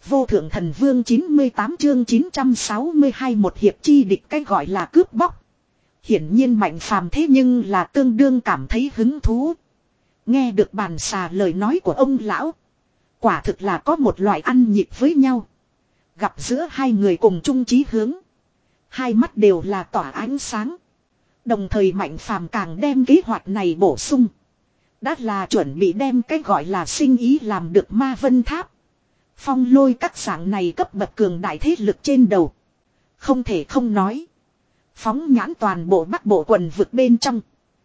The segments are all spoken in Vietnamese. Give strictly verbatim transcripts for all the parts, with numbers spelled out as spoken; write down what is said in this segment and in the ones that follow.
Vô thượng thần vương chín mươi tám chương chín trăm sáu mươi hai một hiệp chi địch, cái gọi là cướp bóc. Hiển nhiên Mạnh Phàm thế nhưng là tương đương cảm thấy hứng thú. Nghe được bàn xà lời nói của ông lão. Quả thực là có một loại ăn nhịp với nhau. Gặp giữa hai người cùng chung chí hướng. Hai mắt đều là tỏa ánh sáng. Đồng thời Mạnh Phàm càng đem kế hoạch này bổ sung. Đã là chuẩn bị đem cái gọi là sinh ý làm được Ma Vân Tháp. Phong lôi các dạng này cấp bậc cường đại thế lực trên đầu. Không thể không nói. Phóng nhãn toàn bộ Bắc Bộ quần vực bên trong.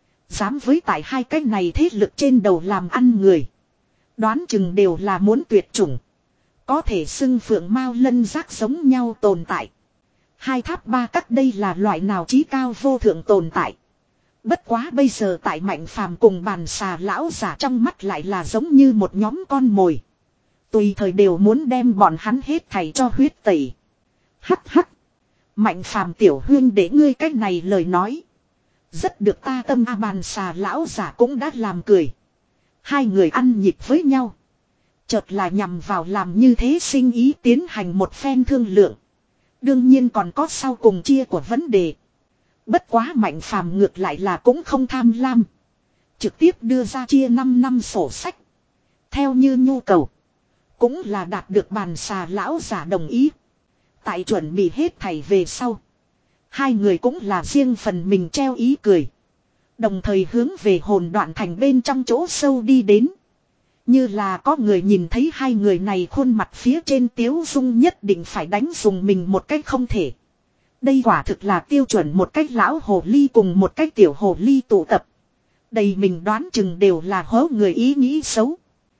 Dám với tại hai cái này thế lực trên đầu làm ăn người. Đoán chừng đều là muốn tuyệt chủng. Có thể xưng phượng mao lân giác giống nhau tồn tại. Hai tháp ba các đây là loại nào chí cao vô thượng tồn tại. Bất quá bây giờ tại Mạnh Phàm cùng bàn xà lão giả trong mắt lại là giống như một nhóm con mồi. Tùy thời đều muốn đem bọn hắn hết thảy cho huyết tẩy. Hắc hắc. Mạnh Phàm tiểu huyên để ngươi cách này lời nói. Rất được ta tâm, a bàn xà lão giả cũng đã làm cười. Hai người ăn nhịp với nhau. Chợt là nhằm vào làm như thế sinh ý tiến hành một phen thương lượng. Đương nhiên còn có sau cùng chia của vấn đề. Bất quá Mạnh Phàm ngược lại là cũng không tham lam. Trực tiếp đưa ra chia năm năm sổ sách. Theo như nhu cầu. Cũng là đạt được bàn xà lão giả đồng ý. Tại chuẩn bị hết thảy về sau. Hai người cũng là riêng phần mình treo ý cười. Đồng thời hướng về hồn đoạn thành bên trong chỗ sâu đi đến. Như là có người nhìn thấy hai người này khuôn mặt phía trên tiếu dung nhất định phải đánh dùng mình một cách không thể. Đây quả thực là tiêu chuẩn một cách lão hồ ly cùng một cách tiểu hồ ly tụ tập. Đầy mình đoán chừng đều là hố người ý nghĩ xấu.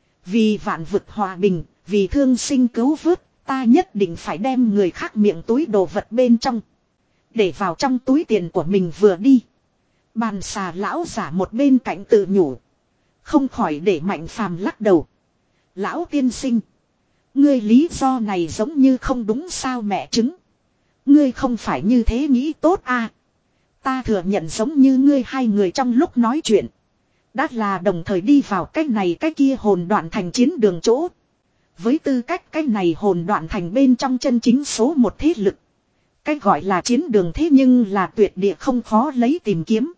Vì vạn vực hòa bình, vì thương sinh cứu vớt, ta nhất định phải đem người khác miệng túi đồ vật bên trong. Để vào trong túi tiền của mình vừa đi. Bàn xà lão giả một bên cạnh tự nhủ. Không khỏi để Mạnh Phàm lắc đầu. Lão tiên sinh. Ngươi lý do này giống như không đúng sao mẹ chứng. Ngươi không phải như thế nghĩ tốt à. Ta thừa nhận giống như ngươi hai người trong lúc nói chuyện. Đã là đồng thời đi vào cái này cái kia hồn đoạn thành chiến đường chỗ. Với tư cách cái này hồn đoạn thành bên trong chân chính số một thế lực. Cái gọi là chiến đường thế nhưng là tuyệt địa không khó lấy tìm kiếm.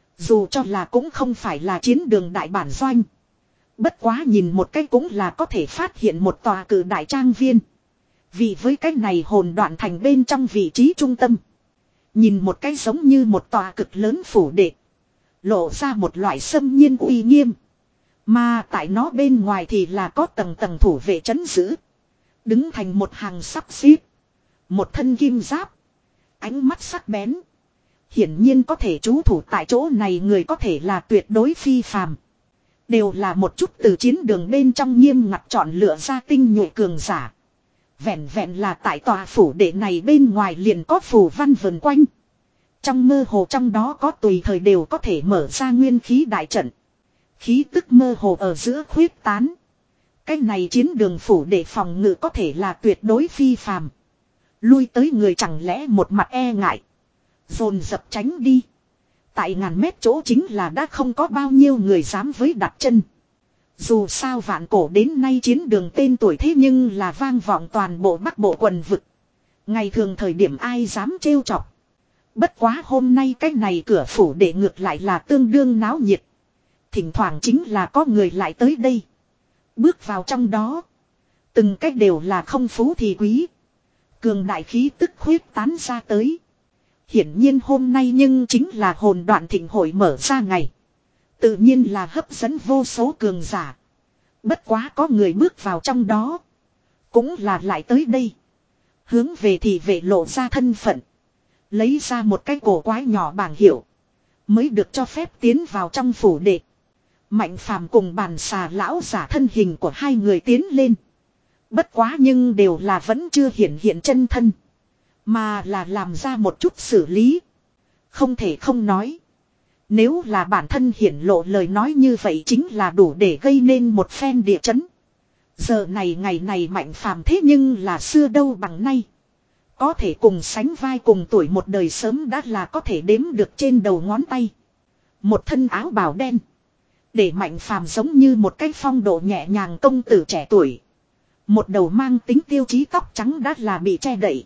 Dù cho là cũng không phải là chiến đường đại bản doanh. Bất quá nhìn một cái cũng là có thể phát hiện một tòa cử đại trang viên. Vì với cái này hồn đoạn thành bên trong vị trí trung tâm. Nhìn một cái giống như một tòa cực lớn phủ đệ. Lộ ra một loại xâm nhiên uy nghiêm. Mà tại nó bên ngoài thì là có tầng tầng thủ vệ trấn giữ. Đứng thành một hàng sắp xếp. Một thân kim giáp. Ánh mắt sắc bén. Hiển nhiên có thể trú thủ tại chỗ này người có thể là tuyệt đối phi phàm. Đều là một chút từ chiến đường bên trong nghiêm ngặt chọn lựa ra tinh nhuệ cường giả. Vẹn vẹn là tại tòa phủ đệ này bên ngoài liền có phù văn vần quanh. Trong mơ hồ trong đó có tùy thời đều có thể mở ra nguyên khí đại trận. Khí tức mơ hồ ở giữa khuyết tán. Cái này chiến đường phủ đệ phòng ngự có thể là tuyệt đối phi phàm. Lui tới người chẳng lẽ một mặt e ngại. Dồn dập tránh đi. Tại ngàn mét chỗ chính là đã không có bao nhiêu người dám với đặt chân. Dù sao vạn cổ đến nay chiến đường tên tuổi thế nhưng là vang vọng toàn bộ Bắc Bộ quần vực. Ngày thường thời điểm ai dám trêu chọc. Bất quá hôm nay cái này cửa phủ đệ ngược lại là tương đương náo nhiệt. Thỉnh thoảng chính là có người lại tới đây. Bước vào trong đó. Từng cách đều là không phú thì quý. Cường đại khí tức khuyết tán ra tới. Hiển nhiên hôm nay nhưng chính là hồn đoạn thịnh hội mở ra ngày. Tự nhiên là hấp dẫn vô số cường giả. Bất quá có người bước vào trong đó. Cũng là lại tới đây. Hướng về thì vệ lộ ra thân phận. Lấy ra một cái cổ quái nhỏ bảng hiệu. Mới được cho phép tiến vào trong phủ đệ. Mạnh Phàm cùng bàn xà lão giả thân hình của hai người tiến lên. Bất quá nhưng đều là vẫn chưa hiển hiện chân thân. Mà là làm ra một chút xử lý. Không thể không nói. Nếu là bản thân hiển lộ lời nói như vậy chính là đủ để gây nên một phen địa chấn. Giờ này ngày này Mạnh Phàm thế nhưng là xưa đâu bằng nay. Có thể cùng sánh vai cùng tuổi một đời sớm đã là có thể đếm được trên đầu ngón tay. Một thân áo bào đen. Để Mạnh Phàm giống như một cái phong độ nhẹ nhàng công tử trẻ tuổi. Một đầu mang tính tiêu chí tóc trắng đã là bị che đậy.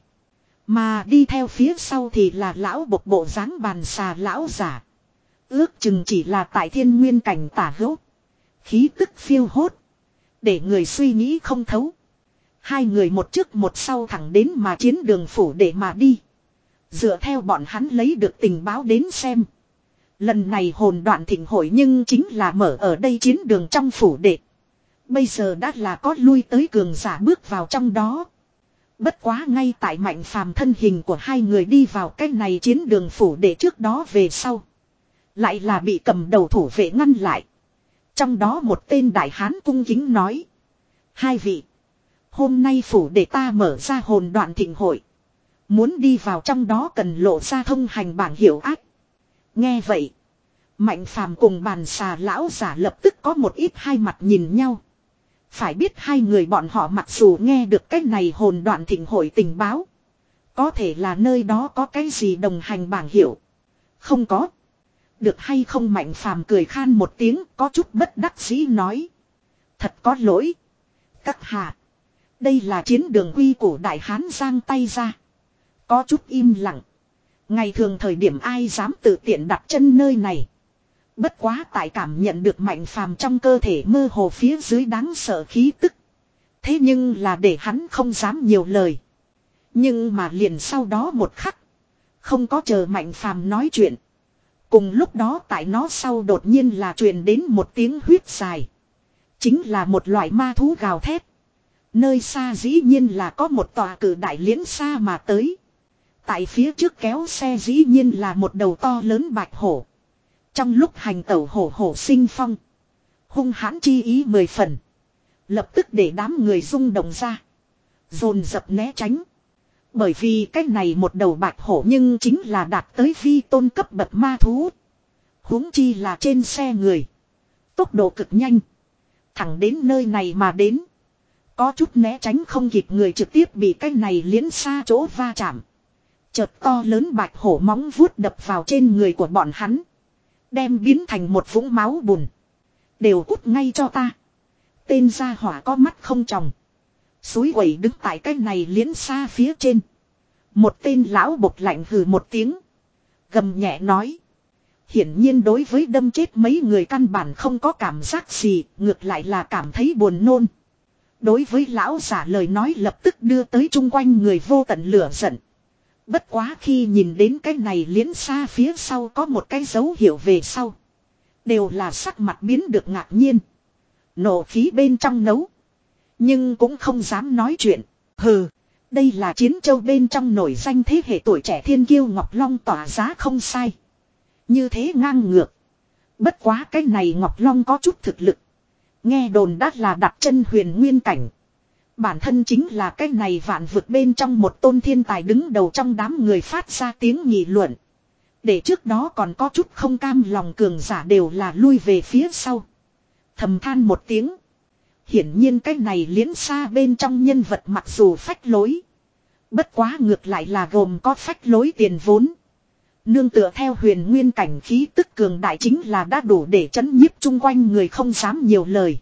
Mà đi theo phía sau thì là lão bộc bộ dáng bàn xà lão giả. Ước chừng chỉ là tại thiên nguyên cảnh tả hữu. Khí tức phiêu hốt. Để người suy nghĩ không thấu. Hai người một trước một sau thẳng đến mà chiến đường phủ để mà đi. Dựa theo bọn hắn lấy được tình báo đến xem. Lần này hồn đoạn thịnh hội nhưng chính là mở ở đây chiến đường trong phủ đệ. Bây giờ đã là có lui tới cường giả bước vào trong đó. Bất quá ngay tại Mạnh Phàm thân hình của hai người đi vào cái này chiến đường phủ đệ trước đó về sau. Lại là bị cầm đầu thủ vệ ngăn lại. Trong đó một tên đại hán cung kính nói. Hai vị. Hôm nay phủ đệ ta mở ra hồn đoạn thịnh hội. Muốn đi vào trong đó cần lộ ra thông hành bảng hiệu ách. Nghe vậy. Mạnh Phàm cùng bàn xà lão giả lập tức có một ít hai mặt nhìn nhau. Phải biết hai người bọn họ mặc dù nghe được cái này hồn đoạn thịnh hội tình báo. Có thể là nơi đó có cái gì đồng hành bảng hiệu. Không có. Được hay không Mạnh Phàm cười khan một tiếng có chút bất đắc dĩ nói. Thật có lỗi. Các hạ. Đây là chiến đường quy của đại hán giang tay ra. Có chút im lặng. Ngày thường thời điểm ai dám tự tiện đặt chân nơi này. Bất quá tại cảm nhận được Mạnh Phàm trong cơ thể mơ hồ phía dưới đáng sợ khí tức. Thế nhưng là để hắn không dám nhiều lời. Nhưng mà liền sau đó một khắc. Không có chờ Mạnh Phàm nói chuyện. Cùng lúc đó tại nó sau đột nhiên là truyền đến một tiếng huyết dài. Chính là một loại ma thú gào thét. Nơi xa dĩ nhiên là có một tòa cử đại liễn xa mà tới. Tại phía trước kéo xe dĩ nhiên là một đầu to lớn bạch hổ. Trong lúc hành tẩu hổ hổ sinh phong. Hung hãn chi ý mười phần. Lập tức để đám người rung động ra. Dồn dập né tránh. Bởi vì cái này một đầu bạch hổ nhưng chính là đạt tới vi tôn cấp bậc ma thú. Huống chi là trên xe người. Tốc độ cực nhanh. Thẳng đến nơi này mà đến. Có chút né tránh không kịp người trực tiếp bị cái này liễn xa chỗ va chạm. Chợt to lớn bạch hổ móng vuốt đập vào trên người của bọn hắn. Đem biến thành một vũng máu bùn. Đều cút ngay cho ta. Tên gia hỏa có mắt không tròng. Suối quẩy đứng tại cái này liễn xa phía trên. Một tên lão bộc lạnh hừ một tiếng. Gầm nhẹ nói. Hiển nhiên đối với đâm chết mấy người căn bản không có cảm giác gì. Ngược lại là cảm thấy buồn nôn. Đối với lão giả lời nói lập tức đưa tới chung quanh người vô tận lửa giận. Bất quá khi nhìn đến cái này liễn xa phía sau có một cái dấu hiệu về sau. Đều là sắc mặt biến được ngạc nhiên. Nổ khí bên trong nấu. Nhưng cũng không dám nói chuyện. Hừ, đây là chiến châu bên trong nổi danh thế hệ tuổi trẻ thiên kiêu Ngọc Long tỏa giá không sai. Như thế ngang ngược. Bất quá cái này Ngọc Long có chút thực lực. Nghe đồn đắt là đặt chân huyền nguyên cảnh. Bản thân chính là cái này vạn vực bên trong một tôn thiên tài đứng đầu trong đám người phát ra tiếng nghị luận. Để trước đó còn có chút không cam lòng cường giả đều là lui về phía sau. Thầm than một tiếng. Hiển nhiên cái này liễn xa bên trong nhân vật mặc dù phách lối. Bất quá ngược lại là gồm có phách lối tiền vốn. Nương tựa theo huyền nguyên cảnh khí tức cường đại chính là đã đủ để chấn nhiếp chung quanh người không dám nhiều lời.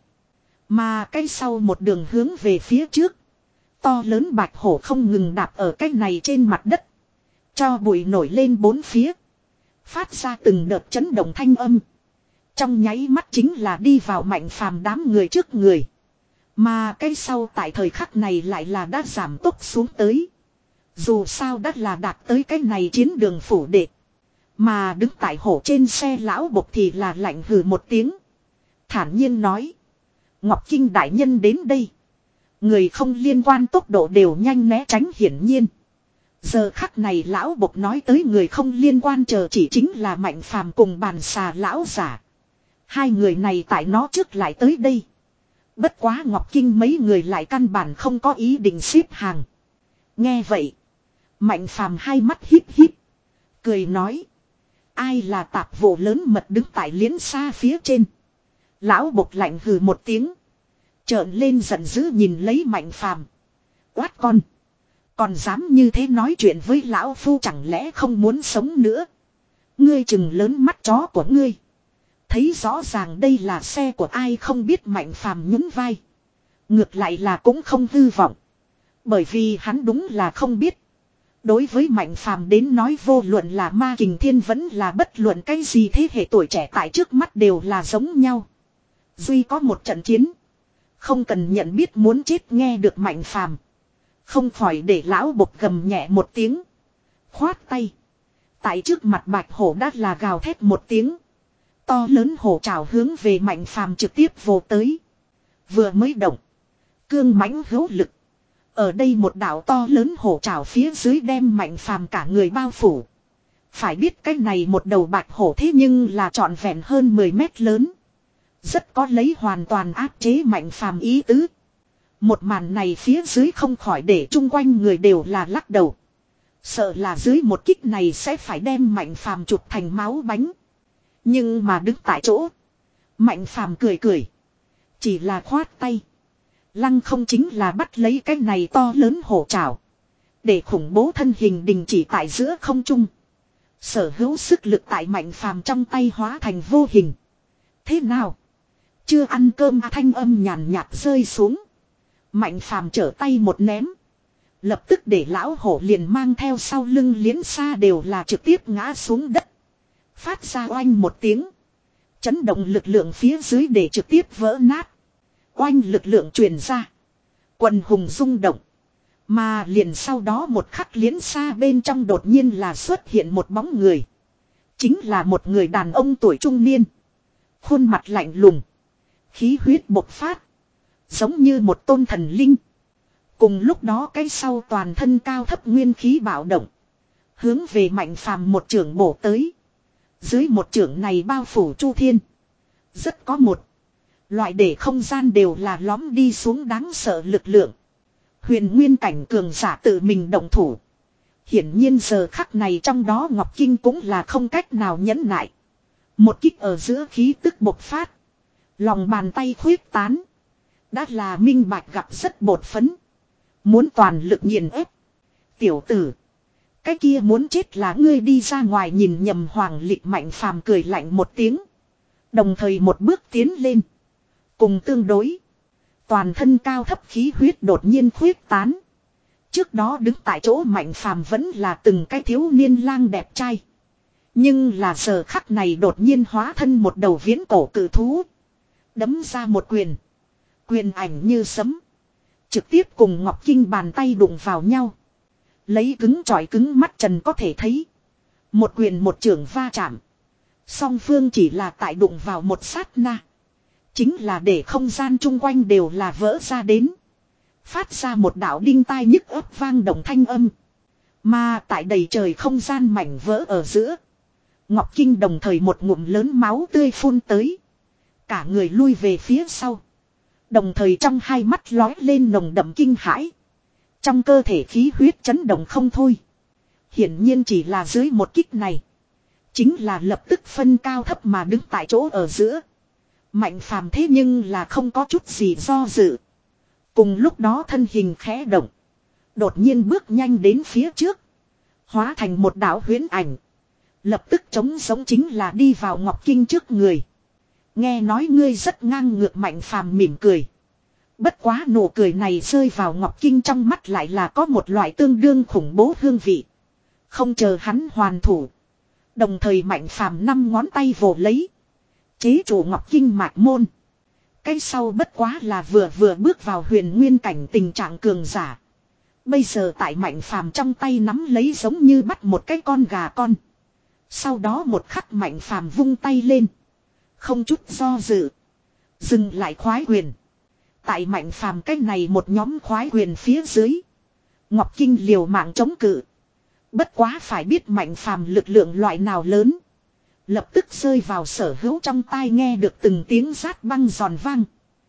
Mà cái sau một đường hướng về phía trước. To lớn bạch hổ không ngừng đạp ở cái này trên mặt đất. Cho bụi nổi lên bốn phía. Phát ra từng đợt chấn động thanh âm. Trong nháy mắt chính là đi vào Mạnh Phàm đám người trước người. Mà cái sau tại thời khắc này lại là đã giảm tốc xuống tới. Dù sao đã là đạt tới cái này chiến đường phủ đệ. Mà đứng tại hổ trên xe lão bộc thì là lạnh hừ một tiếng. Thản nhiên nói. Ngọc Kinh đại nhân đến đây. Người không liên quan tốc độ đều nhanh né tránh hiển nhiên. Giờ khắc này lão bộc nói tới người không liên quan chờ chỉ chính là Mạnh Phàm cùng bàn xà lão giả. Hai người này tại nó trước lại tới đây. Bất quá Ngọc Kinh mấy người lại căn bản không có ý định xếp hàng. Nghe vậy. Mạnh Phàm hai mắt híp híp. Cười nói. Ai là tạp vụ lớn mật đứng tại liễn xa phía trên. Lão bộc lạnh hừ một tiếng. Trợn lên giận dữ nhìn lấy Mạnh Phàm. Quát con. Còn dám như thế nói chuyện với lão phu chẳng lẽ không muốn sống nữa. Ngươi chừng lớn mắt chó của ngươi. Thấy rõ ràng đây là xe của ai không biết Mạnh Phàm nhún vai. Ngược lại là cũng không hư vọng. Bởi vì hắn đúng là không biết. Đối với Mạnh Phàm đến nói vô luận là ma kình thiên vẫn là bất luận cái gì thế hệ tuổi trẻ tại trước mắt đều là giống nhau. Duy có một trận chiến. Không cần nhận biết muốn chết nghe được Mạnh Phàm. Không khỏi để lão bột gầm nhẹ một tiếng. Khoát tay. Tại trước mặt bạch hổ đã là gào thét một tiếng. To lớn hổ trảo hướng về Mạnh Phàm trực tiếp vồ tới. Vừa mới động. Cương mãnh hữu lực. Ở đây một đạo to lớn hổ trảo phía dưới đem Mạnh Phàm cả người bao phủ. Phải biết cái này một đầu bạch hổ thế nhưng là trọn vẹn hơn mười mét lớn. Rất có lấy hoàn toàn áp chế Mạnh Phàm ý tứ. Một màn này phía dưới không khỏi để chung quanh người đều là lắc đầu. Sợ là dưới một kích này sẽ phải đem Mạnh Phàm chụp thành máu bánh. Nhưng mà đứng tại chỗ. Mạnh Phàm cười cười. Chỉ là khoát tay. Lăng không chính là bắt lấy cái này to lớn hổ trảo. Để khủng bố thân hình đình chỉ tại giữa không trung. Sở hữu sức lực tại Mạnh Phàm trong tay hóa thành vô hình. Thế nào? Chưa ăn cơm à, thanh âm nhàn nhạt rơi xuống. Mạnh Phàm trở tay một ném. Lập tức để lão hổ liền mang theo sau lưng liễn xa đều là trực tiếp ngã xuống đất. Phát ra oanh một tiếng. Chấn động lực lượng phía dưới để trực tiếp vỡ nát. Oanh lực lượng truyền ra. Quần hùng rung động. Mà liền sau đó một khắc liễn xa bên trong đột nhiên là xuất hiện một bóng người. Chính là một người đàn ông tuổi trung niên. Khuôn mặt lạnh lùng. Khí huyết bộc phát. Giống như một tôn thần linh. Cùng lúc đó cái sau toàn thân cao thấp nguyên khí bạo động. Hướng về Mạnh Phàm một trưởng bổ tới. Dưới một trưởng này bao phủ chu thiên. Rất có một. Loại để không gian đều là lõm đi xuống đáng sợ lực lượng. Huyền nguyên cảnh cường giả tự mình động thủ. Hiển nhiên giờ khắc này trong đó Ngọc Kinh cũng là không cách nào nhẫn nại. Một kích ở giữa khí tức bộc phát. Lòng bàn tay khuyết tán. Đã là minh bạch gặp rất bột phấn. Muốn toàn lực nghiền ép. Tiểu tử. Cái kia muốn chết là ngươi đi ra ngoài nhìn nhầm Hoàng Lịch Mạnh Phàm cười lạnh một tiếng. Đồng thời một bước tiến lên. Cùng tương đối. Toàn thân cao thấp khí huyết đột nhiên khuyết tán. Trước đó đứng tại chỗ Mạnh Phàm vẫn là từng cái thiếu niên lang đẹp trai. Nhưng là giờ khắc này đột nhiên hóa thân một đầu viễn cổ cự thú. Đấm ra một quyền. Quyền ảnh như sấm. Trực tiếp cùng Ngọc Kinh bàn tay đụng vào nhau. Lấy cứng chọi cứng mắt trần có thể thấy. Một quyền một trưởng va chạm. Song phương chỉ là tại đụng vào một sát na. Chính là để không gian chung quanh đều là vỡ ra đến. Phát ra một đạo đinh tai nhức ấp vang động thanh âm. Mà tại đầy trời không gian mảnh vỡ ở giữa. Ngọc Kinh đồng thời một ngụm lớn máu tươi phun tới. Cả người lui về phía sau. Đồng thời trong hai mắt lói lên nồng đậm kinh hãi. Trong cơ thể khí huyết chấn động không thôi. Hiển nhiên chỉ là dưới một kích này. Chính là lập tức phân cao thấp mà đứng tại chỗ ở giữa. Mạnh Phàm thế nhưng là không có chút gì do dự. Cùng lúc đó thân hình khẽ động. Đột nhiên bước nhanh đến phía trước. Hóa thành một đạo huyễn ảnh. Lập tức chống sống chính là đi vào Ngọc Kinh trước người. Nghe nói ngươi rất ngang ngược Mạnh Phàm mỉm cười. Bất quá nụ cười này rơi vào Ngọc Kinh trong mắt lại là có một loại tương đương khủng bố hương vị. Không chờ hắn hoàn thủ. Đồng thời Mạnh Phàm năm ngón tay vồ lấy. Chế chủ Ngọc Kinh mạch môn. Cái sau bất quá là vừa vừa bước vào huyền nguyên cảnh tình trạng cường giả. Bây giờ tại Mạnh Phàm trong tay nắm lấy giống như bắt một cái con gà con. Sau đó một khắc Mạnh Phàm vung tay lên. Không chút do dự. Dừng lại khoái quyền. Tại Mạnh Phàm cái này một nhóm khoái quyền phía dưới. Ngọc Kinh liều mạng chống cự. Bất quá phải biết Mạnh Phàm lực lượng loại nào lớn. Lập tức rơi vào sở hữu trong tai nghe được từng tiếng rát băng giòn vang.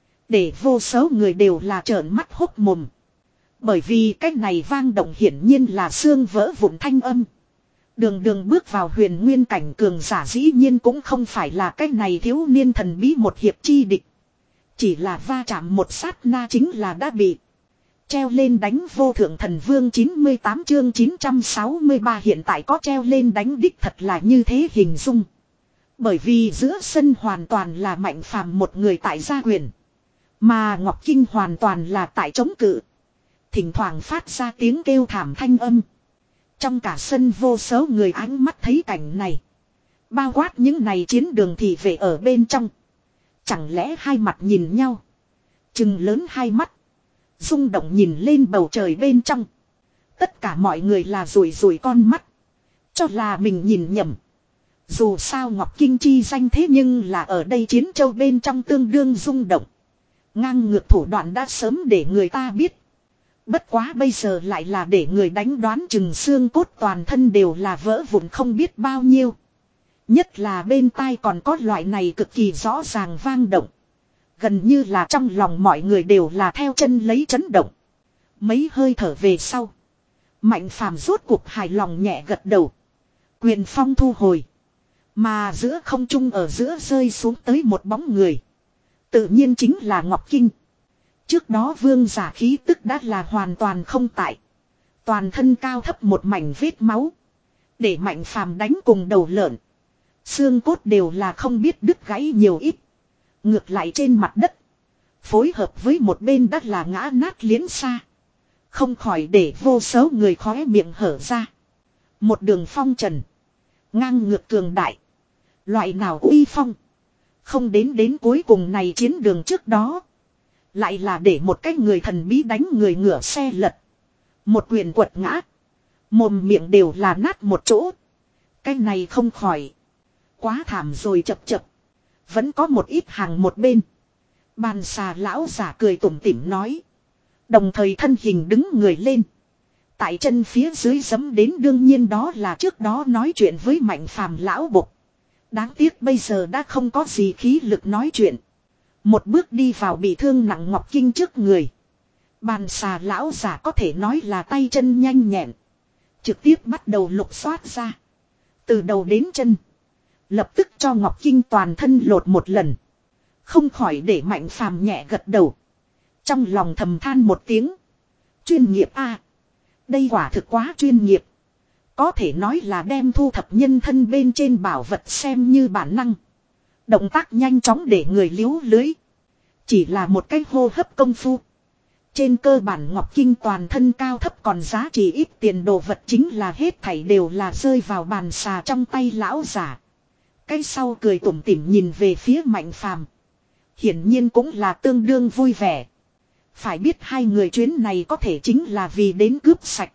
Để vô số người đều là trợn mắt hốt mồm. Bởi vì cái này vang động hiển nhiên là xương vỡ vụn thanh âm. Đường đường bước vào huyền nguyên cảnh cường giả dĩ nhiên cũng không phải là cái này thiếu niên thần bí một hiệp chi địch. Chỉ là va chạm một sát na chính là đã bị. Treo lên đánh vô thượng thần vương chín mươi tám chương chín trăm sáu mươi ba hiện tại có treo lên đánh đích thật là như thế hình dung. Bởi vì giữa sân hoàn toàn là Mạnh Phàm một người tại gia quyền. Mà Ngọc Kinh hoàn toàn là tại chống cự. Thỉnh thoảng phát ra tiếng kêu thảm thanh âm. Trong cả sân vô số người ánh mắt thấy cảnh này. Bao quát những này chiến đường thị vệ ở bên trong. Chẳng lẽ hai mặt nhìn nhau. Trừng lớn hai mắt. Rung động nhìn lên bầu trời bên trong. Tất cả mọi người là rủi rủi con mắt. Cho là mình nhìn nhầm. Dù sao Ngọc Kinh chi danh thế nhưng là ở đây chiến châu bên trong tương đương rung động. Ngang ngược thủ đoạn đã sớm để người ta biết. Bất quá bây giờ lại là để người đánh đoán chừng xương cốt toàn thân đều là vỡ vụn không biết bao nhiêu. Nhất là bên tai còn có loại này cực kỳ rõ ràng vang động. Gần như là trong lòng mọi người đều là theo chân lấy chấn động. Mấy hơi thở về sau. Mạnh phàm rốt cuộc hài lòng nhẹ gật đầu. Quyền phong thu hồi. Mà giữa không trung ở giữa rơi xuống tới một bóng người. Tự nhiên chính là Ngọc Kinh. Trước đó vương giả khí tức đã là hoàn toàn không tại. Toàn thân cao thấp một mảnh vết máu. Để mạnh phàm đánh cùng đầu lợn. Xương cốt đều là không biết đứt gãy nhiều ít. Ngược lại trên mặt đất. Phối hợp với một bên đất là ngã nát liễn xa. Không khỏi để vô số người khóe miệng hở ra. Một đường phong trần. Ngang ngược cường đại. Loại nào uy phong. Không đến đến cuối cùng này chiến đường trước đó. Lại là để một cái người thần bí đánh người ngửa xe lật. Một quyền quật ngã. Mồm miệng đều là nát một chỗ. Cái này không khỏi. Quá thảm rồi chập chập. Vẫn có một ít hàng một bên. Bàn xà lão giả cười tủm tỉm nói. Đồng thời thân hình đứng người lên. Tại chân phía dưới giẫm đến đương nhiên đó là trước đó nói chuyện với mạnh phàm lão bộc. Đáng tiếc bây giờ đã không có gì khí lực nói chuyện. Một bước đi vào bị thương nặng Ngọc Kinh trước người. Bàn xà lão giả có thể nói là tay chân nhanh nhẹn. Trực tiếp bắt đầu lục soát ra. Từ đầu đến chân. Lập tức cho Ngọc Kinh toàn thân lột một lần. Không khỏi để mạnh phàm nhẹ gật đầu. Trong lòng thầm than một tiếng. Chuyên nghiệp a, đây quả thực quá chuyên nghiệp. Có thể nói là đem thu thập nhân thân bên trên bảo vật xem như bản năng. Động tác nhanh chóng để người liếu lưới. Chỉ là một cái hô hấp công phu. Trên cơ bản Ngọc Kinh toàn thân cao thấp còn giá trị ít tiền đồ vật chính là hết thảy đều là rơi vào bàn xà trong tay lão giả. Cái sau cười tủm tỉm nhìn về phía mạnh phàm. Hiển nhiên cũng là tương đương vui vẻ. Phải biết hai người chuyến này có thể chính là vì đến cướp sạch.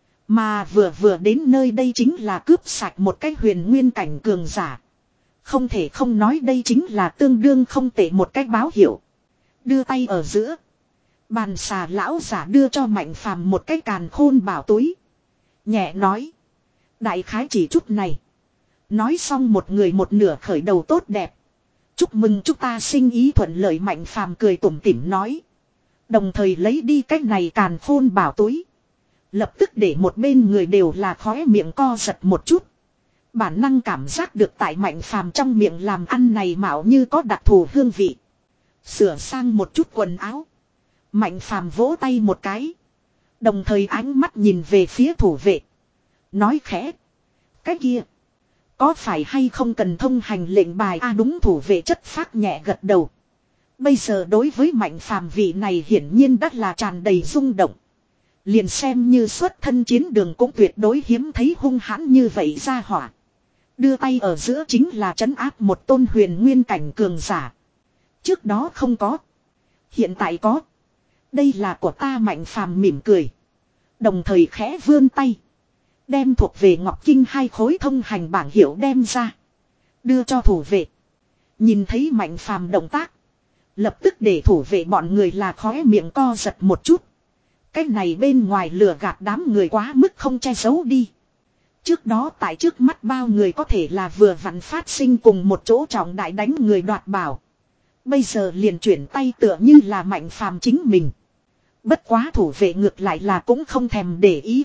Mà vừa vừa đến nơi đây chính là cướp sạch một cái huyền nguyên cảnh cường giả. Không thể không nói đây chính là tương đương không tệ một cách báo hiệu. Đưa tay ở giữa. Bàn xà lão giả đưa cho mạnh phàm một cái càn khôn bảo túi. Nhẹ nói. Đại khái chỉ chút này. Nói xong một người một nửa khởi đầu tốt đẹp. Chúc mừng chúng ta sinh ý thuận lợi mạnh phàm cười tủm tỉm nói. Đồng thời lấy đi cái này càn khôn bảo túi. Lập tức để một bên người đều là khóe miệng co giật một chút. Bản năng cảm giác được tại mạnh phàm trong miệng làm ăn này mạo như có đặc thù hương vị. Sửa sang một chút quần áo. Mạnh phàm vỗ tay một cái. Đồng thời ánh mắt nhìn về phía thủ vệ. Nói khẽ. Cái kia. Có phải hay không cần thông hành lệnh bài a à, đúng thủ vệ chất phác nhẹ gật đầu. Bây giờ đối với mạnh phàm vị này hiển nhiên đắt là tràn đầy rung động. Liền xem như xuất thân chiến đường cũng tuyệt đối hiếm thấy hung hãn như vậy ra hỏa. Đưa tay ở giữa chính là trấn áp một tôn huyền nguyên cảnh cường giả. Trước đó không có. Hiện tại có. Đây là của ta mạnh phàm mỉm cười. Đồng thời khẽ vươn tay. Đem thuộc về Ngọc Kinh hai khối thông hành bảng hiệu đem ra. Đưa cho thủ vệ. Nhìn thấy mạnh phàm động tác. Lập tức để thủ vệ bọn người là khóe miệng co giật một chút. Cái này bên ngoài lừa gạt đám người quá mức không che giấu đi. Trước đó tại trước mắt bao người có thể là vừa vặn phát sinh cùng một chỗ trọng đại đánh người đoạt bảo. Bây giờ liền chuyển tay tựa như là mạnh phàm chính mình. Bất quá thủ vệ ngược lại là cũng không thèm để ý.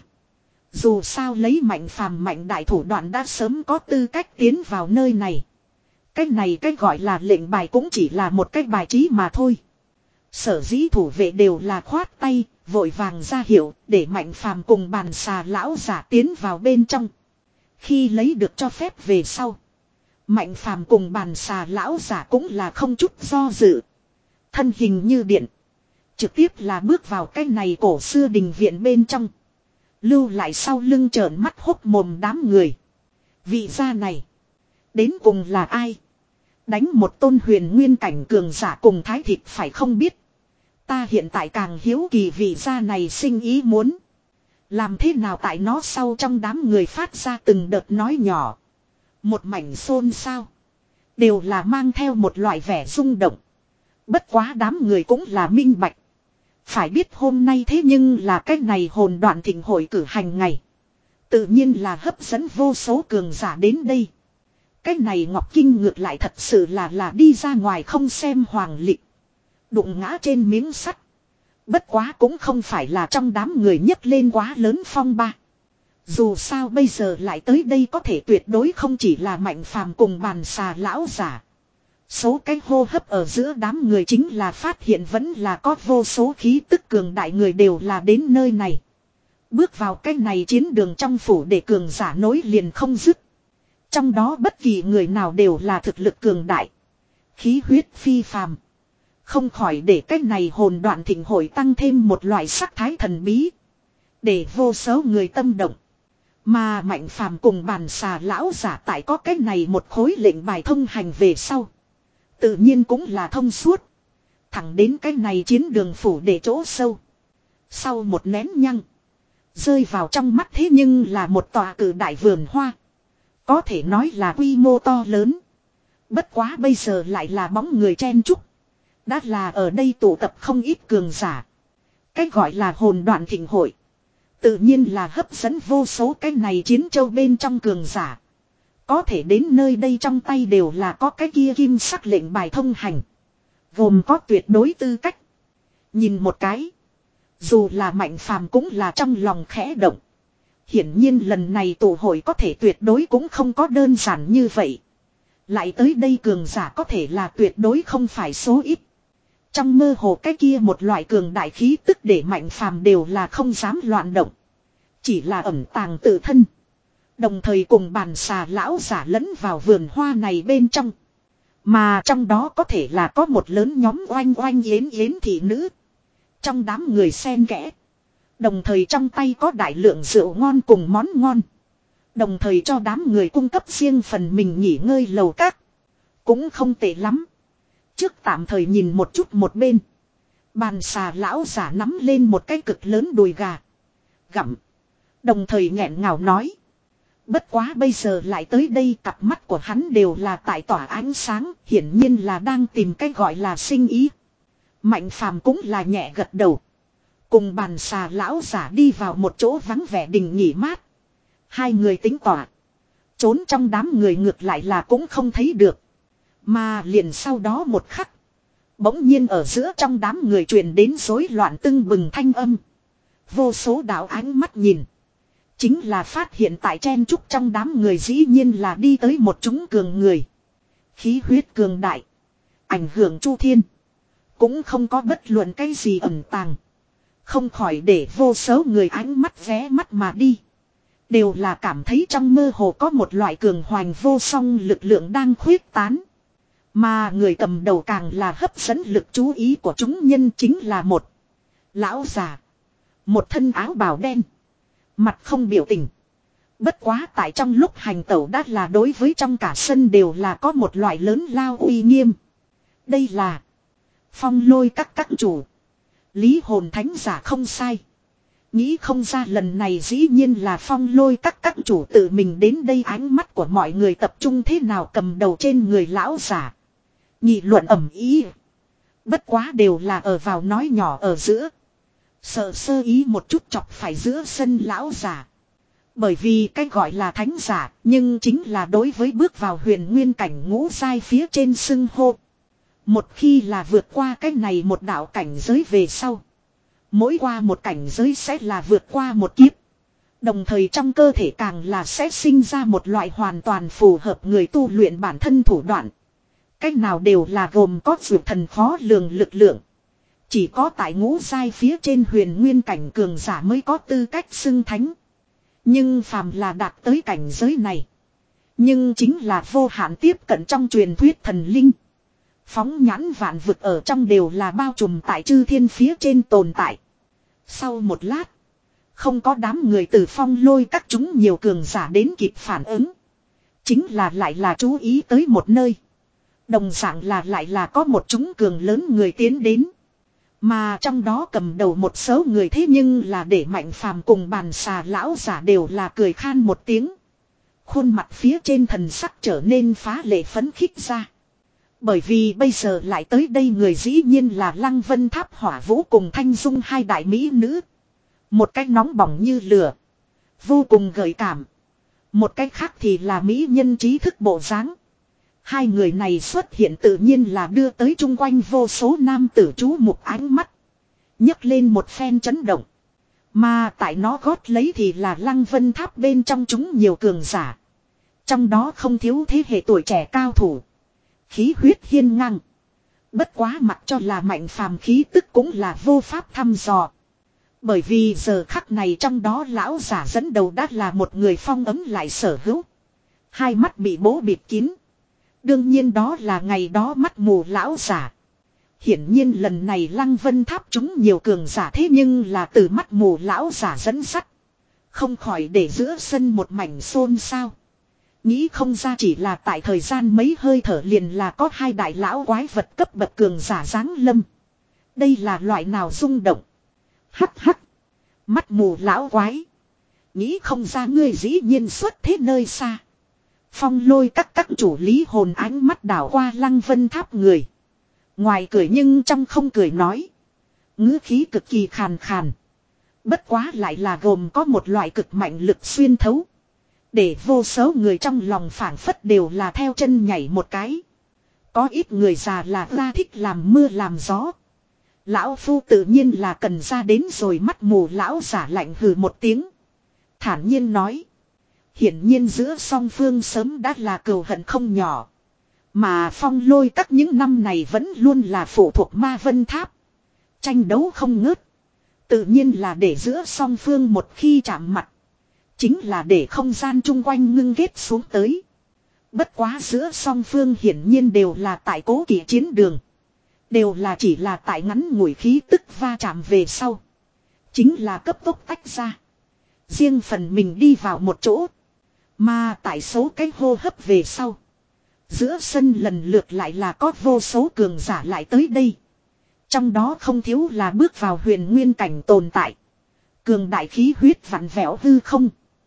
Dù sao lấy mạnh phàm mạnh đại thủ đoạn đã sớm có tư cách tiến vào nơi này. Cái này cái gọi là lệnh bài cũng chỉ là một cái bài trí mà thôi. Sở dĩ thủ vệ đều là khoát tay, vội vàng ra hiệu để mạnh phàm cùng bàn xà lão giả tiến vào bên trong. Khi lấy được cho phép về sau. Mạnh phàm cùng bàn xà lão giả cũng là không chút do dự. Thân hình như điện. Trực tiếp là bước vào cái này cổ xưa đình viện bên trong. Lưu lại sau lưng trợn mắt hốc mồm đám người. Vị gia này. Đến cùng là ai? Đánh một tôn huyền nguyên cảnh cường giả cùng thái thịt phải không biết. Ta hiện tại càng hiếu kỳ vị gia này sinh ý muốn. Làm thế nào tại nó sau trong đám người phát ra từng đợt nói nhỏ. Một mảnh xôn xao. Đều là mang theo một loại vẻ rung động. Bất quá đám người cũng là minh bạch. Phải biết hôm nay thế nhưng là cái này hồn đoạn thịnh hội cử hành ngày. Tự nhiên là hấp dẫn vô số cường giả đến đây. Cái này Ngọc Kinh ngược lại thật sự là là đi ra ngoài không xem hoàng lịch. Đụng ngã trên miếng sắt. Bất quá cũng không phải là trong đám người nhấc lên quá lớn phong ba. Dù sao bây giờ lại tới đây có thể tuyệt đối không chỉ là Mạnh Phàm cùng bàn xà lão giả. Số cái hô hấp ở giữa đám người chính là phát hiện vẫn là có vô số khí tức cường đại người đều là đến nơi này. Bước vào cái này chiến đường trong phủ để cường giả nối liền không dứt. Trong đó bất kỳ người nào đều là thực lực cường đại. Khí huyết phi phàm. Không khỏi để cái này hồn đoạn thịnh hội tăng thêm một loại sắc thái thần bí. Để vô số người tâm động. Mà Mạnh Phàm cùng bàn xà lão giả tại có cái này một khối lệnh bài thông hành về sau. Tự nhiên cũng là thông suốt. Thẳng đến cái này chiến đường phủ để chỗ sâu. Sau một nén nhăng. Rơi vào trong mắt thế nhưng là một tòa cử đại vườn hoa. Có thể nói là quy mô to lớn. Bất quá bây giờ lại là bóng người chen chúc. Đã là ở đây tụ tập không ít cường giả. Cái gọi là hồn đoạn thịnh hội. Tự nhiên là hấp dẫn vô số cái này chiến châu bên trong cường giả. Có thể đến nơi đây trong tay đều là có cái kia kim sắc lệnh bài thông hành. Gồm có tuyệt đối tư cách. Nhìn một cái. Dù là Mạnh Phàm cũng là trong lòng khẽ động. Hiển nhiên lần này tụ hội có thể tuyệt đối cũng không có đơn giản như vậy. Lại tới đây cường giả có thể là tuyệt đối không phải số ít. Trong mơ hồ cái kia một loại cường đại khí tức để Mạnh Phàm đều là không dám loạn động. Chỉ là ẩn tàng tự thân. Đồng thời cùng bàn xà lão giả lẫn vào vườn hoa này bên trong. Mà trong đó có thể là có một lớn nhóm oanh oanh yến yến thị nữ. Trong đám người xen kẽ. Đồng thời trong tay có đại lượng rượu ngon cùng món ngon. Đồng thời cho đám người cung cấp riêng phần mình nghỉ ngơi lầu các. Cũng không tệ lắm. Trước tạm thời nhìn một chút một bên. Bàn xà lão giả nắm lên một cái cực lớn đùi gà. Gặm. Đồng thời nghẹn ngào nói. Bất quá bây giờ lại tới đây cặp mắt của hắn đều là tại tỏa ánh sáng. Hiển nhiên là đang tìm cái gọi là sinh ý. Mạnh Phàm cũng là nhẹ gật đầu. Cùng bàn xà lão giả đi vào một chỗ vắng vẻ đình nghỉ mát. Hai người tính tỏa. Trốn trong đám người ngược lại là cũng không thấy được. Mà liền sau đó một khắc. Bỗng nhiên ở giữa trong đám người truyền đến rối loạn tưng bừng thanh âm. Vô số đạo ánh mắt nhìn. Chính là phát hiện tại chen trúc trong đám người dĩ nhiên là đi tới một chúng cường người. Khí huyết cường đại. Ảnh hưởng chu thiên. Cũng không có bất luận cái gì ẩn tàng. Không khỏi để vô số người ánh mắt vé mắt mà đi. Đều là cảm thấy trong mơ hồ có một loại cường hoành vô song lực lượng đang khuyết tán. Mà người cầm đầu càng là hấp dẫn lực chú ý của chúng nhân chính là một lão già. Một thân áo bào đen. Mặt không biểu tình. Bất quá tại trong lúc hành tẩu đã là đối với trong cả sân đều là có một loại lớn lao uy nghiêm. Đây là Phong Lôi các các chủ. Lý hồn thánh giả không sai. Nghĩ không ra lần này dĩ nhiên là Phong Lôi các các chủ tự mình đến đây, ánh mắt của mọi người tập trung thế nào cầm đầu trên người lão giả. Nghị luận ầm ý. Bất quá đều là ở vào nói nhỏ ở giữa. Sợ sơ ý một chút chọc phải giữa sân lão giả. Bởi vì cái gọi là thánh giả, nhưng chính là đối với bước vào huyền nguyên cảnh ngũ giai phía trên xưng hô. Một khi là vượt qua cái này một đạo cảnh giới về sau. Mỗi qua một cảnh giới sẽ là vượt qua một kiếp. Đồng thời trong cơ thể càng là sẽ sinh ra một loại hoàn toàn phù hợp người tu luyện bản thân thủ đoạn. Cách nào đều là gồm có dược thần khó lường lực lượng. Chỉ có tại ngũ giai phía trên huyền nguyên cảnh cường giả mới có tư cách xưng thánh. Nhưng phàm là đạt tới cảnh giới này. Nhưng chính là vô hạn tiếp cận trong truyền thuyết thần linh. Phóng nhãn vạn vực ở trong đều là bao trùm tại chư thiên phía trên tồn tại. Sau một lát. Không có đám người từ phong lôi các chúng nhiều cường giả đến kịp phản ứng. Chính là lại là chú ý tới một nơi. Đồng dạng là lại là có một chúng cường lớn người tiến đến. Mà trong đó cầm đầu một số người thế nhưng là để Mạnh Phàm cùng bàn xà lão giả đều là cười khan một tiếng. Khuôn mặt phía trên thần sắc trở nên phá lệ phấn khích ra. Bởi vì bây giờ lại tới đây người dĩ nhiên là Lăng Vân Tháp Hỏa Vũ cùng Thanh Dung hai đại mỹ nữ. Một cách nóng bỏng như lửa. Vô cùng gợi cảm. Một cách khác thì là mỹ nhân trí thức bộ dáng. Hai người này xuất hiện tự nhiên là đưa tới chung quanh vô số nam tử chú mục ánh mắt. nhấc lên một phen chấn động. Mà tại nó gót lấy thì là Lăng Vân Tháp bên trong chúng nhiều cường giả. Trong đó không thiếu thế hệ tuổi trẻ cao thủ. Khí huyết hiên ngang. Bất quá mặc cho là Mạnh Phàm khí tức cũng là vô pháp thăm dò. Bởi vì giờ khắc này trong đó lão giả dẫn đầu đã là một người phong ấm lại sở hữu. Hai mắt bị bố bịt kín. Đương nhiên đó là ngày đó mắt mù lão giả. Hiển nhiên lần này Lăng Vân Tháp chúng nhiều cường giả thế nhưng là từ mắt mù lão giả dẫn sắt. Không khỏi để giữa sân một mảnh xôn xao. Nghĩ không ra chỉ là tại thời gian mấy hơi thở liền là có hai đại lão quái vật cấp bậc cường giả giáng lâm. Đây là loại nào rung động. Hắc hắc. Mắt mù lão quái. Nghĩ không ra ngươi dĩ nhiên xuất thế nơi xa. Phong lôi các các chủ lý hồn ánh mắt đảo qua Lăng Vân Tháp người. Ngoài cười nhưng trong không cười nói. Ngữ khí cực kỳ khàn khàn. Bất quá lại là gồm có một loại cực mạnh lực xuyên thấu. Để vô số người trong lòng phảng phất đều là theo chân nhảy một cái. Có ít người già là ra thích làm mưa làm gió. Lão phu tự nhiên là cần ra đến rồi mắt mù lão giả lạnh hừ một tiếng. Thản nhiên nói. Hiển nhiên giữa song phương sớm đã là cừu hận không nhỏ. Mà phong lôi các những năm này vẫn luôn là phụ thuộc Ma Vân Tháp. Tranh đấu không ngớt. Tự nhiên là để giữa song phương một khi chạm mặt. Chính là để không gian chung quanh ngưng ghét xuống tới. Bất quá giữa song phương hiển nhiên đều là tại cố kỵ chiến đường. Đều là chỉ là tại ngắn ngủi khí tức va chạm về sau. Chính là cấp tốc tách ra. Riêng phần mình đi vào một chỗ. Mà tại số cái hô hấp về sau. Giữa sân lần lượt lại là có vô số cường giả lại tới đây. Trong đó không thiếu là bước vào huyền nguyên cảnh tồn tại. Cường đại khí huyết vặn vẹo hư không.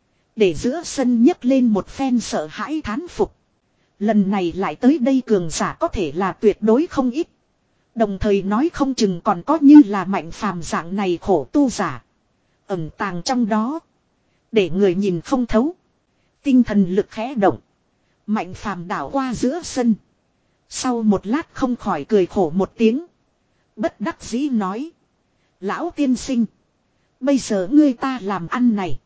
Để giữa sân nhấc lên một phen sợ hãi thán phục. Lần này lại tới đây cường giả có thể là tuyệt đối không ít. Đồng thời nói không chừng còn có như là Mạnh Phàm dạng này khổ tu giả. Ẩn tàng trong đó. Để người nhìn không thấu. Tinh thần lực khẽ động. Mạnh Phàm đảo qua giữa sân. Sau một lát không khỏi cười khổ một tiếng. Bất đắc dĩ nói. Lão tiên sinh. Bây giờ ngươi ta làm ăn này.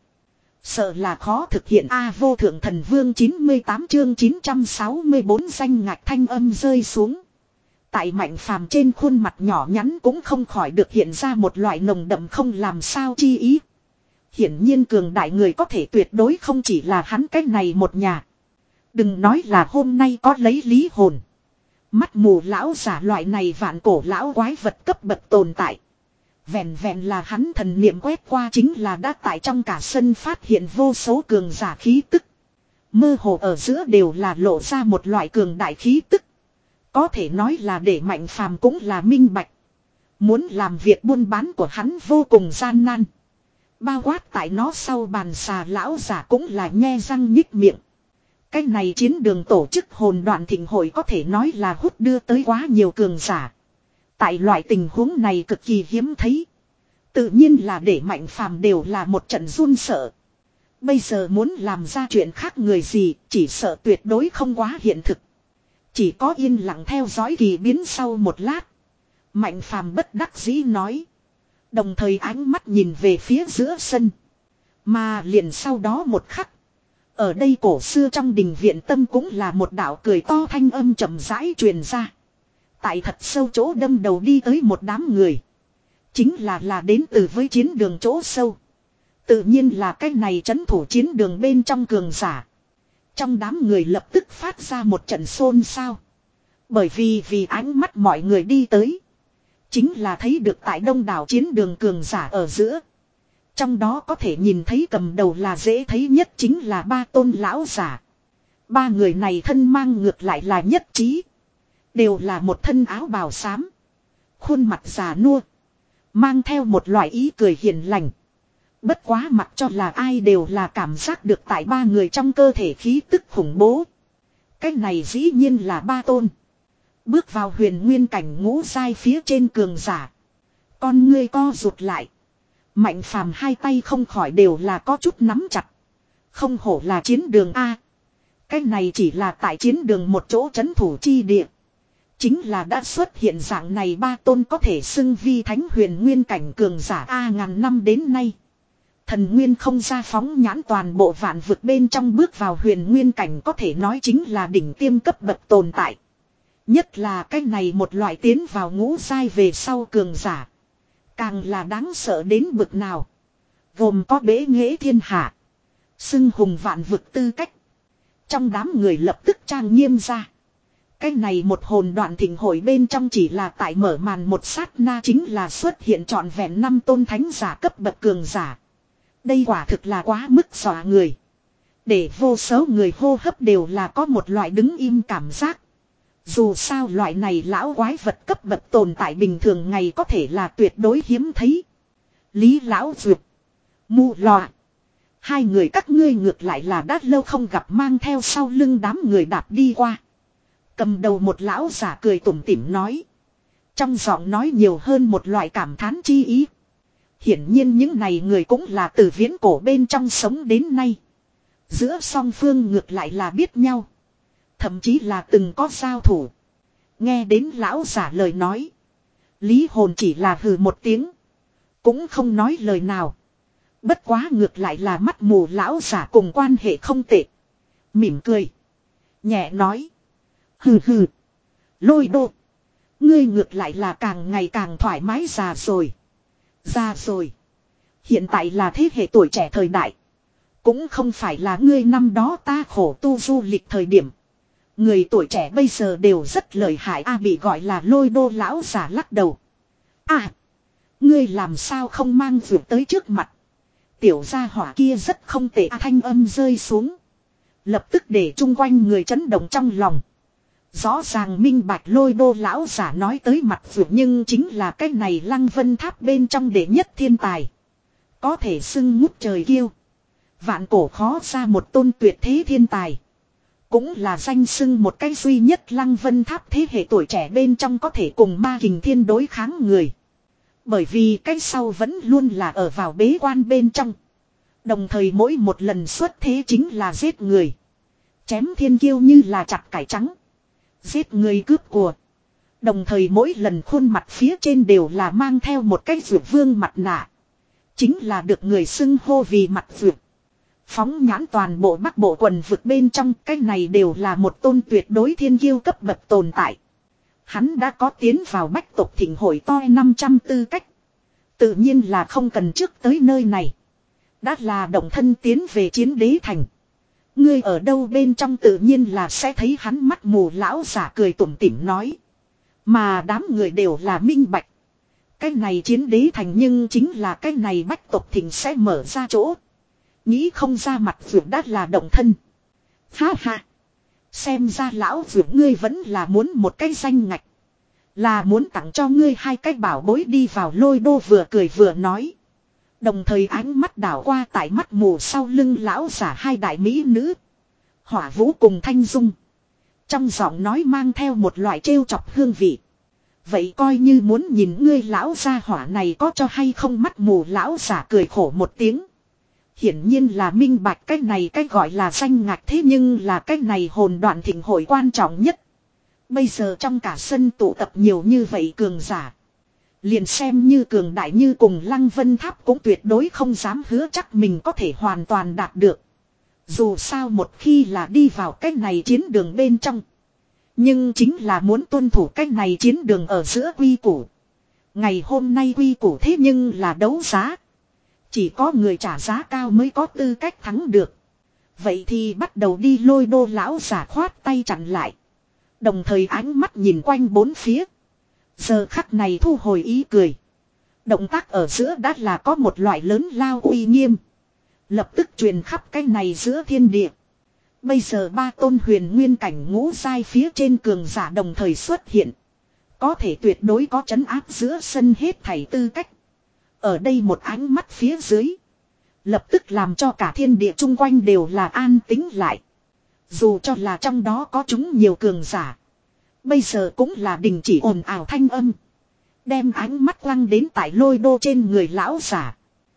Sợ là khó thực hiện A vô thượng thần vương chín mươi tám chương chín trăm sáu mươi bốn danh ngạch thanh âm rơi xuống. Tại Mạnh Phàm trên khuôn mặt nhỏ nhắn cũng không khỏi được hiện ra một loại nồng đậm không làm sao chi ý. Hiển nhiên cường đại người có thể tuyệt đối không chỉ là hắn cái này một nhà. Đừng nói là hôm nay có lấy lý hồn. Mắt mù lão giả loại này vạn cổ lão quái vật cấp bậc tồn tại. Vẹn vẹn là hắn thần niệm quét qua chính là đã tại trong cả sân phát hiện vô số cường giả khí tức. Mơ hồ ở giữa đều là lộ ra một loại cường đại khí tức. Có thể nói là để Mạnh Phàm cũng là minh bạch. Muốn làm việc buôn bán của hắn vô cùng gian nan. Bao quát tại nó sau bàn xà lão giả cũng là nhe răng nhích miệng. Cái này chiến đường tổ chức hồn đoạn thịnh hội có thể nói là hút đưa tới quá nhiều cường giả. Tại loại tình huống này cực kỳ hiếm thấy. Tự nhiên là để Mạnh Phàm đều là một trận run sợ. Bây giờ muốn làm ra chuyện khác người gì chỉ sợ tuyệt đối không quá hiện thực. Chỉ có yên lặng theo dõi kỳ biến sau một lát. Mạnh Phàm bất đắc dĩ nói. Đồng thời ánh mắt nhìn về phía giữa sân. Mà liền sau đó một khắc. Ở đây cổ xưa trong đình viện tâm cũng là một đạo cười to thanh âm chậm rãi truyền ra. Tại thật sâu chỗ đâm đầu đi tới một đám người. Chính là là đến từ với chiến đường chỗ sâu. Tự nhiên là cái này trấn thủ chiến đường bên trong cường giả. Trong đám người lập tức phát ra một trận xôn xao. Bởi vì vì ánh mắt mọi người đi tới. Chính là thấy được tại đông đảo chiến đường cường giả ở giữa. Trong đó có thể nhìn thấy cầm đầu là dễ thấy nhất chính là ba tôn lão giả. Ba người này thân mang ngược lại là nhất trí. Đều là một thân áo bào xám. Khuôn mặt già nua. Mang theo một loại ý cười hiền lành. Bất quá mặc cho là ai đều là cảm giác được tại ba người trong cơ thể khí tức khủng bố. Cái này dĩ nhiên là ba tôn. Bước vào huyền nguyên cảnh ngũ giai phía trên cường giả. Con ngươi co rụt lại. Mạnh phàm hai tay không khỏi đều là có chút nắm chặt. Không hổ là chiến đường A. Cái này chỉ là tại chiến đường một chỗ trấn thủ chi địa. Chính là đã xuất hiện dạng này ba tôn có thể xưng vi thánh huyền nguyên cảnh cường giả A ngàn năm đến nay. Thần nguyên không ra phóng nhãn toàn bộ vạn vực bên trong bước vào huyền nguyên cảnh có thể nói chính là đỉnh tiêm cấp bậc tồn tại. Nhất là cái này một loại tiến vào ngũ giai về sau cường giả. Càng là đáng sợ đến bực nào. Gồm có bế nghệ thiên hạ. Xưng hùng vạn vực tư cách. Trong đám người lập tức trang nghiêm ra. Cái này một hồn đoạn thịnh hội bên trong chỉ là tại mở màn một sát na chính là xuất hiện trọn vẹn năm tôn thánh giả cấp bậc cường giả. Đây quả thực là quá mức dọa người. Để vô số người hô hấp đều là có một loại đứng im cảm giác. Dù sao loại này lão quái vật cấp bậc tồn tại bình thường ngày có thể là tuyệt đối hiếm thấy. Lý lão duyệt. Mù lòa. Hai người các ngươi ngược lại là đã lâu không gặp mang theo sau lưng đám người đạp đi qua. Cầm đầu một lão giả cười tủm tỉm nói. Trong giọng nói nhiều hơn một loại cảm thán chi ý. Hiển nhiên những này người cũng là từ viễn cổ bên trong sống đến nay. Giữa song phương ngược lại là biết nhau. Thậm chí là từng có giao thủ. Nghe đến lão giả lời nói. Lý hồn chỉ là hừ một tiếng. Cũng không nói lời nào. Bất quá ngược lại là mắt mù lão giả cùng quan hệ không tệ. Mỉm cười. Nhẹ nói. Hừ hừ. Lôi đô. Ngươi ngược lại là càng ngày càng thoải mái già rồi. Già rồi. Hiện tại là thế hệ tuổi trẻ thời đại. Cũng không phải là ngươi năm đó ta khổ tu du lịch thời điểm. Người tuổi trẻ bây giờ đều rất lợi hại a bị gọi là lôi đô lão giả lắc đầu. À. Ngươi làm sao không mang vượt tới trước mặt. Tiểu gia hỏa kia rất không tệ à, thanh âm rơi xuống. Lập tức để chung quanh người chấn động trong lòng. Rõ ràng minh bạch lôi đô lão giả nói tới mặt vượt nhưng chính là cái này lăng vân tháp bên trong đệ nhất thiên tài. Có thể xưng ngút trời kiêu. Vạn cổ khó ra một tôn tuyệt thế thiên tài. Cũng là danh xưng một cái duy nhất lăng vân tháp thế hệ tuổi trẻ bên trong có thể cùng ma kình thiên đối kháng người. Bởi vì cái sau vẫn luôn là ở vào bế quan bên trong. Đồng thời mỗi một lần xuất thế chính là giết người. Chém thiên kiêu như là chặt cải trắng. Giết người cướp của. Đồng thời mỗi lần khuôn mặt phía trên đều là mang theo một cái vượt vương mặt nạ. Chính là được người xưng hô vì mặt vượt. Phóng nhãn toàn bộ bắc bộ quần vực bên trong cái này đều là một tôn tuyệt đối thiên kiêu cấp bậc tồn tại. Hắn đã có tiến vào bách tộc thịnh hội to năm trăm tư cách. Tự nhiên là không cần trước tới nơi này. Đã là động thân tiến về chiến đế thành. Ngươi ở đâu bên trong tự nhiên là sẽ thấy hắn mắt mù lão giả cười tủm tỉm nói. Mà đám người đều là minh bạch. Cái này chiến đế thành nhưng chính là cái này bách tộc thịnh sẽ mở ra chỗ. Nghĩ không ra mặt vượt đã là động thân. Ha ha. Xem ra lão vượt ngươi vẫn là muốn một cái danh ngạch. Là muốn tặng cho ngươi hai cái bảo bối đi vào lôi đô vừa cười vừa nói. Đồng thời ánh mắt đảo qua tại mắt mù sau lưng lão giả hai đại mỹ nữ. Hỏa Vũ cùng Thanh Dung. Trong giọng nói mang theo một loại trêu chọc hương vị. Vậy coi như muốn nhìn ngươi lão gia hỏa này có cho hay không mắt mù lão giả cười khổ một tiếng. Hiển nhiên là minh bạch cái này cái gọi là danh ngạch thế nhưng là cái này hồn đoạn thịnh hội quan trọng nhất. Bây giờ trong cả sân tụ tập nhiều như vậy cường giả. Liền xem như cường đại như cùng Lăng Vân Tháp cũng tuyệt đối không dám hứa chắc mình có thể hoàn toàn đạt được. Dù sao một khi là đi vào cái này chiến đường bên trong. Nhưng chính là muốn tuân thủ cái này chiến đường ở giữa quy củ. Ngày hôm nay quy củ thế nhưng là đấu giá. Chỉ có người trả giá cao mới có tư cách thắng được. Vậy thì bắt đầu đi lôi đô lão giả khoát tay chặn lại. Đồng thời ánh mắt nhìn quanh bốn phía. Giờ khắc này thu hồi ý cười. Động tác ở giữa đã là có một loại lớn lao uy nghiêm. Lập tức truyền khắp cái này giữa thiên địa. Bây giờ ba tôn huyền nguyên cảnh ngũ giai phía trên cường giả đồng thời xuất hiện. Có thể tuyệt đối có trấn áp giữa sân hết thảy tư cách. Ở đây một ánh mắt phía dưới. Lập tức làm cho cả thiên địa chung quanh đều là an tĩnh lại. Dù cho là trong đó có chúng nhiều cường giả. Bây giờ cũng là đình chỉ ồn ào thanh âm. Đem ánh mắt lăng đến tại Lôi Đô trên người lão giả.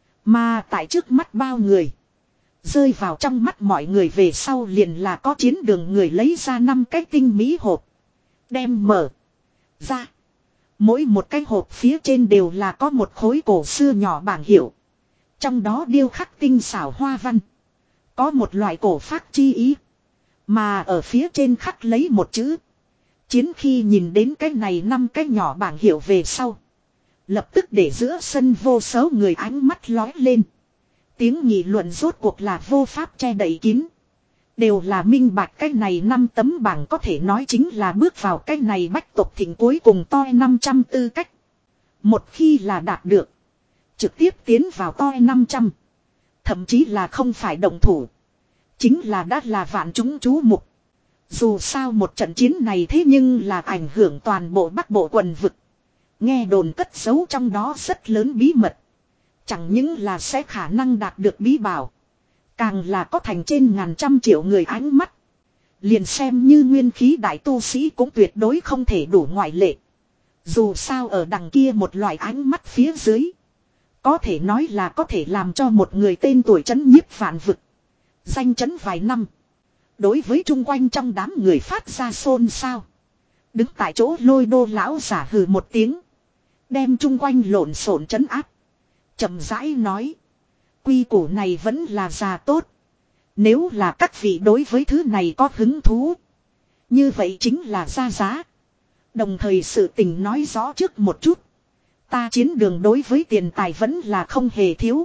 Mà tại trước mắt bao người. Rơi vào trong mắt mọi người về sau liền là có chiến đường người lấy ra năm cái tinh mỹ hộp. Đem mở ra. Mỗi một cái hộp phía trên đều là có một khối cổ xưa nhỏ bảng hiệu. Trong đó điêu khắc tinh xảo hoa văn. Có một loại cổ phác chi ý. Mà ở phía trên khắc lấy một chữ. Chiến khi nhìn đến cái này năm cái nhỏ bảng hiệu về sau. Lập tức để giữa sân vô số người ánh mắt lói lên. Tiếng nghị luận rốt cuộc là vô pháp che đậy kín. Đều là minh bạch cái này năm tấm bảng có thể nói chính là bước vào cái này bách tộc thịnh cuối cùng toi năm trăm tư cách. Một khi là đạt được. Trực tiếp tiến vào toi năm trăm. Thậm chí là không phải động thủ. Chính là đã là vạn chúng chú mục. Dù sao một trận chiến này thế nhưng là ảnh hưởng toàn bộ Bắc Bộ quần vực. Nghe đồn cất giấu trong đó rất lớn bí mật. Chẳng những là sẽ khả năng đạt được bí bảo. Càng là có thành trên ngàn trăm triệu người ánh mắt. Liền xem như nguyên khí đại tu sĩ cũng tuyệt đối không thể đủ ngoại lệ. Dù sao ở đằng kia một loại ánh mắt phía dưới. Có thể nói là có thể làm cho một người tên tuổi chấn nhiếp vạn vực. Danh chấn vài năm. Đối với chung quanh trong đám người phát ra xôn xao. Đứng tại chỗ Lôi Đô lão giả hừ một tiếng. Đem chung quanh lộn xộn trấn áp. Chậm rãi nói. Quy củ này vẫn là già tốt. Nếu là các vị đối với thứ này có hứng thú. Như vậy chính là ra giá. Đồng thời sự tình nói rõ trước một chút. Ta chiến đường đối với tiền tài vẫn là không hề thiếu.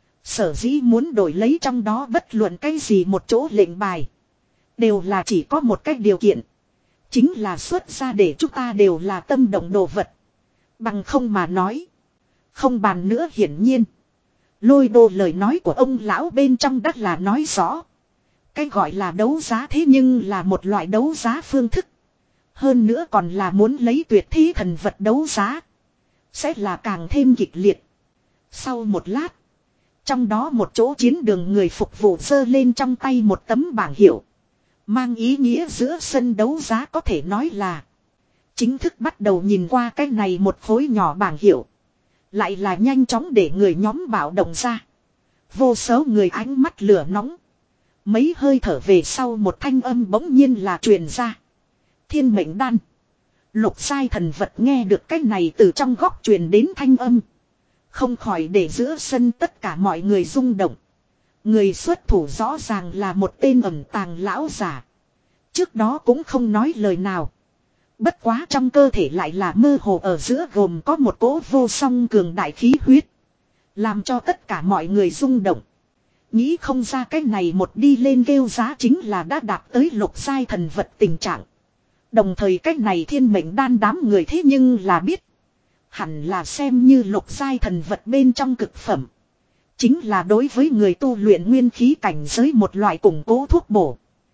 Sở dĩ muốn đổi lấy trong đó bất luận cái gì một chỗ lệnh bài. Đều là chỉ có một cách điều kiện. Chính là xuất ra để chúng ta đều là tâm động đồ vật. Bằng không mà nói. Không bàn nữa hiển nhiên. Lôi Đô lời nói của ông lão bên trong đất là nói rõ. Cái gọi là đấu giá thế nhưng là một loại đấu giá phương thức. Hơn nữa còn là muốn lấy tuyệt thi thần vật đấu giá. Sẽ là càng thêm kịch liệt. Sau một lát. Trong đó một chỗ chiến đường người phục vụ giơ lên trong tay một tấm bảng hiệu. Mang ý nghĩa giữa sân đấu giá có thể nói là. Chính thức bắt đầu nhìn qua cái này một khối nhỏ bảng hiệu. Lại là nhanh chóng để người nhóm bạo động ra. Vô số người ánh mắt lửa nóng. Mấy hơi thở về sau một thanh âm bỗng nhiên là truyền ra. Thiên mệnh đan. Lục sai thần vật nghe được cái này từ trong góc truyền đến thanh âm. Không khỏi để giữa sân tất cả mọi người rung động. Người xuất thủ rõ ràng là một tên ẩn tàng lão giả. Trước đó cũng không nói lời nào. Bất quá trong cơ thể lại là mơ hồ ở giữa gồm có một cỗ vô song cường đại khí huyết. Làm cho tất cả mọi người rung động. Nghĩ không ra cái này một đi lên kêu giá chính là đã đạt tới lục giai thần vật tình trạng. Đồng thời cái này thiên mệnh đan đám người thế nhưng là biết. Hẳn là xem như lục giai thần vật bên trong cực phẩm. Chính là đối với người tu luyện nguyên khí cảnh giới một loại củng cố thuốc bổ.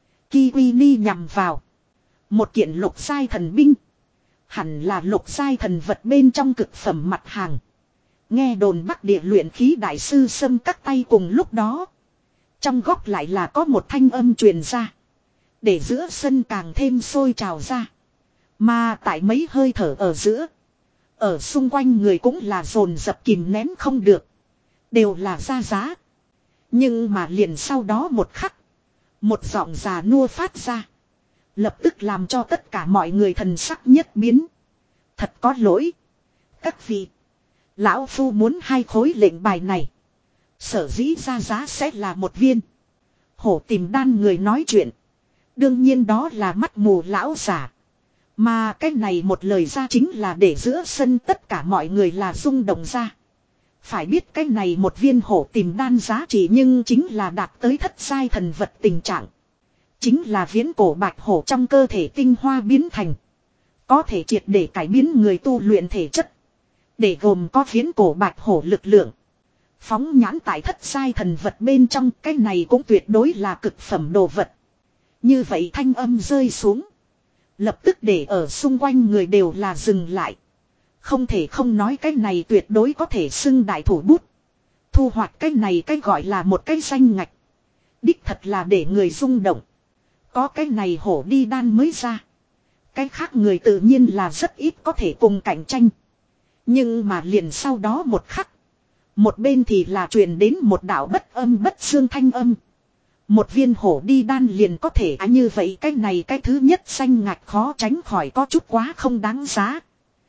Kiwi nhằm vào. Một kiện lục giai thần binh. Hẳn là lục giai thần vật bên trong cực phẩm mặt hàng. Nghe đồn Bắc địa luyện khí đại sư xâm cắt tay cùng lúc đó. Trong góc lại là có một thanh âm truyền ra. Để giữa sân càng thêm sôi trào ra. Mà tại mấy hơi thở ở giữa. Ở xung quanh người cũng là dồn dập kìm nén không được. Đều là ra giá. Nhưng mà liền sau đó một khắc. Một giọng già nua phát ra. Lập tức làm cho tất cả mọi người thần sắc nhất biến. Thật có lỗi. Các vị. Lão Phu muốn hai khối lệnh bài này. Sở dĩ ra giá sẽ là một viên. Hổ tìm đan người nói chuyện. Đương nhiên đó là mắt mù lão giả. Mà cái này một lời ra chính là để giữa sân tất cả mọi người là rung động ra. Phải biết cái này một viên hổ tìm đan giá trị nhưng chính là đạt tới thất giai thần vật tình trạng. chính là viễn cổ bạch hổ trong cơ thể tinh hoa biến thành. Có thể triệt để cải biến người tu luyện thể chất. Để gồm có viễn cổ bạch hổ lực lượng. Phóng nhãn tại thất giai thần vật bên trong, cái này cũng tuyệt đối là cực phẩm đồ vật. Như vậy thanh âm rơi xuống. Lập tức để ở xung quanh người đều là dừng lại. Không thể không nói cái này tuyệt đối có thể xưng đại thủ bút. Thu hoạch cái này cái gọi là một cái danh ngạch. Đích thật là để người rung động. Có cái này hổ đi đan mới ra. Cái khác người tự nhiên là rất ít có thể cùng cạnh tranh. Nhưng mà liền sau đó một khắc. Một bên thì là truyền đến một đạo bất âm bất dương thanh âm. Một viên hổ đi đan liền có thể à, như vậy cái này cái thứ nhất xanh ngạch khó tránh khỏi có chút quá không đáng giá.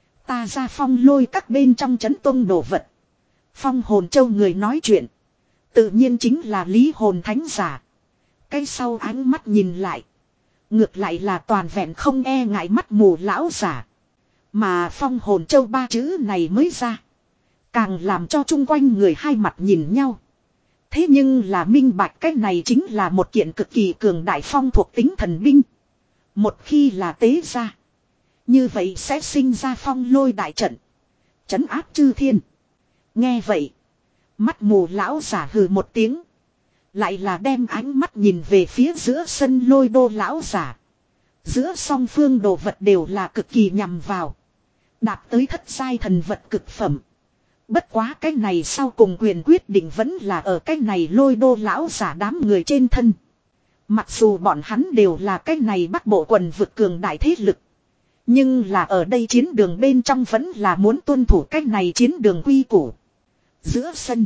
Ta ra phong lôi các bên trong chấn tông đồ vật. Phong hồn châu người nói chuyện. Tự nhiên chính là lý hồn thánh giả. Cái sau ánh mắt nhìn lại. Ngược lại là toàn vẹn không e ngại mắt mù lão giả. Mà phong hồn châu ba chữ này mới ra. Càng làm cho chung quanh người hai mặt nhìn nhau. Thế nhưng là minh bạch cái này chính là một kiện cực kỳ cường đại phong thuộc tính thần binh. Một khi là tế ra. Như vậy sẽ sinh ra phong lôi đại trận. Trấn áp chư thiên. Nghe vậy. Mắt mù lão giả hừ một tiếng. Lại là đem ánh mắt nhìn về phía giữa sân lôi đô lão giả. Giữa song phương đồ vật đều là cực kỳ nhằm vào. Đạt tới thất giai thần vật cực phẩm. Bất quá cái này sau cùng quyền quyết định vẫn là ở cái này lôi đô lão giả đám người trên thân. Mặc dù bọn hắn đều là cái này bắc bộ quần vực cường đại thế lực. Nhưng là ở đây chiến đường bên trong vẫn là muốn tuân thủ cái này chiến đường quy củ. Giữa sân.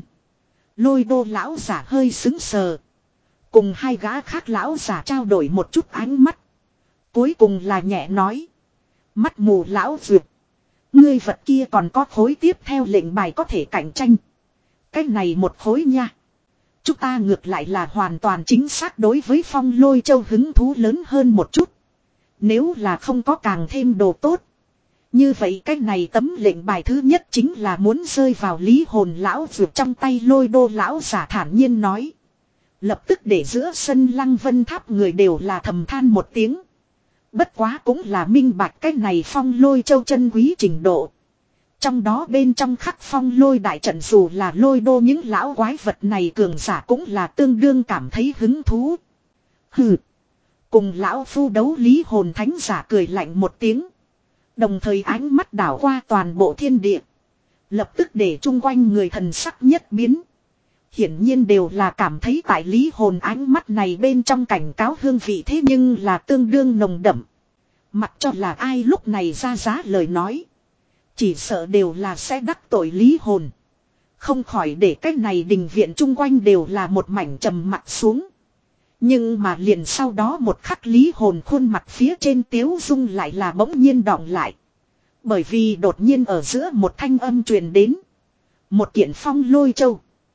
Lôi đô lão giả hơi xứng sờ. Cùng hai gã khác lão giả trao đổi một chút ánh mắt. Cuối cùng là nhẹ nói. Mắt mù lão duyệt. Ngươi vật kia còn có khối tiếp theo lệnh bài có thể cạnh tranh. Cái này một khối nha. Chúng ta ngược lại là hoàn toàn chính xác đối với phong lôi châu hứng thú lớn hơn một chút. Nếu là không có càng thêm đồ tốt. Như vậy cái này tấm lệnh bài thứ nhất chính là muốn rơi vào lý hồn lão vượt trong tay lôi đô lão giả thản nhiên nói. Lập tức để giữa sân lăng vân tháp người đều là thầm than một tiếng. Bất quá cũng là minh bạch cái này phong lôi châu chân quý trình độ. Trong đó bên trong khắc phong lôi đại trận dù là lôi đô những lão quái vật này cường giả cũng là tương đương cảm thấy hứng thú. Hừ. Cùng lão phu đấu lý hồn thánh giả cười lạnh một tiếng. Đồng thời ánh mắt đảo qua toàn bộ thiên địa. Lập tức để chung quanh người thần sắc nhất biến. Hiển nhiên đều là cảm thấy tại lý hồn ánh mắt này bên trong cảnh cáo hương vị thế nhưng là tương đương nồng đậm. Mặc cho là ai lúc này ra giá lời nói. Chỉ sợ đều là sẽ đắc tội lý hồn. Không khỏi để cái này đình viện chung quanh đều là một mảnh trầm mặt xuống. Nhưng mà liền sau đó một khắc lý hồn khuôn mặt phía trên tiếu dung lại là bỗng nhiên đọng lại. Bởi vì đột nhiên ở giữa một thanh âm truyền đến. Một kiện phong lôi châu.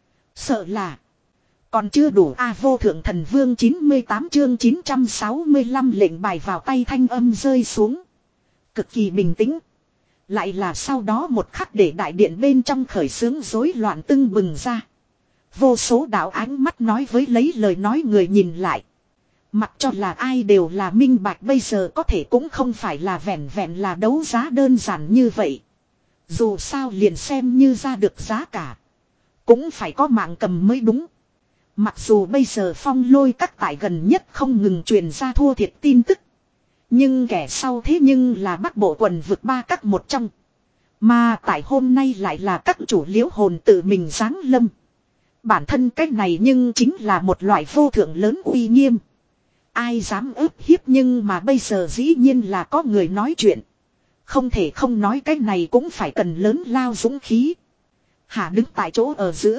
Sợ là. Còn chưa đủ A vô thượng thần vương chín mươi tám chương chín trăm sáu mươi lăm lệnh bài vào tay thanh âm rơi xuống. Cực kỳ bình tĩnh. Lại là sau đó một khắc để đại điện bên trong khởi xướng rối loạn tưng bừng ra. Vô số đạo ánh mắt nói với lấy lời nói người nhìn lại. Mặc cho là ai đều là minh bạch bây giờ có thể cũng không phải là vẹn vẹn là đấu giá đơn giản như vậy. Dù sao liền xem như ra được giá cả. Cũng phải có mạng cầm mới đúng. Mặc dù bây giờ phong lôi các tại gần nhất không ngừng truyền ra thua thiệt tin tức. Nhưng kẻ sau thế nhưng là bắc bộ quần vực ba các một trong. Mà tại hôm nay lại là các chủ liễu hồn tự mình giáng lâm. Bản thân cách này nhưng chính là một loại vô thượng lớn uy nghiêm. Ai dám ức hiếp nhưng mà bây giờ dĩ nhiên là có người nói chuyện. Không thể không nói cái này cũng phải cần lớn lao dũng khí. Hạ đứng tại chỗ ở giữa.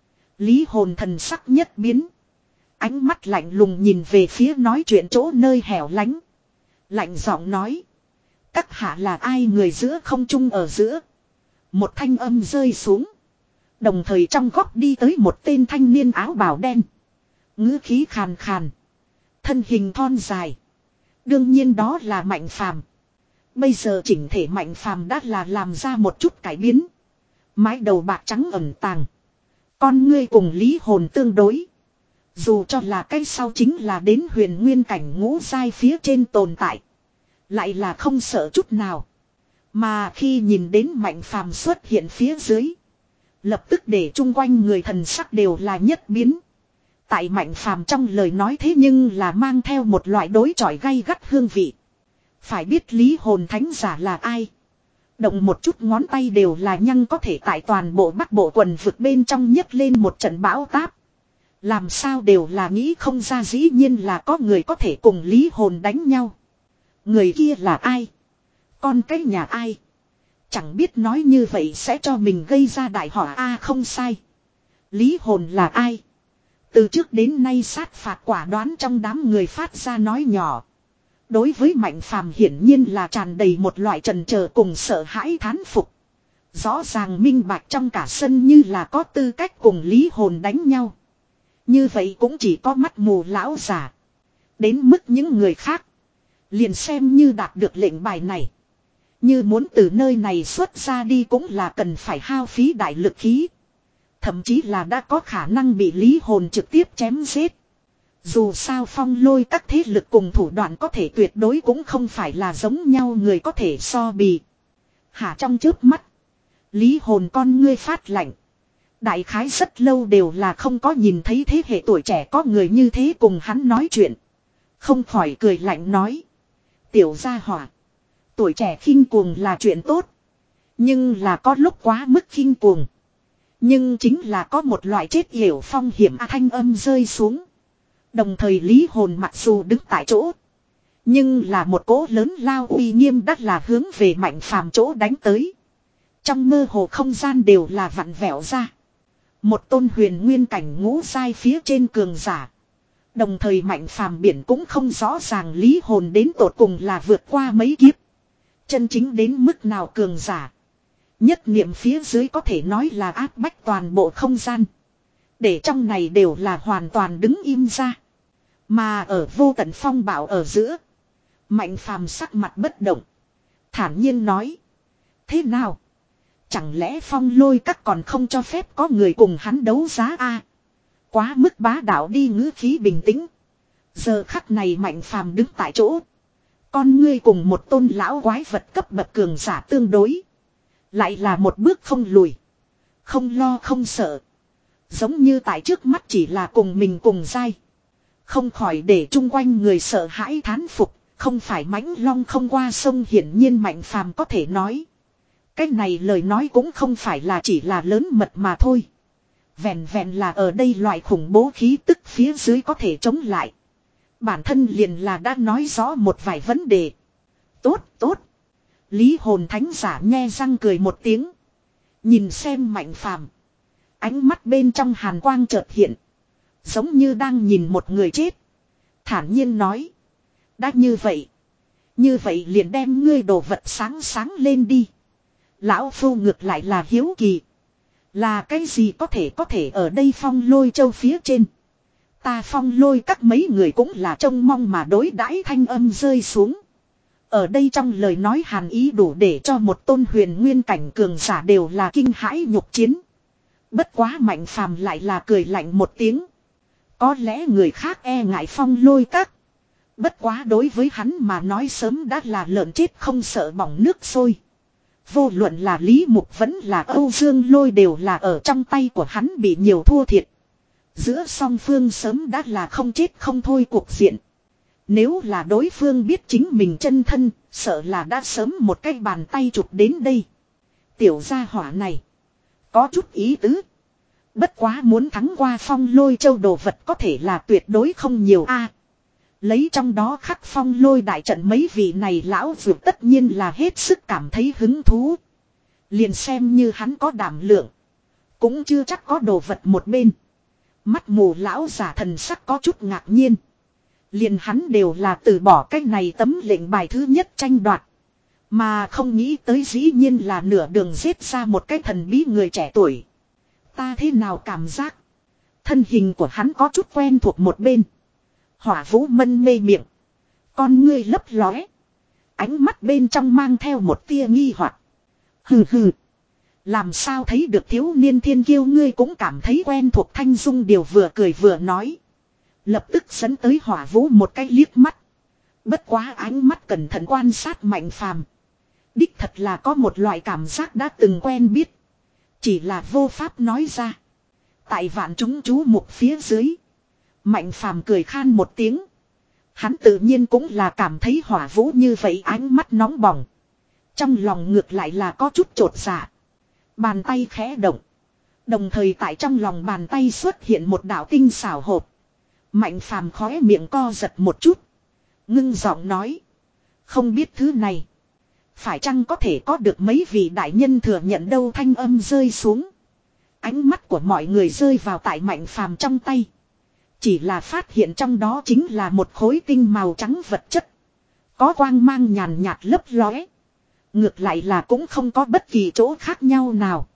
Lý hồn thần sắc nhất biến. Ánh mắt lạnh lùng nhìn về phía nói chuyện chỗ nơi hẻo lánh. Lạnh giọng nói. Các hạ là ai người giữa không trung ở giữa. Một thanh âm rơi xuống. Đồng thời trong góc đi tới một tên thanh niên áo bào đen. Ngữ khí khàn khàn. Thân hình thon dài. Đương nhiên đó là Mạnh Phàm. Bây giờ chỉnh thể Mạnh Phàm đã là làm ra một chút cải biến. Mái đầu bạc trắng ẩn tàng. Con ngươi cùng lý hồn tương đối. Dù cho là cái sau chính là đến huyền nguyên cảnh ngũ giai phía trên tồn tại. Lại là không sợ chút nào. Mà khi nhìn đến Mạnh Phàm xuất hiện phía dưới. Lập tức để chung quanh người thần sắc đều là nhất biến. Tại Mạnh Phàm trong lời nói thế nhưng là mang theo một loại đối chọi gay gắt hương vị. Phải biết lý hồn thánh giả là ai. Động một chút ngón tay đều là nhăng có thể tại toàn bộ Bắc Bộ quần vực bên trong nhấc lên một trận bão táp. Làm sao đều là nghĩ không ra, dĩ nhiên là có người có thể cùng lý hồn đánh nhau. Người kia là ai? Con cái nhà ai? Chẳng biết nói như vậy sẽ cho mình gây ra đại họa a. Không sai. Lý hồn là ai? Từ trước đến nay sát phạt quả đoán trong đám người phát ra nói nhỏ. Đối với Mạnh Phàm hiển nhiên là tràn đầy một loại trần chờ cùng sợ hãi thán phục. Rõ ràng minh bạch trong cả sân như là có tư cách cùng lý hồn đánh nhau. Như vậy cũng chỉ có mắt mù lão giả. Đến mức những người khác. Liền xem như đạt được lệnh bài này. Như muốn từ nơi này xuất ra đi cũng là cần phải hao phí đại lực khí. Thậm chí là đã có khả năng bị lý hồn trực tiếp chém giết. Dù sao phong lôi các thế lực cùng thủ đoạn có thể tuyệt đối cũng không phải là giống nhau người có thể so bì. Hả trong trước mắt. Lý hồn con ngươi phát lạnh. Đại khái rất lâu đều là không có nhìn thấy thế hệ tuổi trẻ có người như thế cùng hắn nói chuyện. Không khỏi cười lạnh nói. Tiểu gia hỏa. Tuổi trẻ khinh cuồng là chuyện tốt. Nhưng là có lúc quá mức khinh cuồng. Nhưng chính là có một loại chết hiểu phong hiểm à, thanh âm rơi xuống. Đồng thời lý hồn mặc dù đứng tại chỗ. Nhưng là một cỗ lớn lao uy nghiêm đắt là hướng về Mạnh Phàm chỗ đánh tới. Trong mơ hồ không gian đều là vặn vẹo ra. Một tôn huyền nguyên cảnh ngũ giai phía trên cường giả. Đồng thời Mạnh Phàm biển cũng không rõ ràng lý hồn đến tột cùng là vượt qua mấy kiếp. Chân chính đến mức nào cường giả. Nhất niệm phía dưới có thể nói là áp bách toàn bộ không gian. Để trong này đều là hoàn toàn đứng im ra. Mà ở vô tận phong bạo ở giữa. Mạnh Phàm sắc mặt bất động. Thản nhiên nói. Thế nào? Chẳng lẽ phong lôi các còn không cho phép có người cùng hắn đấu giá a? Quá mức bá đạo đi, ngữ khí bình tĩnh. Giờ khắc này Mạnh Phàm đứng tại chỗ. Con ngươi cùng một tôn lão quái vật cấp bậc cường giả tương đối. Lại là một bước không lùi. Không lo không sợ. Giống như tại trước mắt chỉ là cùng mình cùng dai. Không khỏi để chung quanh người sợ hãi thán phục. Không phải mãnh long không qua sông, hiển nhiên Mạnh Phàm có thể nói. Cái này lời nói cũng không phải là chỉ là lớn mật mà thôi. Vẹn vẹn là ở đây loại khủng bố khí tức phía dưới có thể chống lại. Bản thân liền là đã nói rõ một vài vấn đề. Tốt, tốt. Lý hồn thánh giả nhe răng cười một tiếng. Nhìn xem Mạnh Phàm. Ánh mắt bên trong hàn quang chợt hiện. Giống như đang nhìn một người chết. Thản nhiên nói. Đã như vậy. Như vậy liền đem ngươi đồ vật sáng sáng lên đi. Lão phu ngược lại là hiếu kỳ. Là cái gì có thể có thể ở đây phong lôi châu phía trên. Ta phong lôi các mấy người cũng là trông mong mà đối đãi, thanh âm rơi xuống. Ở đây trong lời nói hàn ý đủ để cho một tôn huyền nguyên cảnh cường giả đều là kinh hãi nhục chiến. Bất quá Mạnh Phàm lại là cười lạnh một tiếng. Có lẽ người khác e ngại phong lôi các. Bất quá đối với hắn mà nói sớm đã là lợn chết không sợ bỏng nước sôi. Vô luận là Lý Mục vẫn là Âu Dương Lôi đều là ở trong tay của hắn bị nhiều thua thiệt. Giữa song phương sớm đã là không chết không thôi cuộc diện. Nếu là đối phương biết chính mình chân thân, sợ là đã sớm một cái bàn tay chụp đến đây. Tiểu gia hỏa này có chút ý tứ. Bất quá muốn thắng qua phong lôi châu đồ vật có thể là tuyệt đối không nhiều a. Lấy trong đó khắc phong lôi đại trận mấy vị này lão vượt tất nhiên là hết sức cảm thấy hứng thú. Liền xem như hắn có đảm lượng. Cũng chưa chắc có đồ vật một bên. Mắt mù lão giả thần sắc có chút ngạc nhiên. Liền hắn đều là từ bỏ cái này tấm lệnh bài thứ nhất tranh đoạt. Mà không nghĩ tới dĩ nhiên là nửa đường giết ra một cái thần bí người trẻ tuổi. Ta thế nào cảm giác. Thân hình của hắn có chút quen thuộc một bên. Hỏa Vũ mân mê miệng. Con ngươi lấp lóe. Ánh mắt bên trong mang theo một tia nghi hoặc. Hừ hừ. Làm sao thấy được thiếu niên thiên kiêu, ngươi cũng cảm thấy quen thuộc. Thanh Dung Điều vừa cười vừa nói. Lập tức dẫn tới Hỏa Vũ một cái liếc mắt. Bất quá ánh mắt cẩn thận quan sát Mạnh Phàm. Đích thật là có một loại cảm giác đã từng quen biết. Chỉ là vô pháp nói ra. Tại vạn chúng chú mục phía dưới. Mạnh Phàm cười khan một tiếng. Hắn tự nhiên cũng là cảm thấy Hỏa Vũ như vậy ánh mắt nóng bỏng. Trong lòng ngược lại là có chút chột dạ. Bàn tay khẽ động. Đồng thời tại trong lòng bàn tay xuất hiện một đạo tinh xảo hộp. Mạnh Phàm khóe miệng co giật một chút. Ngưng giọng nói. Không biết thứ này. Phải chăng có thể có được mấy vị đại nhân thừa nhận đâu, thanh âm rơi xuống. Ánh mắt của mọi người rơi vào tại Mạnh Phàm trong tay. Chỉ là phát hiện trong đó chính là một khối tinh màu trắng vật chất. Có quang mang nhàn nhạt lấp lóe. Ngược lại là cũng không có bất kỳ chỗ khác nhau nào.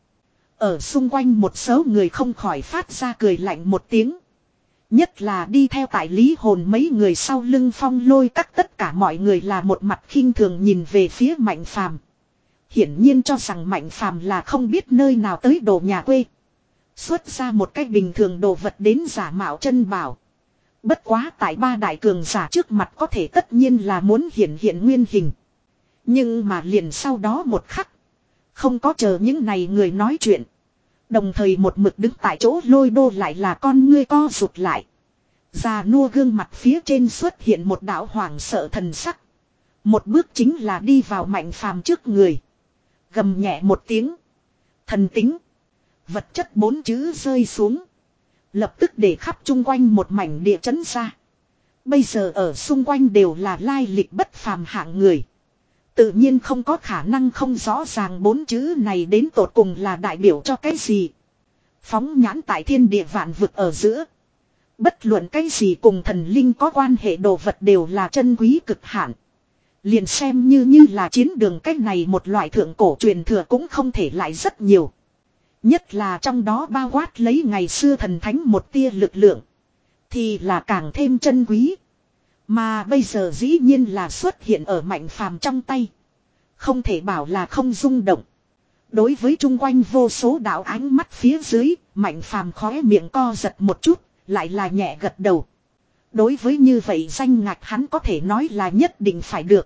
Ở xung quanh một số người không khỏi phát ra cười lạnh một tiếng. Nhất là đi theo tại Lý Hồn mấy người sau lưng Phong Lôi các, tất cả mọi người là một mặt khinh thường nhìn về phía Mạnh Phàm. Hiển nhiên cho rằng Mạnh Phàm là không biết nơi nào tới đồ nhà quê. Xuất ra một cách bình thường đồ vật đến giả mạo chân bảo. Bất quá tại ba đại cường giả trước mặt có thể tất nhiên là muốn hiển hiện nguyên hình. Nhưng mà liền sau đó một khắc. Không có chờ những này người nói chuyện. Đồng thời một mực đứng tại chỗ Lôi Đô lại là con ngươi co rụt lại. Già nua gương mặt phía trên xuất hiện một đạo hoảng sợ thần sắc. Một bước chính là đi vào Mạnh Phàm trước người. Gầm nhẹ một tiếng. Thần tính. Vật chất bốn chữ rơi xuống. Lập tức để khắp chung quanh một mảnh địa chấn ra. Bây giờ ở xung quanh đều là lai lịch bất phàm hạng người. Tự nhiên không có khả năng không rõ ràng bốn chữ này đến tột cùng là đại biểu cho cái gì. Phóng nhãn tại thiên địa vạn vực ở giữa. Bất luận cái gì cùng thần linh có quan hệ đồ vật đều là chân quý cực hạn. Liền xem như như là chiến đường cách này một loại thượng cổ truyền thừa cũng không thể lại rất nhiều. Nhất là trong đó bao quát lấy ngày xưa thần thánh một tia lực lượng. Thì là càng thêm chân quý. Mà bây giờ dĩ nhiên là xuất hiện ở Mạnh Phàm trong tay. Không thể bảo là không rung động. Đối với chung quanh vô số đạo ánh mắt phía dưới, Mạnh Phàm khóe miệng co giật một chút, lại là nhẹ gật đầu. Đối với như vậy danh ngạch hắn có thể nói là nhất định phải được.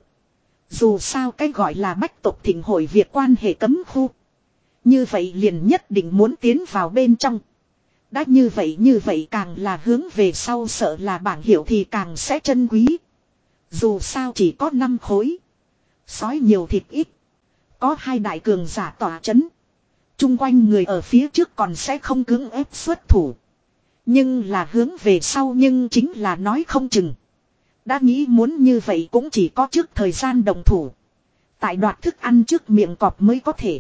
Dù sao cái gọi là bách tộc thịnh hội việc quan hệ cấm khu. Như vậy liền nhất định muốn tiến vào bên trong. Đã như vậy như vậy càng là hướng về sau sợ là bảng hiệu thì càng sẽ chân quý. Dù sao chỉ có năm khối. Sói nhiều thịt ít. Có hai đại cường giả tỏa chấn. Trung quanh người ở phía trước còn sẽ không cưỡng ép xuất thủ. Nhưng là hướng về sau nhưng chính là nói không chừng. Đã nghĩ muốn như vậy cũng chỉ có trước thời gian đồng thủ. Tại đoạt thức ăn trước miệng cọp mới có thể.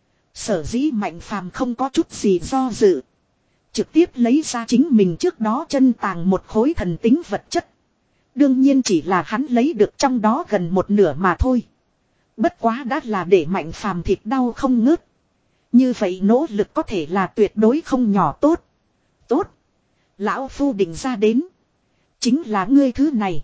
Sở dĩ Mạnh Phàm không có chút gì do dự. Trực tiếp lấy ra chính mình trước đó chân tàng một khối thần tính vật chất. Đương nhiên chỉ là hắn lấy được trong đó gần một nửa mà thôi. Bất quá đã là để Mạnh Phàm thịt đau không ngớt. Như vậy nỗ lực có thể là tuyệt đối không nhỏ tốt. Tốt. Lão Phu định ra đến. Chính là ngươi thứ này.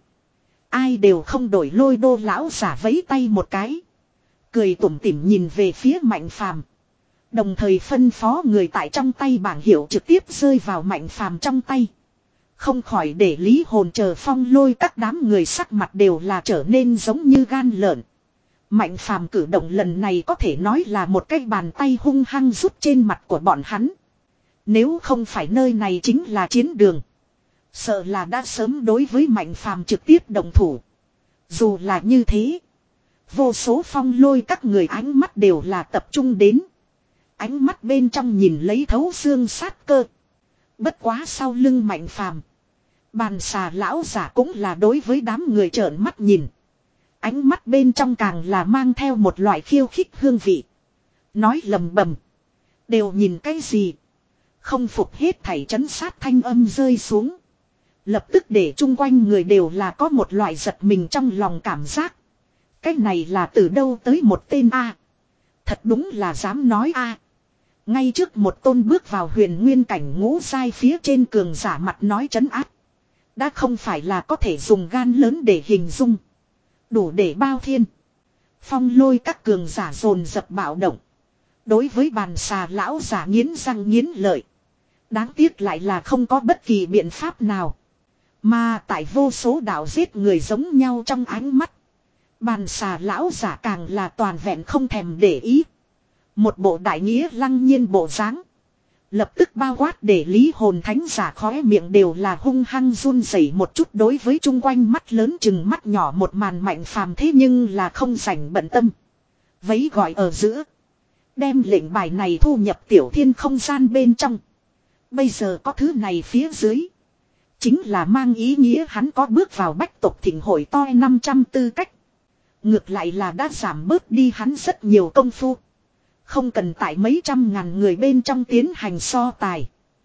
Ai đều không đổi. Lôi Đô lão giả vẫy tay một cái. Cười tủm tỉm nhìn về phía Mạnh Phàm. Đồng thời phân phó người tại trong tay bảng hiệu trực tiếp rơi vào Mạnh Phàm trong tay. Không khỏi để Lý Hồn chờ Phong Lôi các đám người sắc mặt đều là trở nên giống như gan lợn. Mạnh Phàm cử động lần này có thể nói là một cái bàn tay hung hăng rút trên mặt của bọn hắn. Nếu không phải nơi này chính là chiến đường. Sợ là đã sớm đối với Mạnh Phàm trực tiếp động thủ. Dù là như thế. Vô số Phong Lôi các người ánh mắt đều là tập trung đến. Ánh mắt bên trong nhìn lấy thấu xương sát cơ. Bất quá sau lưng Mạnh Phàm, bàn xà lão giả cũng là đối với đám người trợn mắt nhìn. Ánh mắt bên trong càng là mang theo một loại khiêu khích hương vị. Nói lầm bầm. Đều nhìn cái gì. Không phục hết thảy trấn sát thanh âm rơi xuống. Lập tức để chung quanh người đều là có một loại giật mình trong lòng cảm giác. Cái này là từ đâu tới một tên A. Thật đúng là dám nói A. Ngay trước một tôn bước vào huyền nguyên cảnh ngũ giai phía trên cường giả mặt nói trấn áp. Đã không phải là có thể dùng gan lớn để hình dung. Đủ để bao thiên. Phong Lôi các cường giả dồn dập bạo động. Đối với bàn xà lão giả nghiến răng nghiến lợi. Đáng tiếc lại là không có bất kỳ biện pháp nào. Mà tại vô số đạo giết người giống nhau trong ánh mắt. Bàn xà lão giả càng là toàn vẹn không thèm để ý. Một bộ đại nghĩa lăng nhiên bộ dáng. Lập tức bao quát để lý hồn thánh giả khóe miệng đều là hung hăng run rẩy một chút đối với chung quanh mắt lớn chừng mắt nhỏ một màn Mạnh Phàm thế nhưng là không rảnh bận tâm. Vấy gọi ở giữa. Đem lệnh bài này thu nhập tiểu thiên không gian bên trong. Bây giờ có thứ này phía dưới. Chính là mang ý nghĩa hắn có bước vào bách tộc thịnh hội to năm trăm tư cách. Ngược lại là đã giảm bớt đi hắn rất nhiều công phu. Không cần tại mấy trăm ngàn người bên trong tiến hành so tài.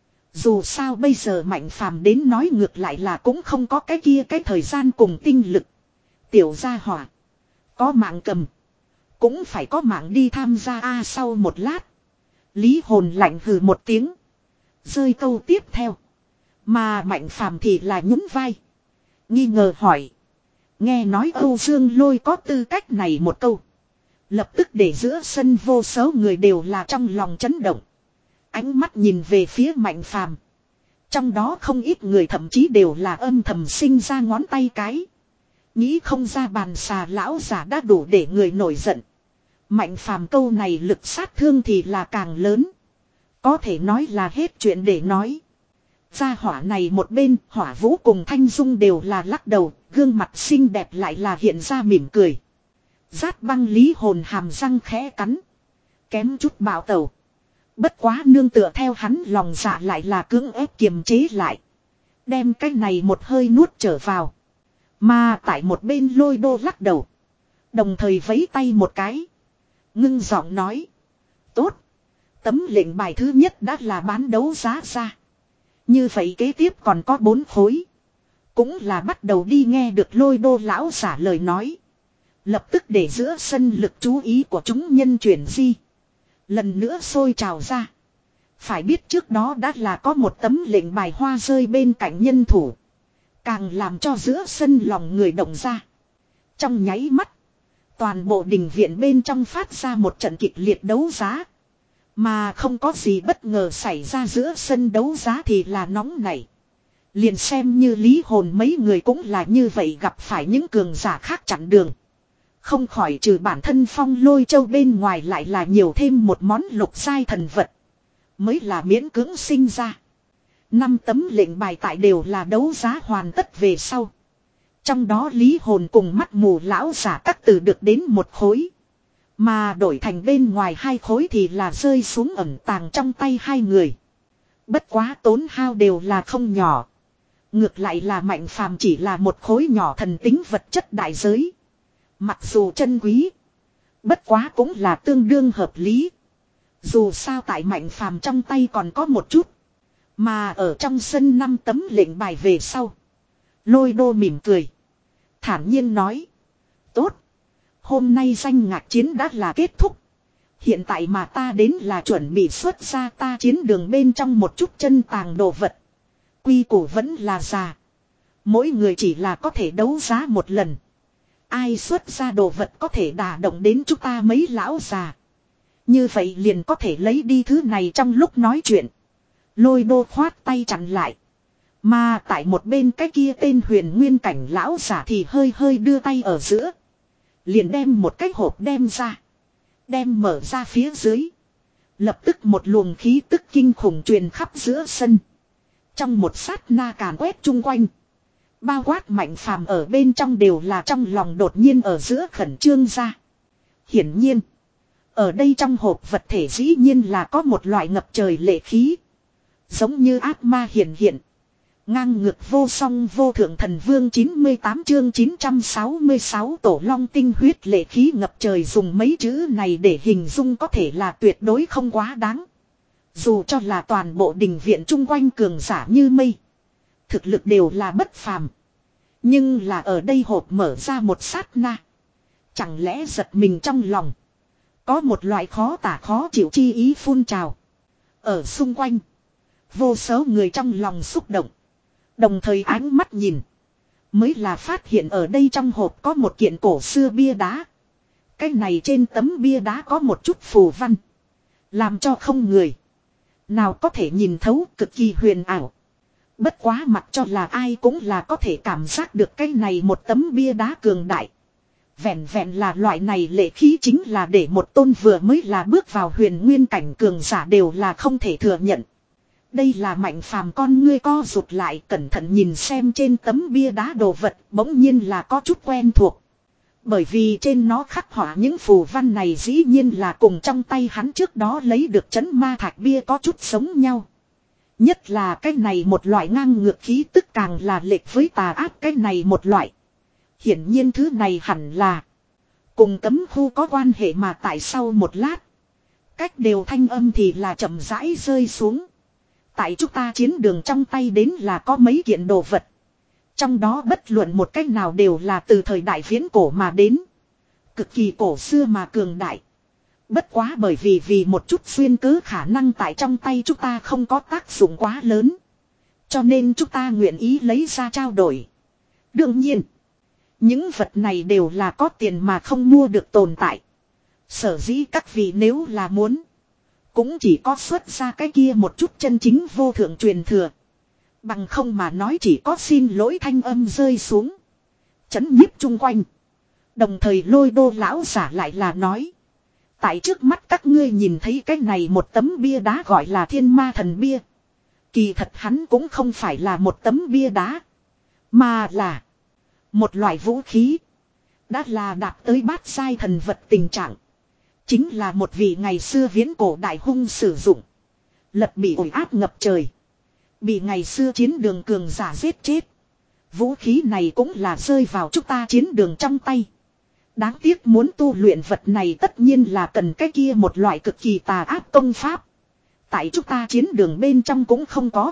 Dù sao bây giờ Mạnh Phàm đến nói ngược lại là cũng không có cái kia cái thời gian cùng tinh lực. Tiểu gia hỏa. Có mạng cầm. Cũng phải có mạng đi tham gia a sau một lát. Lý hồn lạnh hừ một tiếng. Rơi câu tiếp theo. Mà Mạnh Phàm thì là nhún vai. Nghi ngờ hỏi. Nghe nói Âu Dương Lôi có tư cách này một câu. Lập tức để giữa sân vô số người đều là trong lòng chấn động. Ánh mắt nhìn về phía Mạnh Phàm. Trong đó không ít người thậm chí đều là âm thầm sinh ra ngón tay cái. Nghĩ không ra bàn xà lão giả đã đủ để người nổi giận. Mạnh Phàm câu này lực sát thương thì là càng lớn. Có thể nói là hết chuyện để nói. Gia hỏa này một bên Hỏa Vũ cùng Thanh Dung đều là lắc đầu. Gương mặt xinh đẹp lại là hiện ra mỉm cười. Rát băng lý hồn hàm răng khẽ cắn. Kém chút bạo tẩu. Bất quá nương tựa theo hắn lòng dạ lại là cưỡng ép kiềm chế lại. Đem cái này một hơi nuốt trở vào. Mà tại một bên Lôi Đô lắc đầu. Đồng thời vẫy tay một cái. Ngưng giọng nói. Tốt. Tấm lệnh bài thứ nhất đã là bán đấu giá ra. Như vậy kế tiếp còn có bốn khối. Cũng là bắt đầu đi nghe được Lôi Đô lão giả lời nói. Lập tức để giữa sân lực chú ý của chúng nhân chuyển di. Lần nữa sôi trào ra. Phải biết trước đó đã là có một tấm lệnh bài hoa rơi bên cạnh nhân thủ. Càng làm cho giữa sân lòng người động ra. Trong nháy mắt. Toàn bộ đình viện bên trong phát ra một trận kịch liệt đấu giá. Mà không có gì bất ngờ xảy ra giữa sân đấu giá thì là nóng nảy. Liền xem như lý hồn mấy người cũng là như vậy gặp phải những cường giả khác chặn đường. Không khỏi trừ bản thân Phong Lôi Châu bên ngoài lại là nhiều thêm một món lục sai thần vật. Mới là miễn cưỡng sinh ra. Năm tấm lệnh bài tại đều là đấu giá hoàn tất về sau. Trong đó lý hồn cùng mắt mù lão giả các từ được đến một khối. Mà đổi thành bên ngoài hai khối thì là rơi xuống ẩn tàng trong tay hai người. Bất quá tốn hao đều là không nhỏ. Ngược lại là Mạnh Phàm chỉ là một khối nhỏ thần tính vật chất đại giới. Mặc dù chân quý. Bất quá cũng là tương đương hợp lý. Dù sao tại Mạnh Phàm trong tay còn có một chút. Mà ở trong sân năm tấm lệnh bài về sau. Lôi Đô mỉm cười. Thản nhiên nói. Tốt. Hôm nay danh ngạc chiến đã là kết thúc. Hiện tại mà ta đến là chuẩn bị xuất ra ta chiến đường bên trong một chút chân tàng đồ vật. Quy củ vẫn là già. Mỗi người chỉ là có thể đấu giá một lần. Ai xuất ra đồ vật có thể đả động đến chúng ta mấy lão già. Như vậy liền có thể lấy đi thứ này trong lúc nói chuyện. Lôi Đô khoát tay chặn lại. Mà tại một bên cái kia tên huyền nguyên cảnh lão giả thì hơi hơi đưa tay ở giữa. Liền đem một cái hộp đem ra. Đem mở ra phía dưới. Lập tức một luồng khí tức kinh khủng truyền khắp giữa sân. Trong một sát na càn quét chung quanh. Bao quát Mạnh Phàm ở bên trong đều là trong lòng đột nhiên ở giữa khẩn trương ra. Hiển nhiên. Ở đây trong hộp vật thể dĩ nhiên là có một loại ngập trời lệ khí. Giống như ác ma hiện hiện. Ngang ngược vô song vô thượng thần vương chín mươi tám chương chín trăm sáu mươi sáu tổ long tinh huyết lệ khí ngập trời dùng mấy chữ này để hình dung có thể là tuyệt đối không quá đáng. Dù cho là toàn bộ đình viện chung quanh cường giả như mây. Thực lực đều là bất phàm. Nhưng là ở đây hộp mở ra một sát na. Chẳng lẽ giật mình trong lòng. Có một loại khó tả khó chịu chi ý phun trào. Ở xung quanh. Vô số người trong lòng xúc động. Đồng thời ánh mắt nhìn. Mới là phát hiện ở đây trong hộp có một kiện cổ xưa bia đá. Cái này trên tấm bia đá có một chút phù văn. Làm cho không người nào có thể nhìn thấu, cực kỳ huyền ảo. Bất quá mặc cho là ai cũng là có thể cảm giác được cái này một tấm bia đá cường đại. Vẹn vẹn là loại này lệ khí chính là để một tôn vừa mới là bước vào huyền nguyên cảnh cường giả đều là không thể thừa nhận. Đây là Mạnh Phàm con ngươi co rụt lại cẩn thận nhìn xem trên tấm bia đá đồ vật bỗng nhiên là có chút quen thuộc. Bởi vì trên nó khắc họa những phù văn này dĩ nhiên là cùng trong tay hắn trước đó lấy được chấn ma thạch bia có chút giống nhau. Nhất là cái này một loại ngang ngược khí tức càng là lệch với tà ác cái này một loại. Hiển nhiên thứ này hẳn là cùng cấm khu có quan hệ mà tại sau một lát. Cách đều thanh âm thì là chậm rãi rơi xuống. Tại chúng ta chiến đường trong tay đến là có mấy kiện đồ vật. Trong đó bất luận một cách nào đều là từ thời đại viễn cổ mà đến. Cực kỳ cổ xưa mà cường đại. Bất quá bởi vì vì một chút xuyên cớ khả năng tại trong tay chúng ta không có tác dụng quá lớn. Cho nên chúng ta nguyện ý lấy ra trao đổi. Đương nhiên. Những vật này đều là có tiền mà không mua được tồn tại. Sở dĩ các vị nếu là muốn. Cũng chỉ có xuất ra cái kia một chút chân chính vô thượng truyền thừa. Bằng không mà nói chỉ có xin lỗi thanh âm rơi xuống. Chấn nhiếp chung quanh. Đồng thời Lôi Đô lão giả lại là nói. Tại trước mắt các ngươi nhìn thấy cái này một tấm bia đá gọi là Thiên Ma Thần Bia. Kỳ thật hắn cũng không phải là một tấm bia đá. Mà là một loại vũ khí. Đã là đạt tới bát giai thần vật tình trạng. Chính là một vị ngày xưa viễn cổ đại hung sử dụng. Lật bị ổi áp ngập trời. Bị ngày xưa chiến đường cường giả giết chết. Vũ khí này cũng là rơi vào chúng ta chiến đường trong tay. Đáng tiếc muốn tu luyện vật này tất nhiên là cần cái kia một loại cực kỳ tà ác công pháp. Tại chúng ta chiến đường bên trong cũng không có.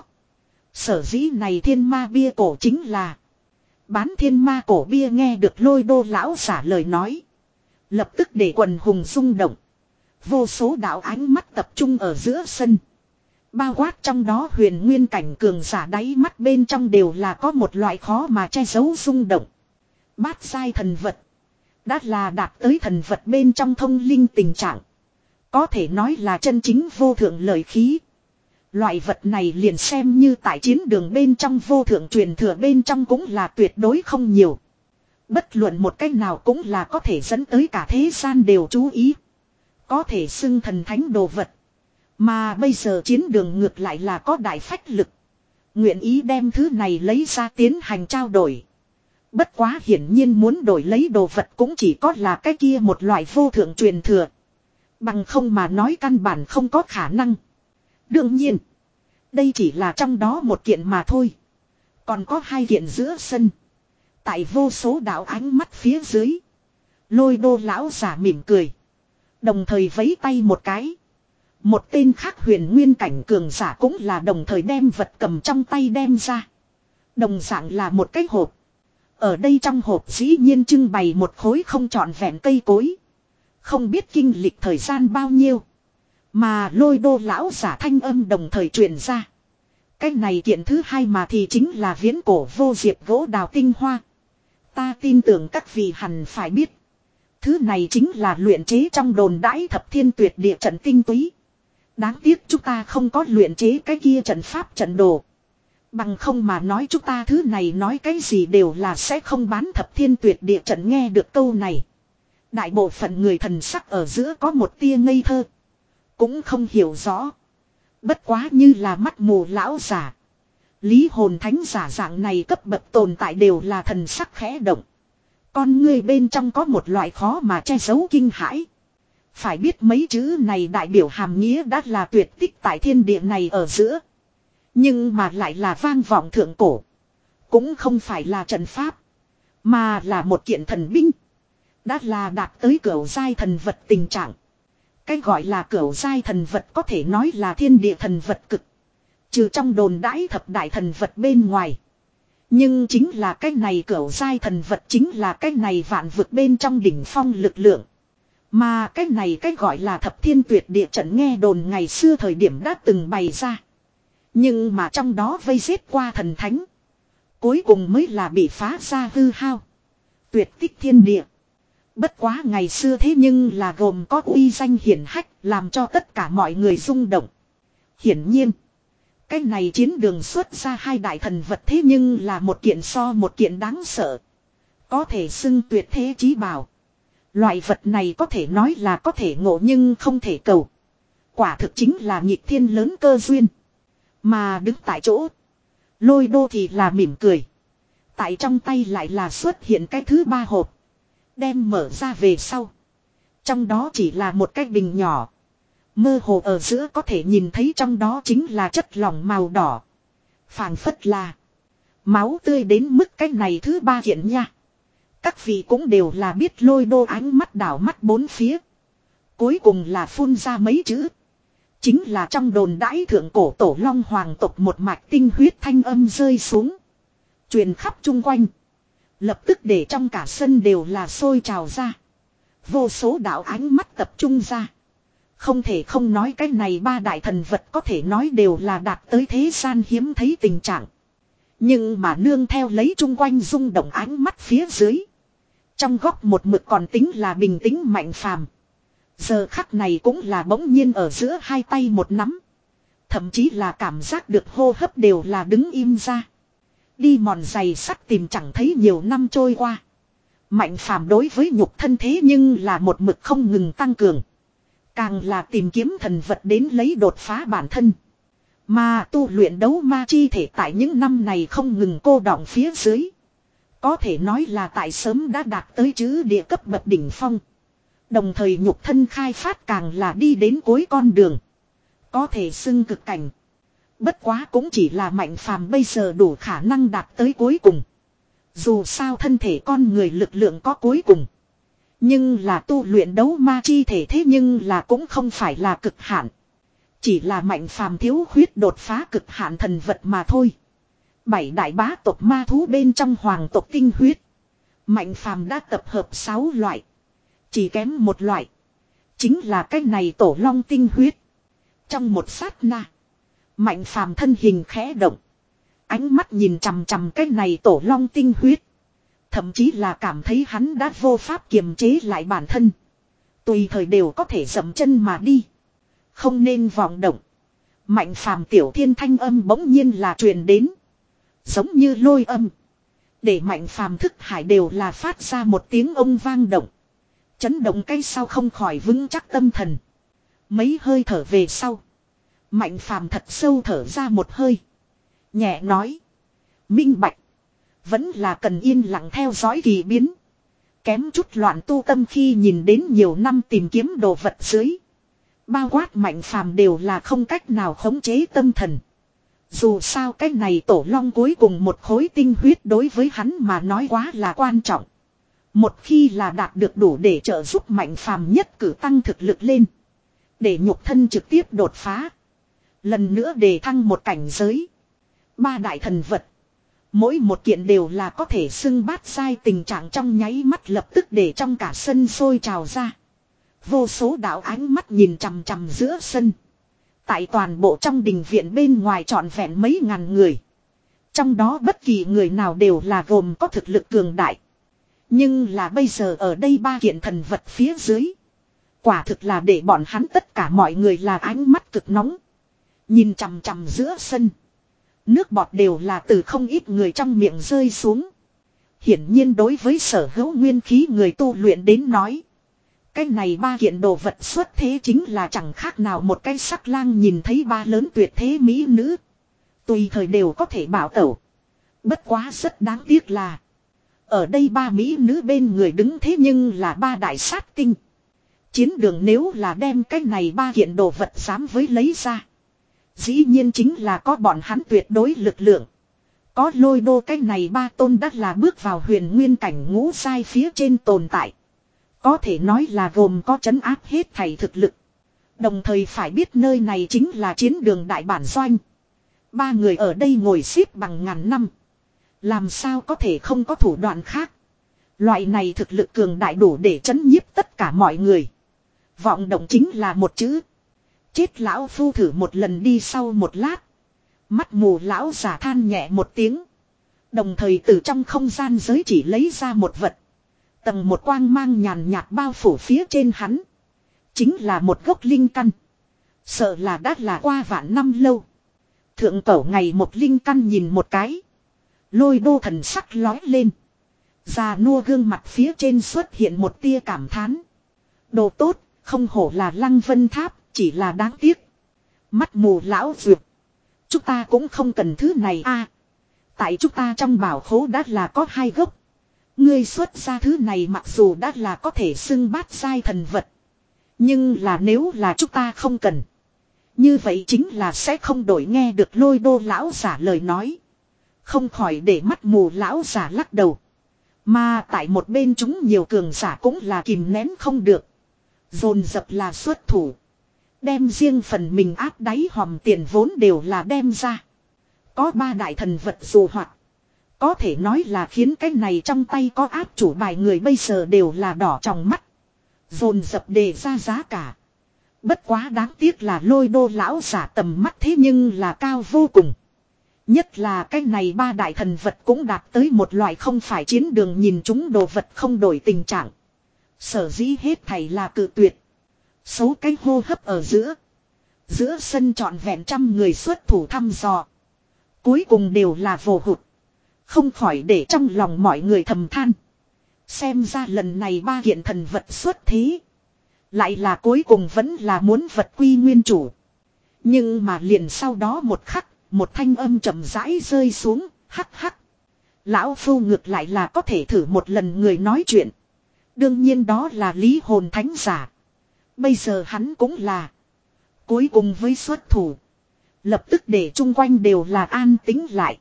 Sở dĩ này thiên ma bia cổ chính là. Bán thiên ma cổ bia nghe được Lôi Đô lão giả lời nói. Lập tức để quần hùng rung động. Vô số đạo ánh mắt tập trung ở giữa sân. Bao quát trong đó huyền nguyên cảnh cường giả đáy mắt bên trong đều là có một loại khó mà che giấu rung động. Bát giai thần vật. Đã là đạt tới thần vật bên trong thông linh tình trạng. Có thể nói là chân chính vô thượng lợi khí. Loại vật này liền xem như tại chiến đường bên trong vô thượng truyền thừa bên trong cũng là tuyệt đối không nhiều. Bất luận một cách nào cũng là có thể dẫn tới cả thế gian đều chú ý. Có thể xưng thần thánh đồ vật. Mà bây giờ chiến đường ngược lại là có đại phách lực. Nguyện ý đem thứ này lấy ra tiến hành trao đổi. Bất quá hiển nhiên muốn đổi lấy đồ vật cũng chỉ có là cái kia một loại vô thượng truyền thừa. Bằng không mà nói căn bản không có khả năng. Đương nhiên. Đây chỉ là trong đó một kiện mà thôi. Còn có hai kiện giữa sân. Tại vô số đạo ánh mắt phía dưới. Lôi Đô lão giả mỉm cười. Đồng thời vẫy tay một cái. Một tên khác huyền nguyên cảnh cường giả cũng là đồng thời đem vật cầm trong tay đem ra. Đồng dạng là một cái hộp. Ở đây trong hộp dĩ nhiên trưng bày một khối không trọn vẹn cây cối. Không biết kinh lịch thời gian bao nhiêu. Mà Lôi Đô lão giả thanh âm đồng thời truyền ra. Cái này kiện thứ hai mà thì chính là viễn cổ vô diệp gỗ đào tinh hoa. Ta tin tưởng các vị hẳn phải biết. Thứ này chính là luyện chế trong đồn đãi thập thiên tuyệt địa trận tinh túy. Đáng tiếc chúng ta không có luyện chế cái kia trận pháp trận đồ. Bằng không mà nói chúng ta thứ này nói cái gì đều là sẽ không bán thập thiên tuyệt địa trận. Nghe được câu này. Đại bộ phận người thần sắc ở giữa có một tia ngây thơ. Cũng không hiểu rõ. Bất quá như là mắt mù lão giả. Lý hồn thánh giả dạng này cấp bậc tồn tại đều là thần sắc khẽ động. Con người bên trong có một loại khó mà che giấu kinh hãi. Phải biết mấy chữ này đại biểu hàm nghĩa đã là tuyệt tích tại thiên địa này ở giữa. Nhưng mà lại là vang vọng thượng cổ. Cũng không phải là trận pháp. Mà là một kiện thần binh. Đã là đạt tới cửu giai thần vật tình trạng. Cái gọi là cửu giai thần vật có thể nói là thiên địa thần vật cực. Trừ trong đồn đãi thập đại thần vật bên ngoài. Nhưng chính là cái này cửu giai thần vật chính là cái này vạn vực bên trong đỉnh phong lực lượng. Mà cái này cái gọi là thập thiên tuyệt địa trận nghe đồn ngày xưa thời điểm đã từng bày ra. Nhưng mà trong đó vây giết qua thần thánh. Cuối cùng mới là bị phá ra hư hao. Tuyệt tích thiên địa. Bất quá ngày xưa thế nhưng là gồm có uy danh hiển hách làm cho tất cả mọi người rung động. Hiển nhiên. cái này chiến đường xuất ra hai đại thần vật thế nhưng là một kiện so một kiện đáng sợ. Có thể xưng tuyệt thế chí bảo. Loại vật này có thể nói là có thể ngộ nhưng không thể cầu. Quả thực chính là nghịch thiên lớn cơ duyên. Mà đứng tại chỗ. Lôi đô thì là mỉm cười. Tại trong tay lại là xuất hiện cái thứ ba hộp. Đem mở ra về sau. Trong đó chỉ là một cái bình nhỏ. Mơ hồ ở giữa có thể nhìn thấy trong đó chính là chất lỏng màu đỏ. Phảng phất là máu tươi đến mức cái này thứ ba kiện nha. Các vị cũng đều là biết lôi đô ánh mắt đảo mắt bốn phía. Cuối cùng là phun ra mấy chữ. Chính là trong đồn đãi thượng cổ tổ long hoàng tộc một mạch tinh huyết thanh âm rơi xuống. Truyền khắp chung quanh. Lập tức để trong cả sân đều là sôi trào ra. Vô số đạo ánh mắt tập trung ra. Không thể không nói cái này ba đại thần vật có thể nói đều là đạt tới thế gian hiếm thấy tình trạng. Nhưng mà nương theo lấy chung quanh rung động ánh mắt phía dưới. Trong góc một mực còn tính là bình tĩnh Mạnh Phàm. Giờ khắc này cũng là bỗng nhiên ở giữa hai tay một nắm. Thậm chí là cảm giác được hô hấp đều là đứng im ra. Đi mòn giày sắt tìm chẳng thấy nhiều năm trôi qua. Mạnh Phàm đối với nhục thân thế nhưng là một mực không ngừng tăng cường. Càng là tìm kiếm thần vật đến lấy đột phá bản thân. Mà tu luyện đấu ma chi thể tại những năm này không ngừng cô đọng phía dưới. Có thể nói là tại sớm đã đạt tới chữ địa cấp bậc đỉnh phong. Đồng thời nhục thân khai phát càng là đi đến cuối con đường. Có thể xưng cực cảnh. Bất quá cũng chỉ là Mạnh Phàm bây giờ đủ khả năng đạt tới cuối cùng. Dù sao thân thể con người lực lượng có cuối cùng. Nhưng là tu luyện đấu ma chi thể thế nhưng là cũng không phải là cực hạn. Chỉ là Mạnh Phàm thiếu khuyết đột phá cực hạn thần vật mà thôi. Bảy đại bá tộc ma thú bên trong hoàng tộc tinh huyết. Mạnh Phàm đã tập hợp sáu loại. Chỉ kém một loại. Chính là cái này tổ long tinh huyết. Trong một sát na. Mạnh Phàm thân hình khẽ động. Ánh mắt nhìn chằm chằm cái này tổ long tinh huyết. Thậm chí là cảm thấy hắn đã vô pháp kiềm chế lại bản thân. Tùy thời đều có thể dậm chân mà đi. Không nên vọng động. Mạnh Phàm tiểu thiên thanh âm bỗng nhiên là truyền đến. Giống như lôi âm. Để Mạnh Phàm thức hải đều là phát ra một tiếng ông vang động. Chấn động cây sau không khỏi vững chắc tâm thần. Mấy hơi thở về sau. Mạnh Phàm thật sâu thở ra một hơi. Nhẹ nói. Minh bạch. Vẫn là cần yên lặng theo dõi kỳ biến. Kém chút loạn tu tâm khi nhìn đến nhiều năm tìm kiếm đồ vật dưới. Bao quát Mạnh Phàm đều là không cách nào khống chế tâm thần. Dù sao cái này tổ long cuối cùng một khối tinh huyết đối với hắn mà nói quá là quan trọng. Một khi là đạt được đủ để trợ giúp Mạnh Phàm nhất cử tăng thực lực lên. Để nhục thân trực tiếp đột phá. Lần nữa đề thăng một cảnh giới. Ba đại thần vật. Mỗi một kiện đều là có thể xưng bát sai tình trạng trong nháy mắt lập tức để trong cả sân sôi trào ra. Vô số đạo ánh mắt nhìn chằm chằm giữa sân. Tại toàn bộ trong đình viện bên ngoài trọn vẹn mấy ngàn người. Trong đó bất kỳ người nào đều là gồm có thực lực cường đại. Nhưng là bây giờ ở đây ba kiện thần vật phía dưới. Quả thực là để bọn hắn tất cả mọi người là ánh mắt cực nóng. Nhìn chằm chằm giữa sân. Nước bọt đều là từ không ít người trong miệng rơi xuống. Hiển nhiên đối với sở hữu nguyên khí người tu luyện đến nói. Cái này ba kiện đồ vật xuất thế chính là chẳng khác nào một cái sắc lang nhìn thấy ba lớn tuyệt thế mỹ nữ. Tùy thời đều có thể bảo tẩu. Bất quá rất đáng tiếc là. Ở đây ba mỹ nữ bên người đứng thế nhưng là ba đại sát tinh. Chiến đường nếu là đem cái này ba kiện đồ vật dám với lấy ra. Dĩ nhiên chính là có bọn hắn tuyệt đối lực lượng. Có lôi đô cái này ba tôn đắt là bước vào huyền nguyên cảnh ngũ sai phía trên tồn tại. Có thể nói là gồm có trấn áp hết thảy thực lực. Đồng thời phải biết nơi này chính là chiến đường đại bản doanh. Ba người ở đây ngồi xếp bằng ngàn năm. Làm sao có thể không có thủ đoạn khác. Loại này thực lực cường đại đủ để chấn nhiếp tất cả mọi người. Vọng động chính là một chữ. Chết lão phu thử một lần đi sau một lát. Mắt mù lão giả than nhẹ một tiếng. Đồng thời từ trong không gian giới chỉ lấy ra một vật. Tầng một quang mang nhàn nhạt bao phủ phía trên hắn. Chính là một gốc linh căn. Sợ là đã là qua vạn năm lâu. Thượng cổ ngày một linh căn nhìn một cái. Lôi đô thần sắc lói lên. Già nua gương mặt phía trên xuất hiện một tia cảm thán. Đồ tốt, không hổ là Lăng Vân Tháp, chỉ là đáng tiếc. Mắt mù lão dược. Chúng ta cũng không cần thứ này a. Tại chúng ta trong bảo khố đã là có hai gốc. Ngươi xuất ra thứ này mặc dù đã là có thể xưng bát giai thần vật. Nhưng là nếu là chúng ta không cần. Như vậy chính là sẽ không đổi, nghe được Lôi đô lão giả lời nói. Không khỏi để mắt mù lão giả lắc đầu. Mà tại một bên chúng nhiều cường giả cũng là kìm nén không được. Dồn dập là xuất thủ. Đem riêng phần mình áp đáy hòm tiền vốn đều là đem ra. Có ba đại thần vật dù hoạt. Có thể nói là khiến cái này trong tay có áp chủ bài người bây giờ đều là đỏ trong mắt. Dồn dập đề ra giá cả. Bất quá đáng tiếc là Lôi đô lão giả tầm mắt thế nhưng là cao vô cùng. Nhất là cái này ba đại thần vật cũng đạt tới một loại không phải chiến đường nhìn chúng đồ vật không đổi tình trạng. Sở dĩ hết thảy là cự tuyệt. Số cái hô hấp ở giữa. Giữa sân trọn vẹn trăm người xuất thủ thăm dò. Cuối cùng đều là vô hụt. Không khỏi để trong lòng mọi người thầm than. Xem ra lần này ba kiện thần vật xuất thế. Lại là cuối cùng vẫn là muốn vật quy nguyên chủ. Nhưng mà liền sau đó một khắc. Một thanh âm chậm rãi rơi xuống. Hắc hắc. Lão Phu ngược lại là có thể thử một lần người nói chuyện. Đương nhiên đó là Lý Hồn Thánh Giả. Bây giờ hắn cũng là. Cuối cùng với xuất thủ. Lập tức để chung quanh đều là an tĩnh lại.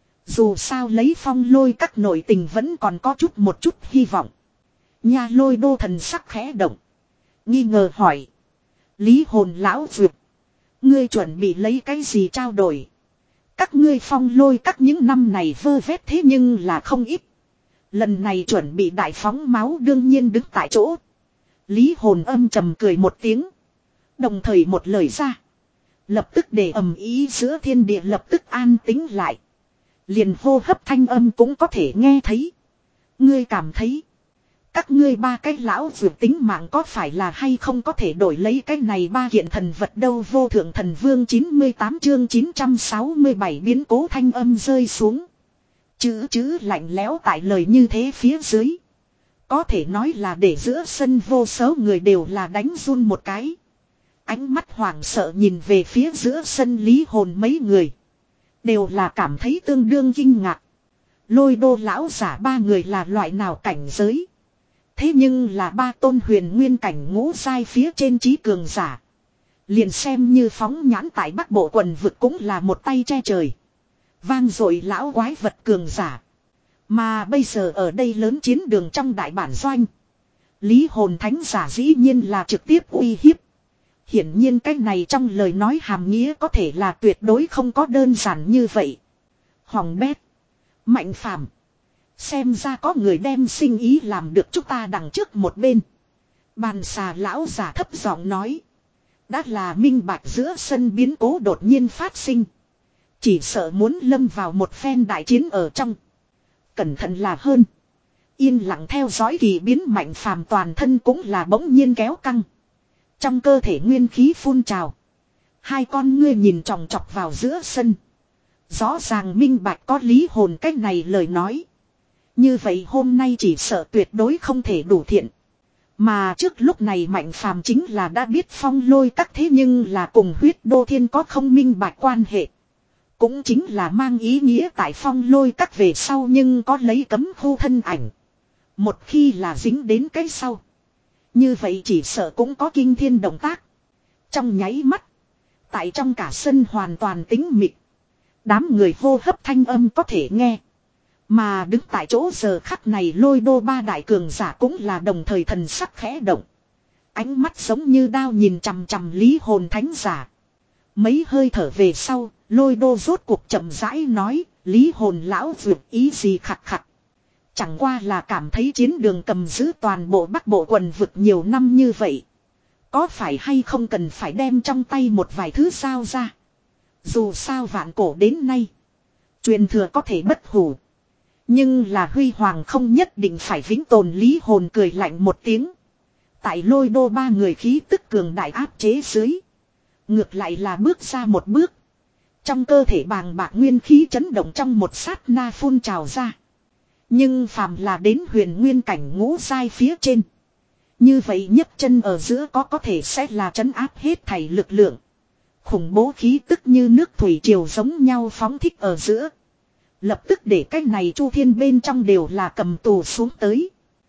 Dù sao lấy Phong Lôi các nội tình vẫn còn có chút một chút hy vọng. Nha Lôi đô thần sắc khẽ động. Nghi ngờ hỏi. Lý Hồn lão duyệt. Ngươi chuẩn bị lấy cái gì trao đổi? Các ngươi Phong Lôi các những năm này vơ vét thế nhưng là không ít. Lần này chuẩn bị đại phóng máu đương nhiên đứng tại chỗ. Lý Hồn âm trầm cười một tiếng. Đồng thời một lời ra. Lập tức để ầm ý giữa thiên địa lập tức an tĩnh lại. Liền hô hấp thanh âm cũng có thể nghe thấy. Ngươi cảm thấy. Các ngươi ba cái lão vượt tính mạng có phải là hay không có thể đổi lấy cái này ba kiện thần vật đâu? Vô thượng thần vương chín mươi tám chương chín trăm sáu mươi bảy biến cố thanh âm rơi xuống. Chữ chữ lạnh lẽo tại lời như thế phía dưới. Có thể nói là để giữa sân vô số người đều là đánh run một cái. Ánh mắt hoảng sợ nhìn về phía giữa sân Lý Hồn mấy người. Đều là cảm thấy tương đương kinh ngạc. Lôi đô lão giả ba người là loại nào cảnh giới. Thế nhưng là ba tôn huyền nguyên cảnh ngũ sai phía trên trí cường giả. Liền xem như phóng nhãn tại Bắc Bộ quần vực cũng là một tay che trời. Vang dội lão quái vật cường giả. Mà bây giờ ở đây lớn chiến đường trong đại bản doanh. Lý Hồn Thánh Giả dĩ nhiên là trực tiếp uy hiếp. Hiển nhiên cái này trong lời nói hàm nghĩa có thể là tuyệt đối không có đơn giản như vậy. Hoàng bét. Mạnh phàm. Xem ra có người đem sinh ý làm được chúng ta đằng trước một bên. Bàn xà lão giả thấp giọng nói. Đã là minh bạch giữa sân biến cố đột nhiên phát sinh. Chỉ sợ muốn lâm vào một phen đại chiến ở trong. Cẩn thận là hơn. Yên lặng theo dõi kỳ biến mạnh phàm toàn thân cũng là bỗng nhiên kéo căng. Trong cơ thể nguyên khí phun trào. Hai con ngươi nhìn chòng chọc vào giữa sân. Rõ ràng minh bạch có Lý Hồn cách này lời nói. Như vậy hôm nay chỉ sợ tuyệt đối không thể đủ thiện. Mà trước lúc này mạnh phàm chính là đã biết Phong Lôi các thế nhưng là cùng huyết đô thiên có không minh bạch quan hệ. Cũng chính là mang ý nghĩa tại Phong Lôi các về sau nhưng có lấy cấm khu thân ảnh. Một khi là dính đến cái sau. Như vậy chỉ sợ cũng có kinh thiên động tác. Trong nháy mắt. Tại trong cả sân hoàn toàn tĩnh mịch. Đám người hô hấp thanh âm có thể nghe. Mà đứng tại chỗ giờ khắc này Lôi đô ba đại cường giả cũng là đồng thời thần sắc khẽ động. Ánh mắt giống như đao nhìn chằm chằm Lý Hồn Thánh Giả. Mấy hơi thở về sau, Lôi đô rốt cuộc chậm rãi nói, Lý Hồn lão vượt ý gì khặt khặt. Chẳng qua là cảm thấy chiến đường cầm giữ toàn bộ Bắc Bộ quần vực nhiều năm như vậy. Có phải hay không cần phải đem trong tay một vài thứ sao ra. Dù sao vạn cổ đến nay. Truyền thừa có thể bất hủ. Nhưng là huy hoàng không nhất định phải vĩnh tồn. Lý Hồn cười lạnh một tiếng. Tại Lôi đô ba người khí tức cường đại áp chế dưới. Ngược lại là bước ra một bước. Trong cơ thể bàng bạc nguyên khí chấn động trong một sát na phun trào ra. Nhưng phàm là đến huyền nguyên cảnh ngũ giai phía trên. Như vậy nhấc chân ở giữa có có thể sẽ là trấn áp hết thảy lực lượng. Khủng bố khí tức như nước thủy triều giống nhau phóng thích ở giữa. Lập tức để cái này chu thiên bên trong đều là cầm tù xuống tới.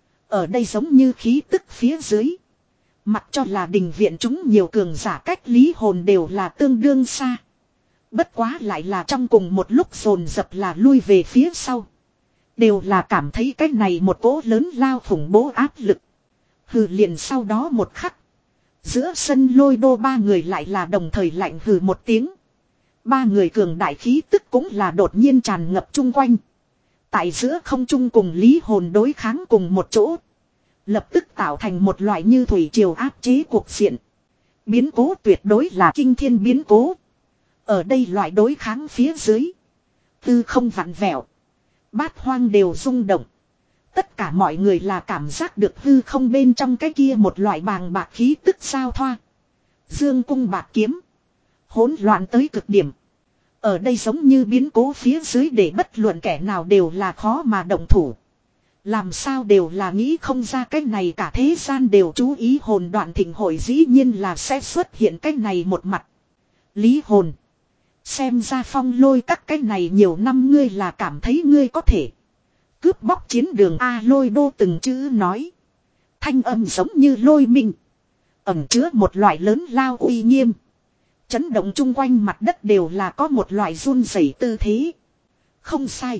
Ở đây giống như khí tức phía dưới. Mặc cho là đình viện chúng nhiều cường giả cách lý hồn đều là tương đương xa. Bất quá lại là trong cùng một lúc dồn dập là lui về phía sau. Đều là cảm thấy cái này một cỗ lớn lao khủng bố áp lực. Hừ liền sau đó một khắc. Giữa sân lôi đô ba người lại là đồng thời lạnh hừ một tiếng. Ba người cường đại khí tức cũng là đột nhiên tràn ngập chung quanh. Tại giữa không trung cùng lý hồn đối kháng cùng một chỗ. Lập tức tạo thành một loại như thủy triều áp chế cuộc diện. Biến cố tuyệt đối là kinh thiên biến cố. Ở đây loại đối kháng phía dưới. Tư không vặn vẹo. Bát hoang đều rung động. Tất cả mọi người là cảm giác được hư không bên trong cái kia một loại bàng bạc khí tức sao thoa. Dương cung bạc kiếm. Hỗn loạn tới cực điểm. Ở đây giống như biến cố phía dưới để bất luận kẻ nào đều là khó mà động thủ. Làm sao đều là nghĩ không ra cái này cả thế gian đều chú ý hồn đoạn thịnh hội dĩ nhiên là sẽ xuất hiện cái này một mặt. Lý hồn. Xem ra phong lôi các cái này nhiều năm ngươi là cảm thấy ngươi có thể. Cướp bóc chiến đường A lôi đô từng chữ nói. Thanh âm giống như lôi minh. Ẩm chứa một loại lớn lao uy nghiêm. Chấn động chung quanh mặt đất đều là có một loại run rẩy tư thế. Không sai.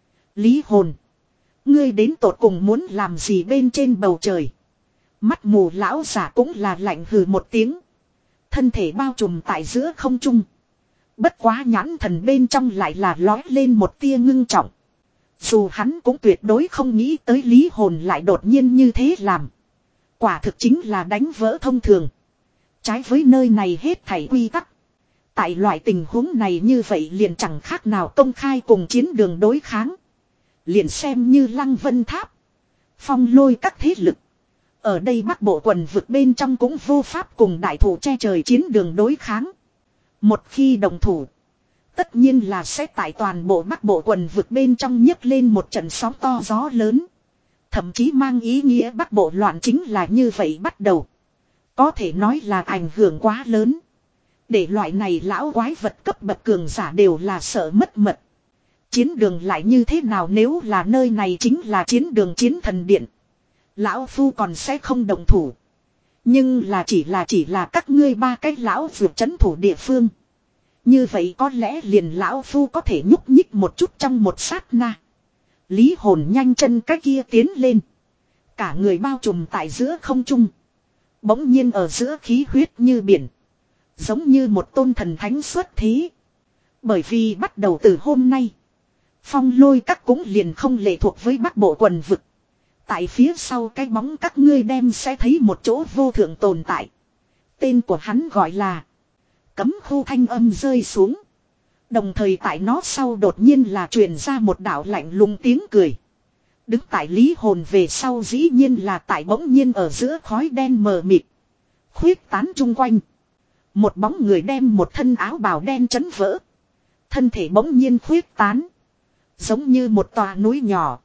Lý hồn. Ngươi đến tột cùng muốn làm gì bên trên bầu trời. Mắt mù lão giả cũng là lạnh hừ một tiếng. Thân thể bao trùm tại giữa không trung. Bất quá nhãn thần bên trong lại là lói lên một tia ngưng trọng. Dù hắn cũng tuyệt đối không nghĩ tới lý hồn lại đột nhiên như thế làm. Quả thực chính là đánh vỡ thông thường. Trái với nơi này hết thảy quy tắc. Tại loại tình huống này như vậy liền chẳng khác nào công khai cùng chiến đường đối kháng. Liền xem như Lăng Vân Tháp. Phong lôi các thế lực. Ở đây Bắc Bộ quần vực bên trong cũng vô pháp cùng đại thủ che trời chiến đường đối kháng. Một khi đồng thủ. Tất nhiên là sẽ tại toàn bộ Bắc Bộ quần vực bên trong nhấc lên một trận sóng to gió lớn. Thậm chí mang ý nghĩa Bắc Bộ loạn chính là như vậy bắt đầu. Có thể nói là ảnh hưởng quá lớn. Để loại này lão quái vật cấp bậc cường giả đều là sợ mất mật. Chiến đường lại như thế nào nếu là nơi này chính là chiến đường chiến thần điện. Lão Phu còn sẽ không đồng thủ. Nhưng là chỉ là chỉ là các ngươi ba cái lão vượt chấn thủ địa phương. Như vậy có lẽ liền lão Phu có thể nhúc nhích một chút trong một sát na. Lý hồn nhanh chân cái kia tiến lên. Cả người bao trùm tại giữa không trung. Bỗng nhiên ở giữa khí huyết như biển. Giống như một tôn thần thánh xuất thế. Bởi vì bắt đầu từ hôm nay. Phong lôi các cũng liền không lệ thuộc với Bắc Bộ quần vực. Tại phía sau cái bóng các ngươi đem sẽ thấy một chỗ vô thượng tồn tại. Tên của hắn gọi là Cấm Khu thanh âm rơi xuống. Đồng thời tại nó sau đột nhiên là truyền ra một đạo lạnh lùng tiếng cười. Đứng tại lý hồn về sau dĩ nhiên là tại bỗng nhiên ở giữa khói đen mờ mịt. Khuyết tán chung quanh. Một bóng người đem một thân áo bào đen chấn vỡ. Thân thể bỗng nhiên khuyết tán. Giống như một tòa núi nhỏ.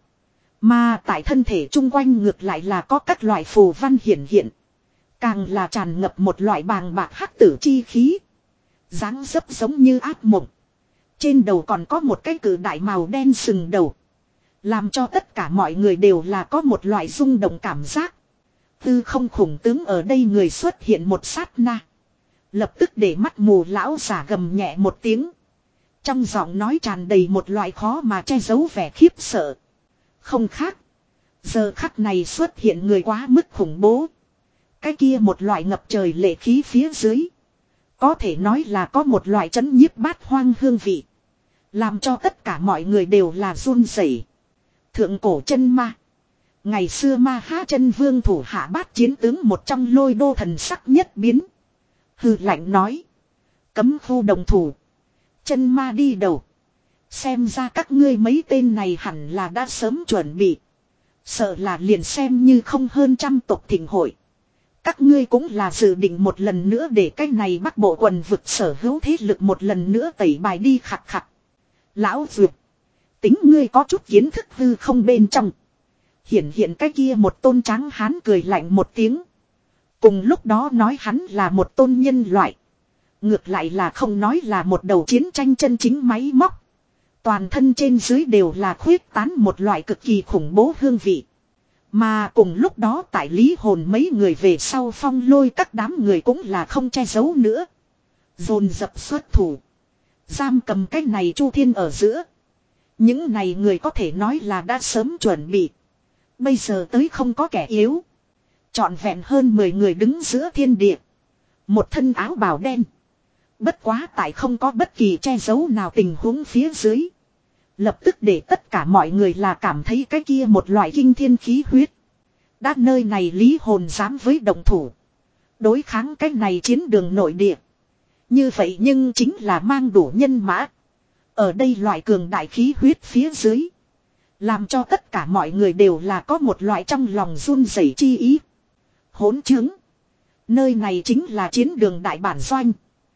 Mà tại thân thể chung quanh ngược lại là có các loại phù văn hiển hiện. Càng là tràn ngập một loại bàng bạc hắc tử chi khí. Dáng dấp giống như ác mộng. Trên đầu còn có một cái cử đại màu đen sừng đầu. Làm cho tất cả mọi người đều là có một loại rung động cảm giác. Tư không khủng tướng ở đây người xuất hiện một sát na. Lập tức để mắt mù lão giả gầm nhẹ một tiếng. Trong giọng nói tràn đầy một loại khó mà che giấu vẻ khiếp sợ. Không khác. Giờ khắc này xuất hiện người quá mức khủng bố. Cái kia một loại ngập trời lệ khí phía dưới. Có thể nói là có một loại chấn nhiếp bát hoang hương vị. Làm cho tất cả mọi người đều là run rẩy. Thượng cổ chân ma. Ngày xưa ma há chân vương thủ hạ bát chiến tướng một trong lôi đô thần sắc nhất biến. Hừ lạnh nói. Cấm khu đồng thủ. Chân ma đi đầu. Xem ra các ngươi mấy tên này hẳn là đã sớm chuẩn bị. Sợ là liền xem như không hơn trăm tộc thịnh hội. Các ngươi cũng là dự định một lần nữa để cái này Bắc Bộ quần vực sở hữu thế lực một lần nữa tẩy bài đi khặt khặt. Lão Duyệt. Tính ngươi có chút kiến thức hư không bên trong. Hiển hiện cái kia một tôn trắng hán cười lạnh một tiếng. Cùng lúc đó nói hắn là một tôn nhân loại. Ngược lại là không nói là một đầu chiến tranh chân chính máy móc. Toàn thân trên dưới đều là khuyết tán một loại cực kỳ khủng bố hương vị. Mà cùng lúc đó tại Lý Hồn mấy người về sau phong lôi các đám người cũng là không che giấu nữa. Dồn dập xuất thủ. Giam cầm cái này Chu Thiên ở giữa. Những này người có thể nói là đã sớm chuẩn bị. Bây giờ tới không có kẻ yếu. Trọn vẹn hơn mười người đứng giữa thiên địa. Một thân áo bào đen. Bất quá tại không có bất kỳ che giấu nào tình huống phía dưới. Lập tức để tất cả mọi người là cảm thấy cái kia một loại kinh thiên khí huyết. Đã nơi này Lý Hồn dám với đồng thủ. Đối kháng cái này chiến đường nội địa. Như vậy nhưng chính là mang đủ nhân mã. Ở đây loại cường đại khí huyết phía dưới. Làm cho tất cả mọi người đều là có một loại trong lòng run rẩy chi ý. Hỗn chứng. Nơi này chính là chiến đường đại bản doanh.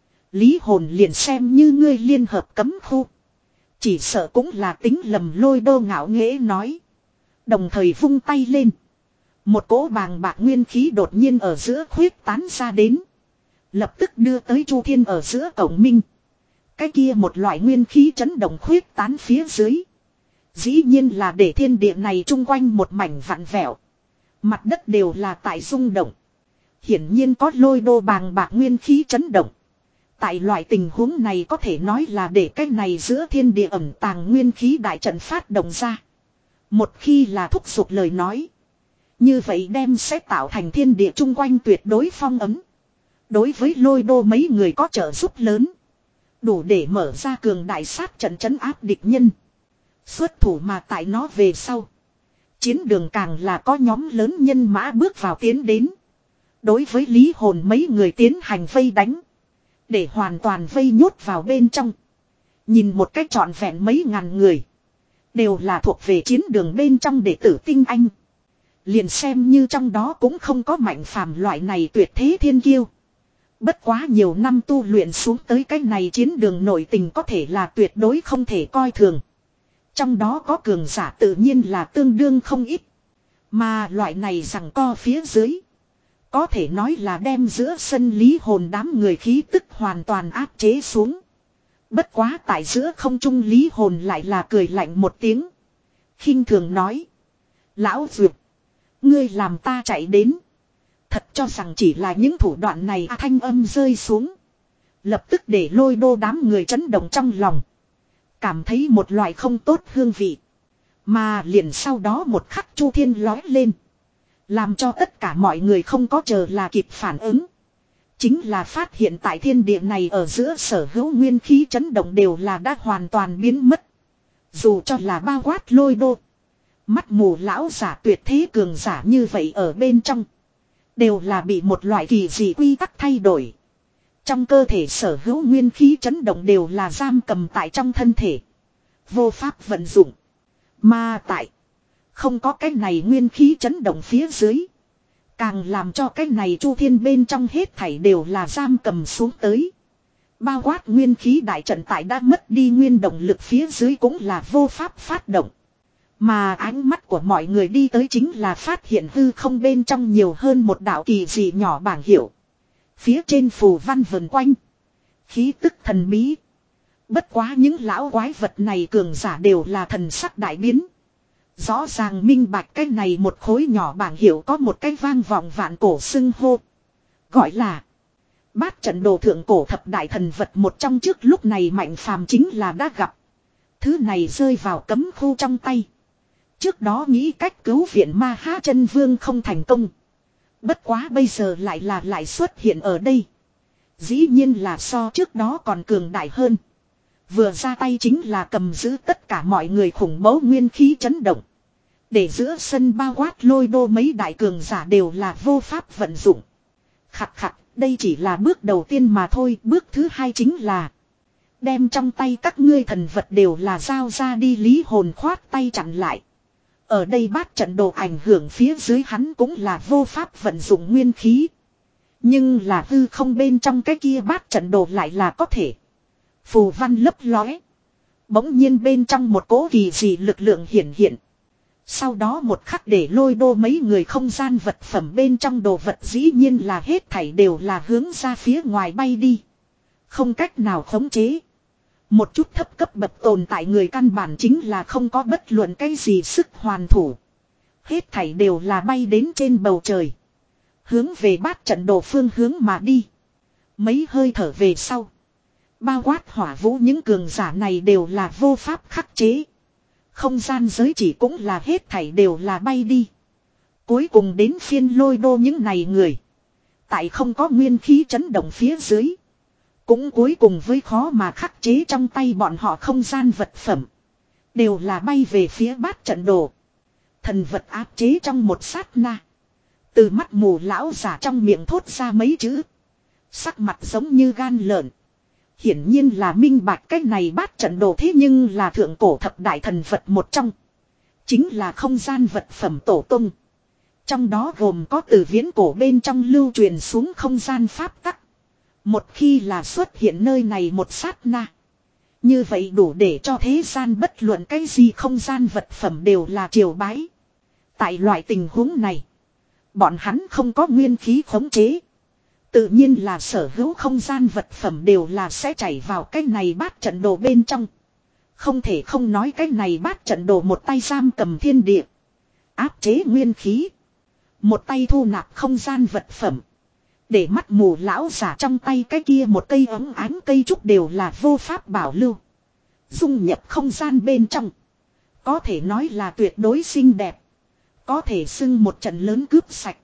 Lý Hồn liền xem như ngươi liên hợp cấm khu. Chỉ sợ cũng là tính lầm Lôi Đô ngạo nghễ nói. Đồng thời vung tay lên. Một cỗ bàng bạc nguyên khí đột nhiên ở giữa khuyết tán ra đến. Lập tức đưa tới Chu Thiên ở giữa cổng minh. Cái kia một loại nguyên khí chấn động khuyết tán phía dưới. Dĩ nhiên là để thiên địa này chung quanh một mảnh vặn vẹo. Mặt đất đều là tại rung động. Hiển nhiên có Lôi Đô bàng bạc nguyên khí chấn động. Tại loại tình huống này có thể nói là để cái này giữa thiên địa ẩn tàng nguyên khí đại trận phát động ra. Một khi là thúc giục lời nói. Như vậy đem sẽ tạo thành thiên địa chung quanh tuyệt đối phong ấm. Đối với Lôi Đô mấy người có trợ giúp lớn. Đủ để mở ra cường đại sát trận trấn áp địch nhân. Xuất thủ mà tại nó về sau. Chiến đường càng là có nhóm lớn nhân mã bước vào tiến đến. Đối với Lý Hồn mấy người tiến hành vây đánh. Để hoàn toàn vây nhốt vào bên trong. Nhìn một cách trọn vẹn mấy ngàn người. Đều là thuộc về chiến đường bên trong đệ tử tinh anh. Liền xem như trong đó cũng không có Mạnh Phàm loại này tuyệt thế thiên kiêu. Bất quá nhiều năm tu luyện xuống tới cái này chiến đường nội tình có thể là tuyệt đối không thể coi thường. Trong đó có cường giả tự nhiên là tương đương không ít. Mà loại này rằng co phía dưới. Có thể nói là đem giữa sân Lý Hồn đám người khí tức hoàn toàn áp chế xuống. Bất quá tại giữa không trung Lý Hồn lại là cười lạnh một tiếng. Khinh thường nói. Lão Duyệt. Ngươi làm ta chạy đến. Thật cho rằng chỉ là những thủ đoạn này à, thanh âm rơi xuống. Lập tức để Lôi Đô đám người chấn động trong lòng. Cảm thấy một loại không tốt hương vị. Mà liền sau đó một khắc Chu Thiên lói lên. Làm cho tất cả mọi người không có chờ là kịp phản ứng. Chính là phát hiện tại thiên địa này ở giữa sở hữu nguyên khí chấn động đều là đã hoàn toàn biến mất. Dù cho là bao quát Lôi Đô. Mắt mù lão giả tuyệt thế cường giả như vậy ở bên trong. Đều là bị một loại kỳ dị quy tắc thay đổi. Trong cơ thể sở hữu nguyên khí chấn động đều là giam cầm tại trong thân thể. Vô pháp vận dụng. Mà tại. Không có cái này nguyên khí chấn động phía dưới. Càng làm cho cái này Chu Thiên bên trong hết thảy đều là giam cầm xuống tới. Bao quát nguyên khí đại trận tại đã mất đi nguyên động lực phía dưới cũng là vô pháp phát động. Mà ánh mắt của mọi người đi tới chính là phát hiện hư không bên trong nhiều hơn một đạo kỳ dị nhỏ bảng hiệu. Phía trên phù văn vần quanh. Khí tức thần bí. Bất quá những lão quái vật này cường giả đều là thần sắc đại biến. Rõ ràng minh bạch cái này một khối nhỏ bảng hiệu có một cái vang vọng vạn cổ xưng hô. Gọi là Bát trận đồ thượng cổ thập đại thần vật một trong trước lúc này Mạnh Phàm chính là đã gặp. Thứ này rơi vào cấm khu trong tay. Trước đó nghĩ cách cứu viện Ma Ha Chân Vương không thành công. Bất quá bây giờ lại là lại xuất hiện ở đây. Dĩ nhiên là so trước đó còn cường đại hơn. Vừa ra tay chính là cầm giữ tất cả mọi người khủng bố nguyên khí chấn động. Để giữa sân bao quát Lôi Đô mấy đại cường giả đều là vô pháp vận dụng. Khặt khặt, đây chỉ là bước đầu tiên mà thôi. Bước thứ hai chính là đem trong tay các ngươi thần vật đều là giao ra đi. Lý Hồn khoát tay chặn lại. Ở đây bát trận đồ ảnh hưởng phía dưới hắn cũng là vô pháp vận dụng nguyên khí. Nhưng là hư không bên trong cái kia bát trận đồ lại là có thể. Phù văn lấp lóe. Bỗng nhiên bên trong một cỗ kỳ dị lực lượng hiển hiện. Sau đó một khắc để lôi đô mấy người không gian vật phẩm bên trong đồ vật dĩ nhiên là hết thảy đều là hướng ra phía ngoài bay đi. Không cách nào khống chế. Một chút thấp cấp bậc tồn tại người căn bản chính là không có bất luận cái gì sức hoàn thủ. Hết thảy đều là bay đến trên bầu trời. Hướng về bát trận đồ phương hướng mà đi. Mấy hơi thở về sau. Bao quát hỏa vũ những cường giả này đều là vô pháp khắc chế. Không gian giới chỉ cũng là hết thảy đều là bay đi. Cuối cùng đến phiên lôi đô những này người. Tại không có nguyên khí chấn động phía dưới. Cũng cuối cùng với khó mà khắc chế trong tay bọn họ không gian vật phẩm. Đều là bay về phía bát trận đồ. Thần vật áp chế trong một sát na. Từ mắt mù lão giả trong miệng thốt ra mấy chữ. Sắc mặt giống như gan lợn. Hiển nhiên là minh bạch cái này bát trận đồ thế nhưng là thượng cổ thập đại thần vật một trong. Chính là không gian vật phẩm tổ tung. Trong đó gồm có từ viễn cổ bên trong lưu truyền xuống không gian pháp tắc. Một khi là xuất hiện nơi này một sát na. Như vậy đủ để cho thế gian bất luận cái gì không gian vật phẩm đều là triều bái. Tại loại tình huống này. Bọn hắn không có nguyên khí khống chế. Tự nhiên là sở hữu không gian vật phẩm đều là sẽ chảy vào cái này bát trận đồ bên trong. Không thể không nói cái này bát trận đồ một tay giam cầm thiên địa. Áp chế nguyên khí. Một tay thu nạp không gian vật phẩm. Để mắt mù lão giả trong tay cái kia một cây ấm ánh cây trúc đều là vô pháp bảo lưu. Dung nhập không gian bên trong. Có thể nói là tuyệt đối xinh đẹp. Có thể xưng một trận lớn cướp sạch.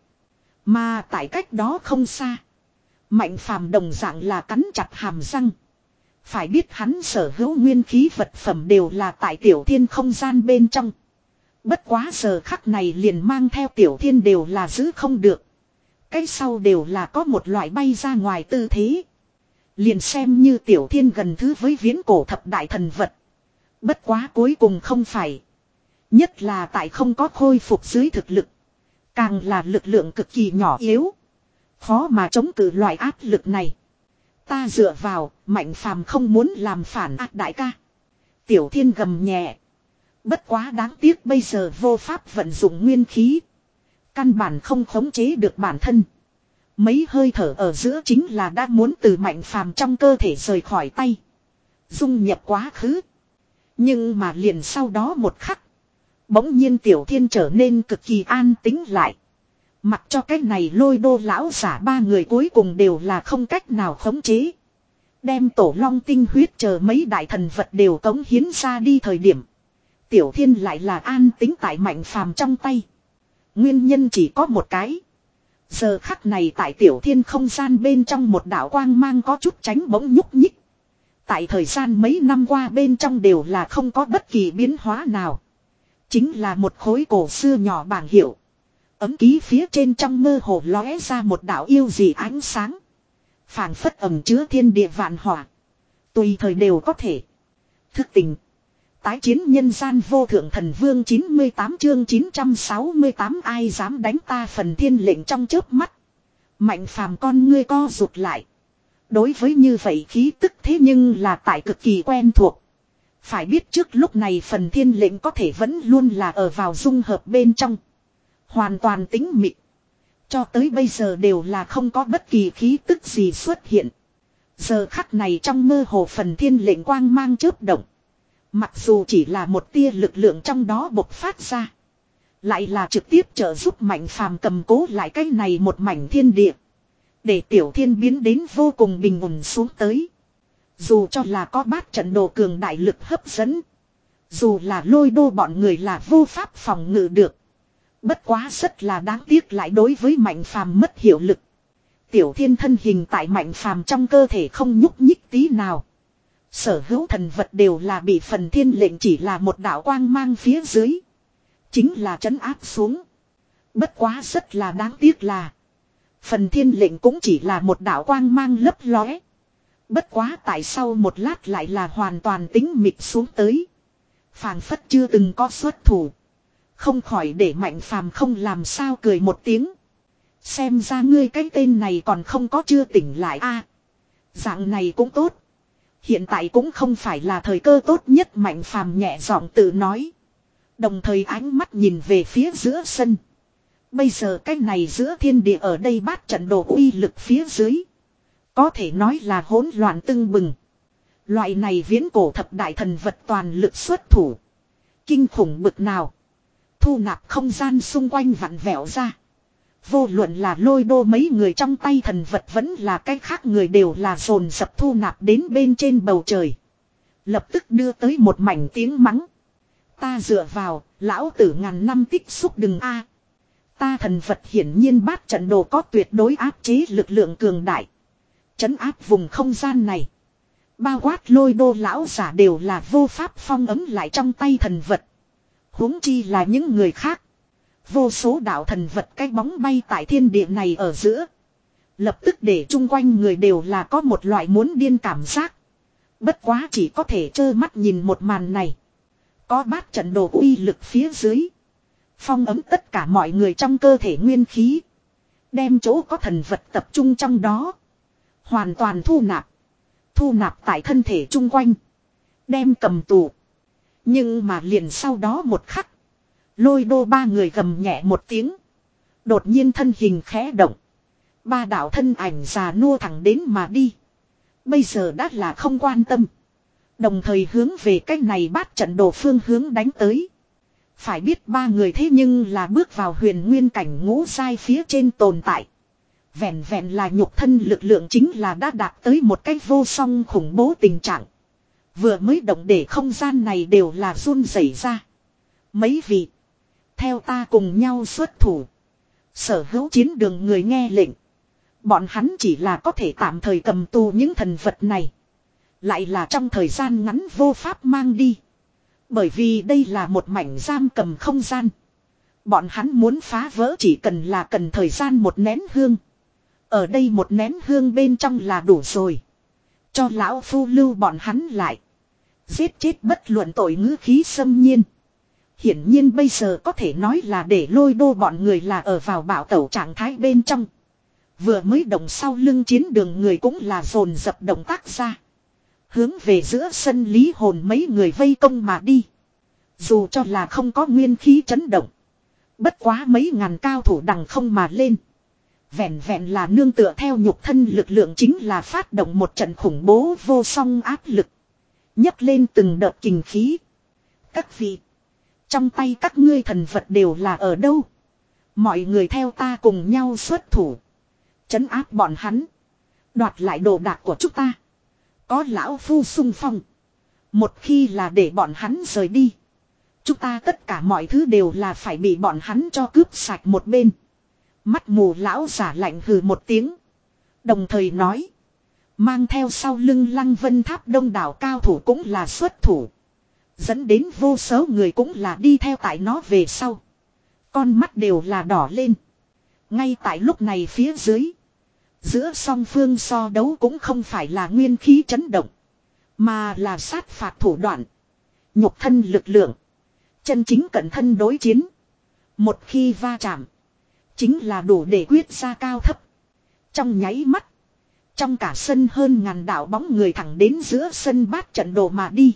Mà tại cách đó không xa. Mạnh phàm đồng dạng là cắn chặt hàm răng. Phải biết hắn sở hữu nguyên khí vật phẩm đều là tại tiểu thiên không gian bên trong. Bất quá giờ khắc này liền mang theo tiểu thiên đều là giữ không được. Cái sau đều là có một loại bay ra ngoài tư thế. Liền xem như tiểu thiên gần thứ với viễn cổ thập đại thần vật. Bất quá cuối cùng không phải. Nhất là tại không có khôi phục dưới thực lực. Càng là lực lượng cực kỳ nhỏ yếu. Khó mà chống cự loại áp lực này. Ta dựa vào, Mạnh phàm không muốn làm phản ác đại ca. Tiểu thiên gầm nhẹ. Bất quá đáng tiếc bây giờ vô pháp vận dụng nguyên khí. Căn bản không khống chế được bản thân. Mấy hơi thở ở giữa chính là đã muốn từ Mạnh phàm trong cơ thể rời khỏi tay. Dung nhập quá khứ. Nhưng mà liền sau đó một khắc. Bỗng nhiên tiểu thiên trở nên cực kỳ an tĩnh lại. Mặc cho cái này lôi đô lão giả ba người cuối cùng đều là không cách nào khống chế. Đem tổ long tinh huyết chờ mấy đại thần vật đều cống hiến ra đi thời điểm. Tiểu thiên lại là an tĩnh tại Mạnh phàm trong tay. Nguyên nhân chỉ có một cái. Giờ khắc này tại tiểu thiên không gian bên trong một đạo quang mang có chút tránh bỗng nhúc nhích. Tại thời gian mấy năm qua bên trong đều là không có bất kỳ biến hóa nào. Chính là một khối cổ xưa nhỏ bảng hiệu. Ấm ký phía trên trong mơ hồ lóe ra một đạo yêu dị ánh sáng. Phảng phất ẩm chứa thiên địa vạn hỏa. Tùy thời đều có thể. Thức tình. Tái chiến nhân gian vô thượng thần vương chín mươi tám chương chín trăm sáu mươi tám ai dám đánh ta phần thiên lệnh trong chớp mắt. Mạnh phàm con ngươi co rụt lại. Đối với như vậy khí tức thế nhưng là tại cực kỳ quen thuộc. Phải biết trước lúc này phần thiên lệnh có thể vẫn luôn là ở vào dung hợp bên trong. Hoàn toàn tĩnh mịch. Cho tới bây giờ đều là không có bất kỳ khí tức gì xuất hiện. Giờ khắc này trong mơ hồ phần thiên lệnh quang mang chớp động. Mặc dù chỉ là một tia lực lượng trong đó bộc phát ra. Lại là trực tiếp trợ giúp Mạnh phàm cầm cố lại cái này một mảnh thiên địa. Để tiểu thiên biến đến vô cùng bình ổn xuống tới. Dù cho là có bát trận đồ cường đại lực hấp dẫn. Dù là lôi đô bọn người là vô pháp phòng ngự được. Bất quá rất là đáng tiếc lại đối với Mạnh phàm mất hiệu lực. Tiểu thiên thân hình tại Mạnh phàm trong cơ thể không nhúc nhích tí nào. Sở hữu thần vật đều là bị phần thiên lệnh chỉ là một đạo quang mang phía dưới. Chính là trấn áp xuống. Bất quá rất là đáng tiếc là. Phần thiên lệnh cũng chỉ là một đạo quang mang lấp lóe. Bất quá tại sau một lát lại là hoàn toàn tĩnh mịch xuống tới. Phảng phất chưa từng có xuất thủ. Không khỏi để Mạnh phàm không làm sao cười một tiếng. Xem ra ngươi cái tên này còn không có chưa tỉnh lại a. Dạng này cũng tốt. Hiện tại cũng không phải là thời cơ tốt nhất, Mạnh Phàm nhẹ giọng tự nói. Đồng thời ánh mắt nhìn về phía giữa sân. Bây giờ cái này giữa thiên địa ở đây bát trận đồ uy lực phía dưới. Có thể nói là hỗn loạn tưng bừng. Loại này viễn cổ thập đại thần vật toàn lực xuất thủ. Kinh khủng bực nào. Thu nạp không gian xung quanh vặn vẹo ra. Vô luận là Lôi Đô mấy người trong tay thần vật vẫn là cái khác người đều là dồn dập thu nạp đến bên trên bầu trời. Lập tức đưa tới một mảnh tiếng mắng. Ta dựa vào, lão tử ngàn năm tích xúc đừng a. Ta thần vật hiển nhiên bát trận đồ có tuyệt đối áp chế lực lượng cường đại. Trấn áp vùng không gian này. Bao quát Lôi Đô lão giả đều là vô pháp phong ấm lại trong tay thần vật. Huống chi là những người khác. Vô số đạo thần vật cái bóng bay tại thiên địa này ở giữa. Lập tức để chung quanh người đều là có một loại muốn điên cảm giác. Bất quá chỉ có thể trơ mắt nhìn một màn này. Có bát trận đồ uy lực phía dưới. Phong ấm tất cả mọi người trong cơ thể nguyên khí. Đem chỗ có thần vật tập trung trong đó. Hoàn toàn thu nạp. Thu nạp tại thân thể chung quanh. Đem cầm tù. Nhưng mà liền sau đó một khắc. Lôi Đô ba người gầm nhẹ một tiếng. Đột nhiên thân hình khẽ động. Ba đạo thân ảnh già nua thẳng đến mà đi. Bây giờ đã là không quan tâm. Đồng thời hướng về cách này bát trận đồ phương hướng đánh tới. Phải biết ba người thế nhưng là bước vào huyền nguyên cảnh ngũ giai phía trên tồn tại. Vẹn vẹn là nhục thân lực lượng chính là đã đạt tới một cách vô song khủng bố tình trạng. Vừa mới động để không gian này đều là run rẩy ra. Mấy vị. Theo ta cùng nhau xuất thủ. Sở hữu chiến đường người nghe lệnh. Bọn hắn chỉ là có thể tạm thời cầm tù những thần vật này. Lại là trong thời gian ngắn vô pháp mang đi. Bởi vì đây là một mảnh giam cầm không gian. Bọn hắn muốn phá vỡ chỉ cần là cần thời gian một nén hương. Ở đây một nén hương bên trong là đủ rồi. Cho lão phu lưu bọn hắn lại. Giết chết bất luận tội ngữ khí xâm nhiên. Hiển nhiên bây giờ có thể nói là để Lôi Đô bọn người là ở vào bạo tẩu trạng thái bên trong. Vừa mới động sau lưng chiến đường người cũng là dồn dập động tác ra. Hướng về giữa sân Lý Hồn mấy người vây công mà đi. Dù cho là không có nguyên khí chấn động. Bất quá mấy ngàn cao thủ đằng không mà lên. Vẹn vẹn là nương tựa theo nhục thân lực lượng chính là phát động một trận khủng bố vô song áp lực. Nhấc lên từng đợt kình khí. Các vị. Trong tay các ngươi thần vật đều là ở đâu? Mọi người theo ta cùng nhau xuất thủ. Trấn áp bọn hắn. Đoạt lại đồ đạc của chúng ta. Có lão phu xung phong. Một khi là để bọn hắn rời đi. Chúng ta tất cả mọi thứ đều là phải bị bọn hắn cho cướp sạch một bên. Mắt mù lão giả lạnh hừ một tiếng. Đồng thời nói. Mang theo sau lưng Lăng Vân Tháp đông đảo cao thủ cũng là xuất thủ. Dẫn đến vô số người cũng là đi theo tại nó về sau. Con mắt đều là đỏ lên. Ngay tại lúc này phía dưới. Giữa song phương so đấu cũng không phải là nguyên khí chấn động. Mà là sát phạt thủ đoạn. Nhục thân lực lượng. Chân chính cận thân đối chiến. Một khi va chạm. Chính là đủ để quyết ra cao thấp. Trong nháy mắt. Trong cả sân hơn ngàn đạo bóng người thẳng đến giữa sân bát trận đồ mà đi.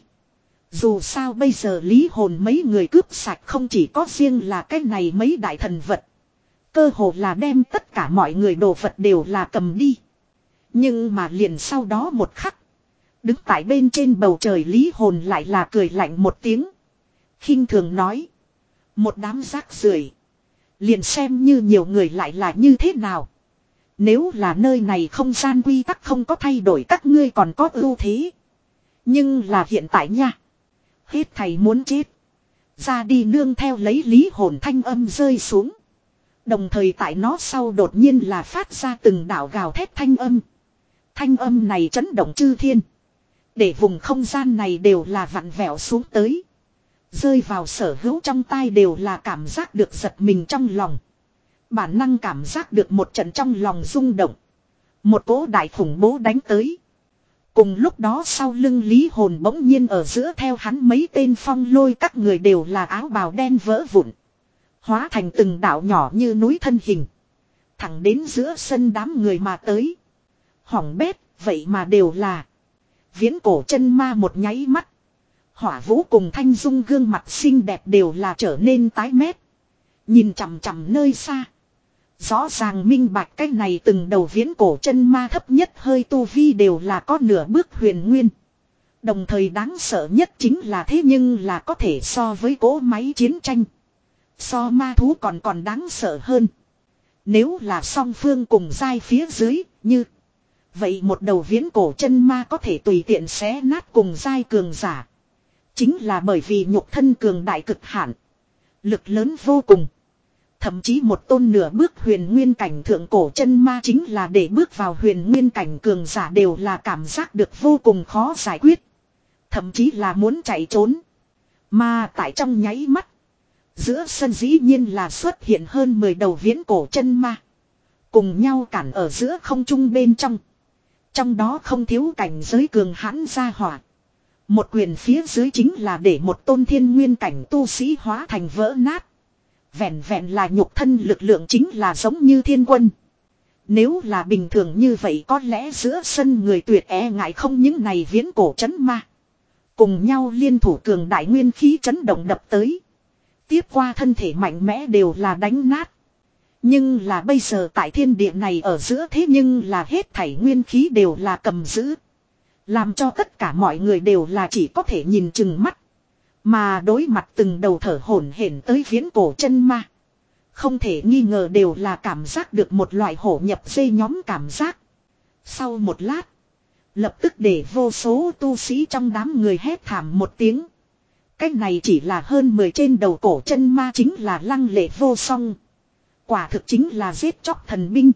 Dù sao bây giờ Lý Hồn mấy người cướp sạch không chỉ có riêng là cái này mấy đại thần vật. Cơ hồ là đem tất cả mọi người đồ vật đều là cầm đi. Nhưng mà liền sau đó một khắc. Đứng tại bên trên bầu trời Lý Hồn lại là cười lạnh một tiếng. Khinh thường nói. Một đám rác rưởi. Liền xem như nhiều người lại là như thế nào. Nếu là nơi này không gian quy tắc không có thay đổi các ngươi còn có ưu thế. Nhưng là hiện tại nha. Hết thầy muốn chết. Ra đi nương theo lấy Lý Hồn thanh âm rơi xuống. Đồng thời tại nó sau đột nhiên là phát ra từng đạo gào thét thanh âm. Thanh âm này chấn động chư thiên. Để vùng không gian này đều là vặn vẹo xuống tới. Rơi vào sở hữu trong tai đều là cảm giác được giật mình trong lòng. Bản năng cảm giác được một trận trong lòng rung động. Một cỗ đại khủng bố đánh tới. Cùng lúc đó sau lưng Lý Hồn bỗng nhiên ở giữa theo hắn mấy tên phong lôi các người đều là áo bào đen vỡ vụn. Hóa thành từng đạo nhỏ như núi thân hình. Thẳng đến giữa sân đám người mà tới. Hỏng bét, vậy mà đều là. Viễn cổ chân ma một nháy mắt. Hỏa Vũ cùng Thanh Dung gương mặt xinh đẹp đều là trở nên tái mét. Nhìn chằm chằm nơi xa. Rõ ràng minh bạch cái này từng đầu viễn cổ chân ma thấp nhất hơi tu vi đều là có nửa bước huyền nguyên. Đồng thời đáng sợ nhất chính là thế nhưng là có thể so với cỗ máy chiến tranh. So ma thú còn còn đáng sợ hơn. Nếu là song phương cùng giai phía dưới, như vậy một đầu viễn cổ chân ma có thể tùy tiện xé nát cùng giai cường giả. Chính là bởi vì nhục thân cường đại cực hạn. Lực lớn vô cùng. Thậm chí một tôn nửa bước huyền nguyên cảnh thượng cổ chân ma chính là để bước vào huyền nguyên cảnh cường giả đều là cảm giác được vô cùng khó giải quyết. Thậm chí là muốn chạy trốn. Mà tại trong nháy mắt. Giữa sân dĩ nhiên là xuất hiện hơn mười đầu viễn cổ chân ma. Cùng nhau cản ở giữa không trung bên trong. Trong đó không thiếu cảnh giới cường hãn gia hỏa. Một quyền phía dưới chính là để một tôn thiên nguyên cảnh tu sĩ hóa thành vỡ nát. Vẹn vẹn là nhục thân lực lượng chính là giống như thiên quân. Nếu là bình thường như vậy có lẽ giữa sân người tuyệt e ngại không những này viễn cổ chấn ma. Cùng nhau liên thủ cường đại nguyên khí chấn động đập tới. Tiếp qua thân thể mạnh mẽ đều là đánh nát. Nhưng là bây giờ tại thiên địa này ở giữa thế nhưng là hết thảy nguyên khí đều là cầm giữ. Làm cho tất cả mọi người đều là chỉ có thể nhìn chừng mắt. Mà đối mặt từng đầu thở hổn hển tới viễn cổ chân ma. Không thể nghi ngờ đều là cảm giác được một loại hổ nhập dây nhóm cảm giác. Sau một lát. Lập tức để vô số tu sĩ trong đám người hét thảm một tiếng. Cái này chỉ là hơn mười trên đầu cổ chân ma chính là lăng lệ vô song. Quả thực chính là giết chóc thần binh.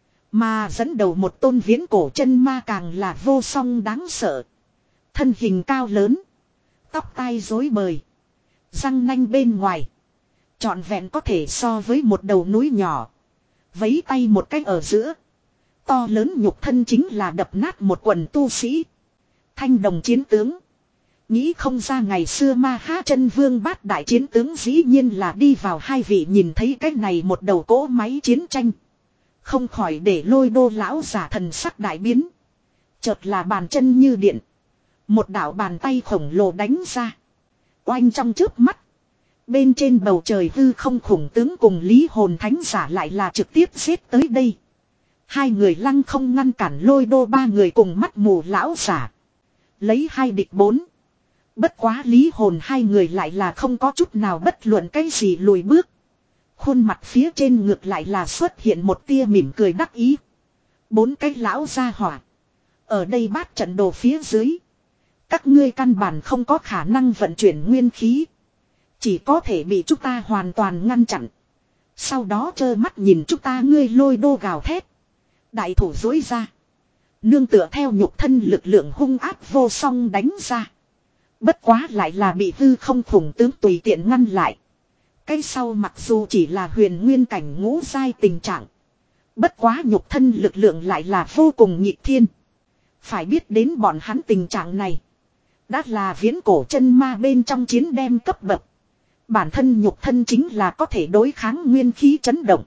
Mà dẫn đầu một tôn viễn cổ chân ma càng là vô song đáng sợ. Thân hình cao lớn. Tóc tai rối bời. Răng nanh bên ngoài. Trọn vẹn có thể so với một đầu núi nhỏ. Vấy tay một cách ở giữa. To lớn nhục thân chính là đập nát một quần tu sĩ. Thanh đồng chiến tướng. Nghĩ không ra ngày xưa ma há chân vương bát đại chiến tướng dĩ nhiên là đi vào hai vị nhìn thấy cái này một đầu cỗ máy chiến tranh. Không khỏi để Lôi Đô lão giả thần sắc đại biến. Chợt là bàn chân như điện. Một đạo bàn tay khổng lồ đánh ra. Oanh trong trước mắt. Bên trên bầu trời hư không khủng tướng cùng Lý Hồn Thánh giả lại là trực tiếp giết tới đây. Hai người lăng không ngăn cản Lôi Đô ba người cùng mắt mù lão giả. Lấy hai địch bốn. Bất quá Lý Hồn hai người lại là không có chút nào bất luận cái gì lùi bước. Khuôn mặt phía trên ngược lại là xuất hiện một tia mỉm cười đắc ý. Bốn cái lão gia hỏa. Ở đây bát trận đồ phía dưới. Các ngươi căn bản không có khả năng vận chuyển nguyên khí. Chỉ có thể bị chúng ta hoàn toàn ngăn chặn. Sau đó trơ mắt nhìn chúng ta ngươi Lôi Đô gào thét. Đại thủ dối ra. Nương tựa theo nhục thân lực lượng hung áp vô song đánh ra. Bất quá lại là bị hư không khủng tướng tùy tiện ngăn lại. Cái sau mặc dù chỉ là huyền nguyên cảnh ngũ giai tình trạng. Bất quá nhục thân lực lượng lại là vô cùng nhịp thiên. Phải biết đến bọn hắn tình trạng này. Đã là viễn cổ chân ma bên trong chiến đem cấp bậc. Bản thân nhục thân chính là có thể đối kháng nguyên khí chấn động.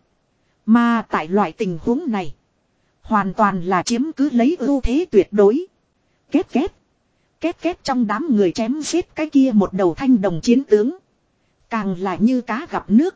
Mà tại loại tình huống này. Hoàn toàn là chiếm cứ lấy ưu thế tuyệt đối. Kết kết. Kết kết trong đám người chém giết cái kia một đầu thanh đồng chiến tướng. Càng là như cá gặp nước.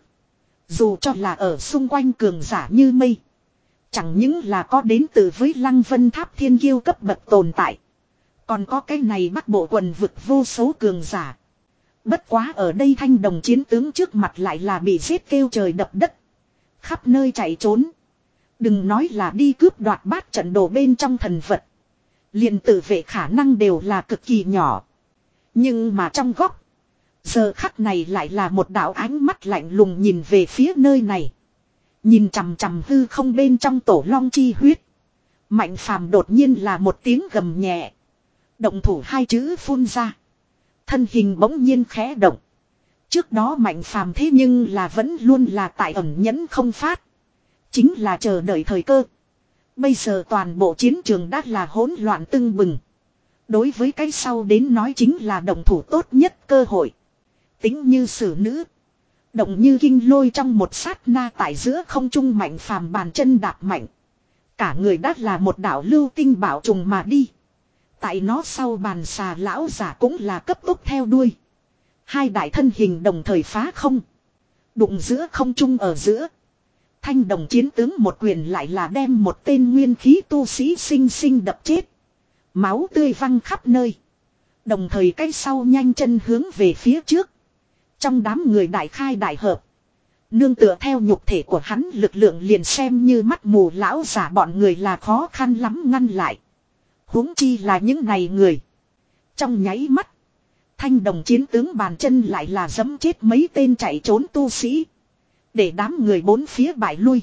Dù cho là ở xung quanh cường giả như mây. Chẳng những là có đến từ với Lăng Vân Tháp thiên kiêu cấp bậc tồn tại. Còn có cái này bắc bộ quần vực vô số cường giả. Bất quá ở đây thanh đồng chiến tướng trước mặt lại là bị giết kêu trời đập đất. Khắp nơi chạy trốn. Đừng nói là đi cướp đoạt bát trận đồ bên trong thần vật. Liền tự vệ khả năng đều là cực kỳ nhỏ. Nhưng mà trong góc. Giờ khắc này lại là một đạo ánh mắt lạnh lùng nhìn về phía nơi này. Nhìn chằm chằm hư không bên trong tổ long chi huyết. Mạnh phàm đột nhiên là một tiếng gầm nhẹ. Động thủ hai chữ phun ra. Thân hình bỗng nhiên khẽ động. Trước đó mạnh phàm thế nhưng là vẫn luôn là tại ẩn nhẫn không phát. Chính là chờ đợi thời cơ. Bây giờ toàn bộ chiến trường đã là hỗn loạn tưng bừng. Đối với cái sau đến nói chính là động thủ tốt nhất cơ hội. Tính như xử nữ. Động như kinh lôi trong một sát na tại giữa không trung Mạnh Phàm bàn chân đạp mạnh. Cả người đắt là một đạo lưu tinh bảo trùng mà đi. Tại nó sau bàn xà lão giả cũng là cấp tốc theo đuôi. Hai đại thân hình đồng thời phá không. Đụng giữa không trung ở giữa. Thanh đồng chiến tướng một quyền lại là đem một tên nguyên khí tu sĩ sinh sinh đập chết. Máu tươi văng khắp nơi. Đồng thời cái sau nhanh chân hướng về phía trước. Trong đám người đại khai đại hợp. Nương tựa theo nhục thể của hắn lực lượng liền xem như mắt mù lão giả bọn người là khó khăn lắm ngăn lại. Huống chi là những này người. Trong nháy mắt. Thanh đồng chiến tướng bàn chân lại là giẫm chết mấy tên chạy trốn tu sĩ. Để đám người bốn phía bại lui.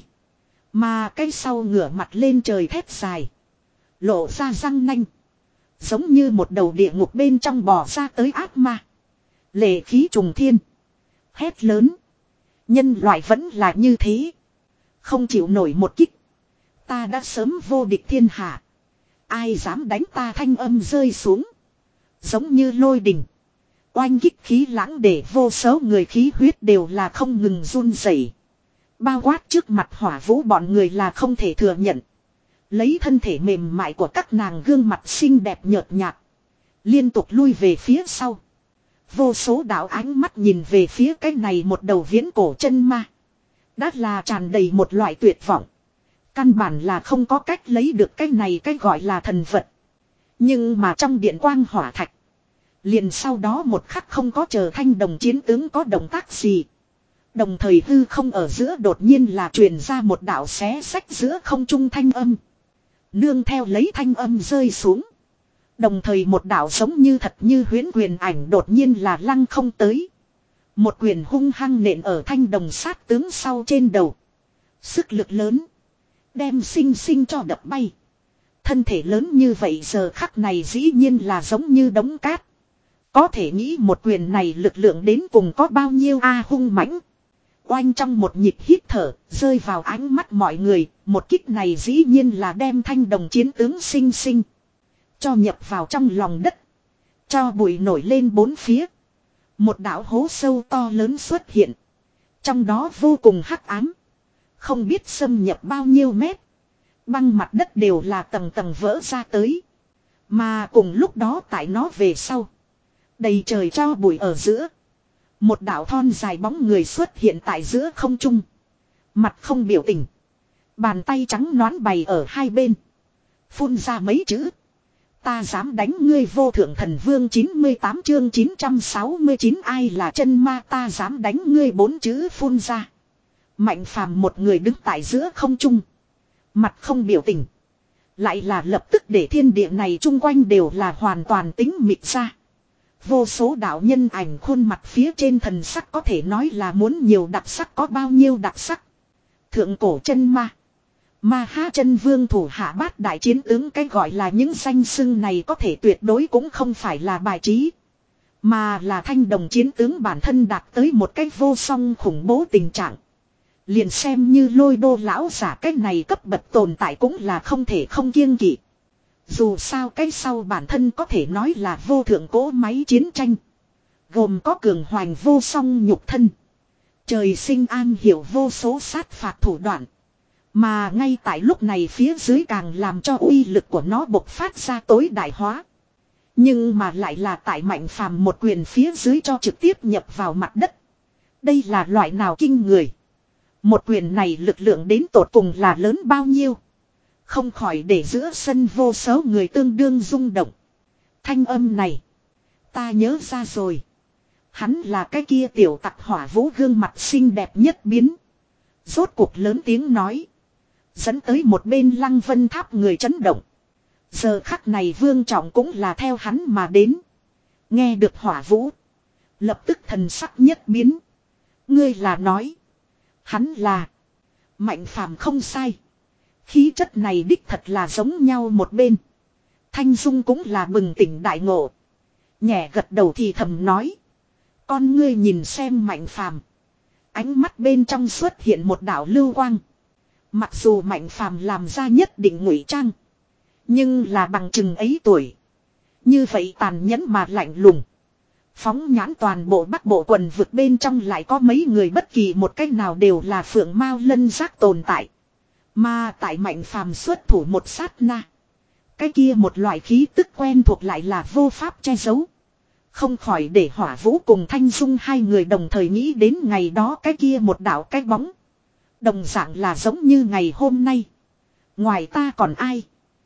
Mà cái sau ngửa mặt lên trời thét dài. Lộ ra răng nanh. Giống như một đầu địa ngục bên trong bò ra tới ác ma. Lệ khí trùng thiên. Hét lớn. Nhân loại vẫn là như thế. Không chịu nổi một kích. Ta đã sớm vô địch thiên hạ. Ai dám đánh ta thanh âm rơi xuống. Giống như lôi đình. Oanh kích khí lãng để vô số người khí huyết đều là không ngừng run rẩy. Bao quát trước mặt Hỏa Vũ bọn người là không thể thừa nhận. Lấy thân thể mềm mại của các nàng gương mặt xinh đẹp nhợt nhạt. Liên tục lui về phía sau. Vô số đạo ánh mắt nhìn về phía cái này một đầu viễn cổ chân ma. Đã là tràn đầy một loại tuyệt vọng. Căn bản là không có cách lấy được cái này cái gọi là thần vật. Nhưng mà trong điện quang hỏa thạch. Liền sau đó một khắc không có chờ thanh đồng chiến tướng có động tác gì. Đồng thời hư không ở giữa đột nhiên là truyền ra một đạo xé sách giữa không trung thanh âm. Nương theo lấy thanh âm rơi xuống. Đồng thời một đạo giống như thật như huyễn quyền ảnh đột nhiên là lăng không tới. Một quyền hung hăng nện ở thanh đồng sát tướng sau trên đầu. Sức lực lớn. Đem sinh sinh cho đập bay. Thân thể lớn như vậy giờ khắc này dĩ nhiên là giống như đống cát. Có thể nghĩ một quyền này lực lượng đến cùng có bao nhiêu a hung mãnh. Oanh trong một nhịp hít thở, rơi vào ánh mắt mọi người, một kích này dĩ nhiên là đem thanh đồng chiến tướng sinh sinh. Cho nhập vào trong lòng đất. Cho bụi nổi lên bốn phía. Một đảo hố sâu to lớn xuất hiện. Trong đó vô cùng hắc ám. Không biết xâm nhập bao nhiêu mét. Băng mặt đất đều là tầng tầng vỡ ra tới. Mà cùng lúc đó tại nó về sau. Đầy trời cho bụi ở giữa. Một đạo thon dài bóng người xuất hiện tại giữa không trung. Mặt không biểu tình. Bàn tay trắng nõn bày ở hai bên. Phun ra mấy chữ. Ta dám đánh ngươi vô thượng thần vương chín mươi tám chương chín trăm sáu mươi chín ai là chân ma ta dám đánh ngươi bốn chữ phun ra. Mạnh Phàm một người đứng tại giữa không trung. Mặt không biểu tình. Lại là lập tức để thiên địa này chung quanh đều là hoàn toàn tính mịt ra. Vô số đạo nhân ảnh khuôn mặt phía trên thần sắc có thể nói là muốn nhiều đặc sắc có bao nhiêu đặc sắc. Thượng cổ chân ma. Ma ha chân vương thủ hạ bát đại chiến tướng cái gọi là những danh xưng này có thể tuyệt đối cũng không phải là bài trí. Mà là thanh đồng chiến tướng bản thân đạt tới một cách vô song khủng bố tình trạng. Liền xem như lôi đô lão giả cái này cấp bậc tồn tại cũng là không thể không kiêng kỵ. Dù sao cái sau bản thân có thể nói là vô thượng cỗ máy chiến tranh. Gồm có cường hoành vô song nhục thân. Trời sinh an hiểu vô số sát phạt thủ đoạn. Mà ngay tại lúc này phía dưới càng làm cho uy lực của nó bộc phát ra tối đại hóa. Nhưng mà lại là tại Mạnh Phàm một quyền phía dưới cho trực tiếp nhập vào mặt đất. Đây là loại nào kinh người. Một quyền này lực lượng đến tột cùng là lớn bao nhiêu. Không khỏi để giữa sân vô số người tương đương rung động. Thanh âm này. Ta nhớ ra rồi. Hắn là cái kia tiểu tặc Hỏa Vũ gương mặt xinh đẹp nhất biến. Rốt cuộc lớn tiếng nói. Dẫn tới một bên Lăng Vân Tháp người chấn động. Giờ khắc này Vương Trọng cũng là theo hắn mà đến. Nghe được Hỏa Vũ. Lập tức thần sắc nhất biến. Ngươi là nói. Hắn là. Mạnh Phàm không sai. Khí chất này đích thật là giống nhau một bên. Thanh Dung cũng là bừng tỉnh đại ngộ. Nhẹ gật đầu thì thầm nói. Con ngươi nhìn xem Mạnh Phàm. Ánh mắt bên trong xuất hiện một đạo lưu quang. Mặc dù Mạnh Phàm làm ra nhất định ngụy trang. Nhưng là bằng chừng ấy tuổi. Như vậy tàn nhẫn mà lạnh lùng. Phóng nhãn toàn bộ Bắc Bộ quần vực bên trong lại có mấy người bất kỳ một cách nào đều là phượng mao lân giác tồn tại. Mà tại Mạnh Phàm xuất thủ một sát na. Cái kia một loại khí tức quen thuộc lại là vô pháp che giấu. Không khỏi để Hỏa Vũ cùng Thanh Dung hai người đồng thời nghĩ đến ngày đó cái kia một đạo cái bóng. Đồng dạng là giống như ngày hôm nay. Ngoài ta còn ai?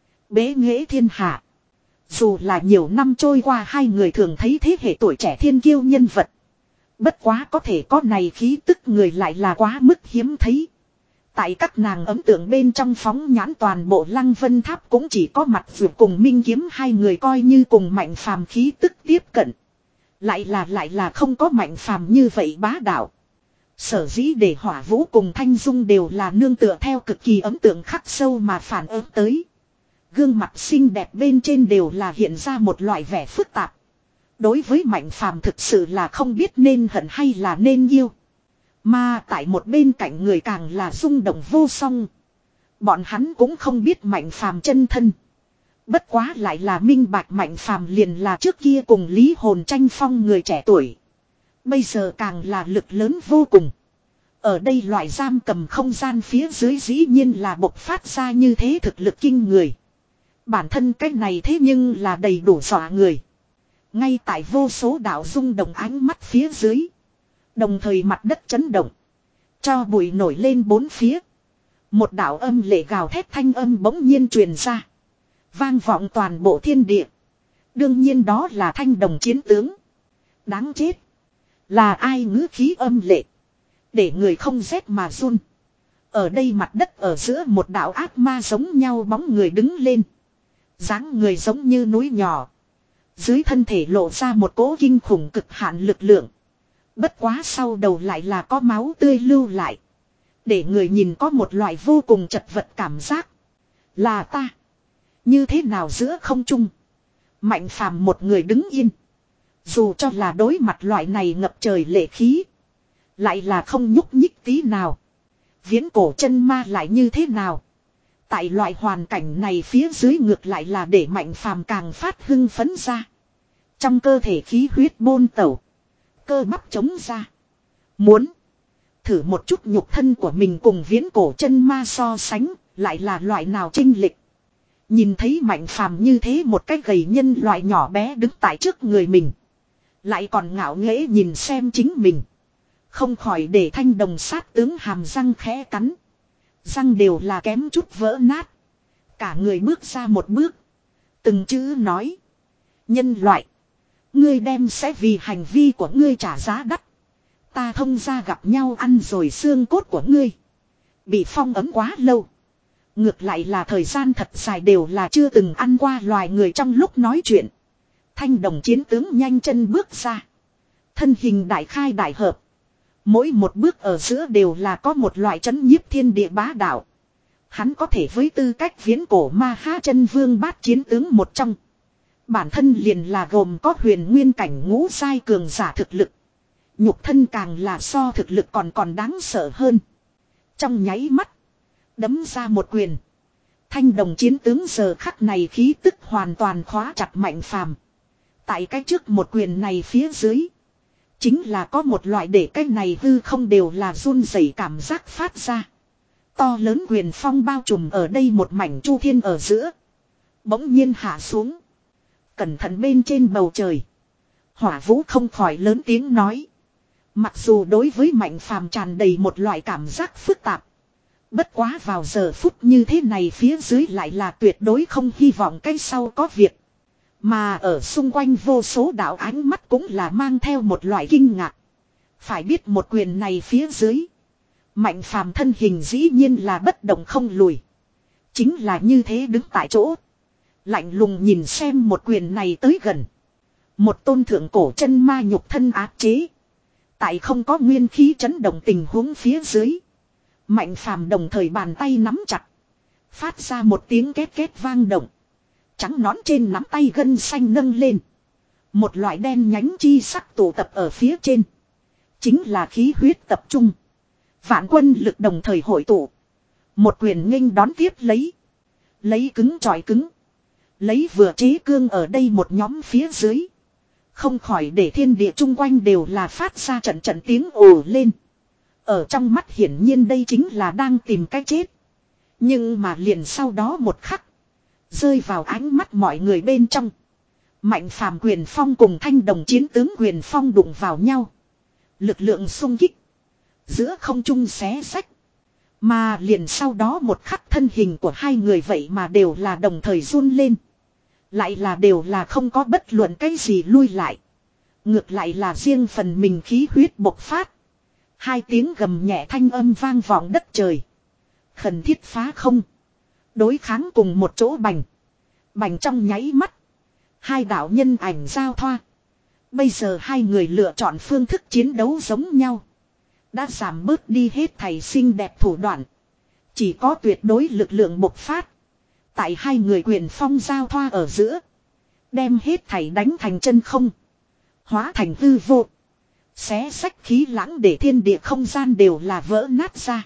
Bế nghệ thiên hạ. Dù là nhiều năm trôi qua hai người thường thấy thế hệ tuổi trẻ thiên kiêu nhân vật. Bất quá có thể có này khí tức người lại là quá mức hiếm thấy. Tại các nàng ấn tượng bên trong phóng nhãn toàn bộ Lăng Vân Tháp cũng chỉ có Mặt Dược cùng Minh Kiếm hai người coi như cùng Mạnh Phàm khí tức tiếp cận. Lại là lại là không có Mạnh Phàm như vậy bá đạo. Sở dĩ để Hỏa Vũ cùng Thanh Dung đều là nương tựa theo cực kỳ ấn tượng khắc sâu mà phản ứng tới. Gương mặt xinh đẹp bên trên đều là hiện ra một loại vẻ phức tạp. Đối với Mạnh Phàm thực sự là không biết nên hận hay là nên yêu. Mà tại một bên cạnh người càng là rung động vô song. Bọn hắn cũng không biết Mạnh Phàm chân thân. Bất quá lại là minh bạch Mạnh Phàm liền là trước kia cùng Lý Hồn tranh phong người trẻ tuổi. Bây giờ càng là lực lớn vô cùng. Ở đây loại giam cầm không gian phía dưới dĩ nhiên là bộc phát ra như thế thực lực kinh người. Bản thân cái này thế nhưng là đầy đủ dọa người. Ngay tại vô số đạo rung động ánh mắt phía dưới. Đồng thời mặt đất chấn động. Cho bụi nổi lên bốn phía. Một đạo âm lệ gào thét thanh âm bỗng nhiên truyền ra. Vang vọng toàn bộ thiên địa. Đương nhiên đó là Thanh Đồng chiến tướng. Đáng chết. Là ai ngữ khí âm lệ. Để người không rét mà run. Ở đây mặt đất ở giữa một đạo ác ma giống nhau bóng người đứng lên. Dáng người giống như núi nhỏ. Dưới thân thể lộ ra một cỗ kinh khủng cực hạn lực lượng. Bất quá sau đầu lại là có máu tươi lưu lại. Để người nhìn có một loại vô cùng chật vật cảm giác. Là ta. Như thế nào giữa không trung. Mạnh Phàm một người đứng yên. Dù cho là đối mặt loại này ngập trời lệ khí. Lại là không nhúc nhích tí nào. Viễn cổ chân ma lại như thế nào. Tại loại hoàn cảnh này phía dưới ngược lại là để Mạnh Phàm càng phát hưng phấn ra. Trong cơ thể khí huyết bôn tẩu. Cơ bắp chống ra. Muốn. Thử một chút nhục thân của mình cùng viễn cổ chân ma so sánh. Lại là loại nào chênh lịch. Nhìn thấy Mạnh Phàm như thế một cái gầy nhân loại nhỏ bé đứng tại trước người mình. Lại còn ngạo nghễ nhìn xem chính mình. Không khỏi để Thanh Đồng sát tướng hàm răng khẽ cắn. Răng đều là kém chút vỡ nát. Cả người bước ra một bước. Từng chữ nói. Nhân loại. Ngươi đem sẽ vì hành vi của ngươi trả giá đắt. Ta thông ra gặp nhau ăn rồi xương cốt của ngươi. Bị phong ấm quá lâu. Ngược lại là thời gian thật dài đều là chưa từng ăn qua loài người trong lúc nói chuyện. Thanh Đồng chiến tướng nhanh chân bước ra. Thân hình đại khai đại hợp. Mỗi một bước ở giữa đều là có một loại chấn nhiếp thiên địa bá đạo. Hắn có thể với tư cách viễn cổ ma ha chân vương bát chiến tướng một trong. Bản thân liền là gồm có huyền nguyên cảnh ngũ giai cường giả thực lực. Nhục thân càng là so thực lực còn còn đáng sợ hơn. Trong nháy mắt. Đấm ra một quyền. Thanh Đồng chiến tướng giờ khắc này khí tức hoàn toàn khóa chặt Mạnh Phàm. Tại cái trước một quyền này phía dưới. Chính là có một loại để cái này hư không đều là run rẩy cảm giác phát ra. To lớn quyền phong bao trùm ở đây một mảnh chu thiên ở giữa. Bỗng nhiên hạ xuống. Cẩn thận bên trên bầu trời. Hỏa Vũ không khỏi lớn tiếng nói. Mặc dù đối với Mạnh Phàm tràn đầy một loại cảm giác phức tạp. Bất quá vào giờ phút như thế này phía dưới lại là tuyệt đối không hy vọng cái sau có việc. Mà ở xung quanh vô số đạo ánh mắt cũng là mang theo một loại kinh ngạc. Phải biết một quyền này phía dưới. Mạnh Phàm thân hình dĩ nhiên là bất động không lùi. Chính là như thế đứng tại chỗ. Lạnh lùng nhìn xem một quyền này tới gần. Một tôn thượng cổ chân ma nhục thân áp chế. Tại không có nguyên khí chấn động tình huống phía dưới. Mạnh Phàm đồng thời bàn tay nắm chặt. Phát ra một tiếng két két vang động. Trắng nón trên nắm tay gân xanh nâng lên. Một loại đen nhánh chi sắc tụ tập ở phía trên. Chính là khí huyết tập trung. Vạn quân lực đồng thời hội tụ. Một quyền nghênh đón tiếp lấy. Lấy cứng chọi cứng. Lấy vừa chế cương ở đây một nhóm phía dưới. Không khỏi để thiên địa chung quanh đều là phát ra trận trận tiếng ồ lên. Ở trong mắt hiển nhiên đây chính là đang tìm cách chết. Nhưng mà liền sau đó một khắc. Rơi vào ánh mắt mọi người bên trong. Mạnh phàm quyền phong cùng thanh đồng chiến tướng quyền phong đụng vào nhau. Lực lượng xung kích. Giữa không trung xé sách. Mà liền sau đó một khắc thân hình của hai người vậy mà đều là đồng thời run lên. Lại là đều là không có bất luận cái gì lui lại. Ngược lại là riêng phần mình khí huyết bộc phát. Hai tiếng gầm nhẹ thanh âm vang vọng đất trời. Khẩn thiết phá không. Đối kháng cùng một chỗ bành. Bành trong nháy mắt. Hai đạo nhân ảnh giao thoa. Bây giờ hai người lựa chọn phương thức chiến đấu giống nhau. Đã giảm bớt đi hết thảy xinh đẹp thủ đoạn. Chỉ có tuyệt đối lực lượng bộc phát. Tại hai người quyền phong giao thoa ở giữa. Đem hết thảy đánh thành chân không. Hóa thành hư vô. Xé sách khí lãng để thiên địa không gian đều là vỡ nát ra.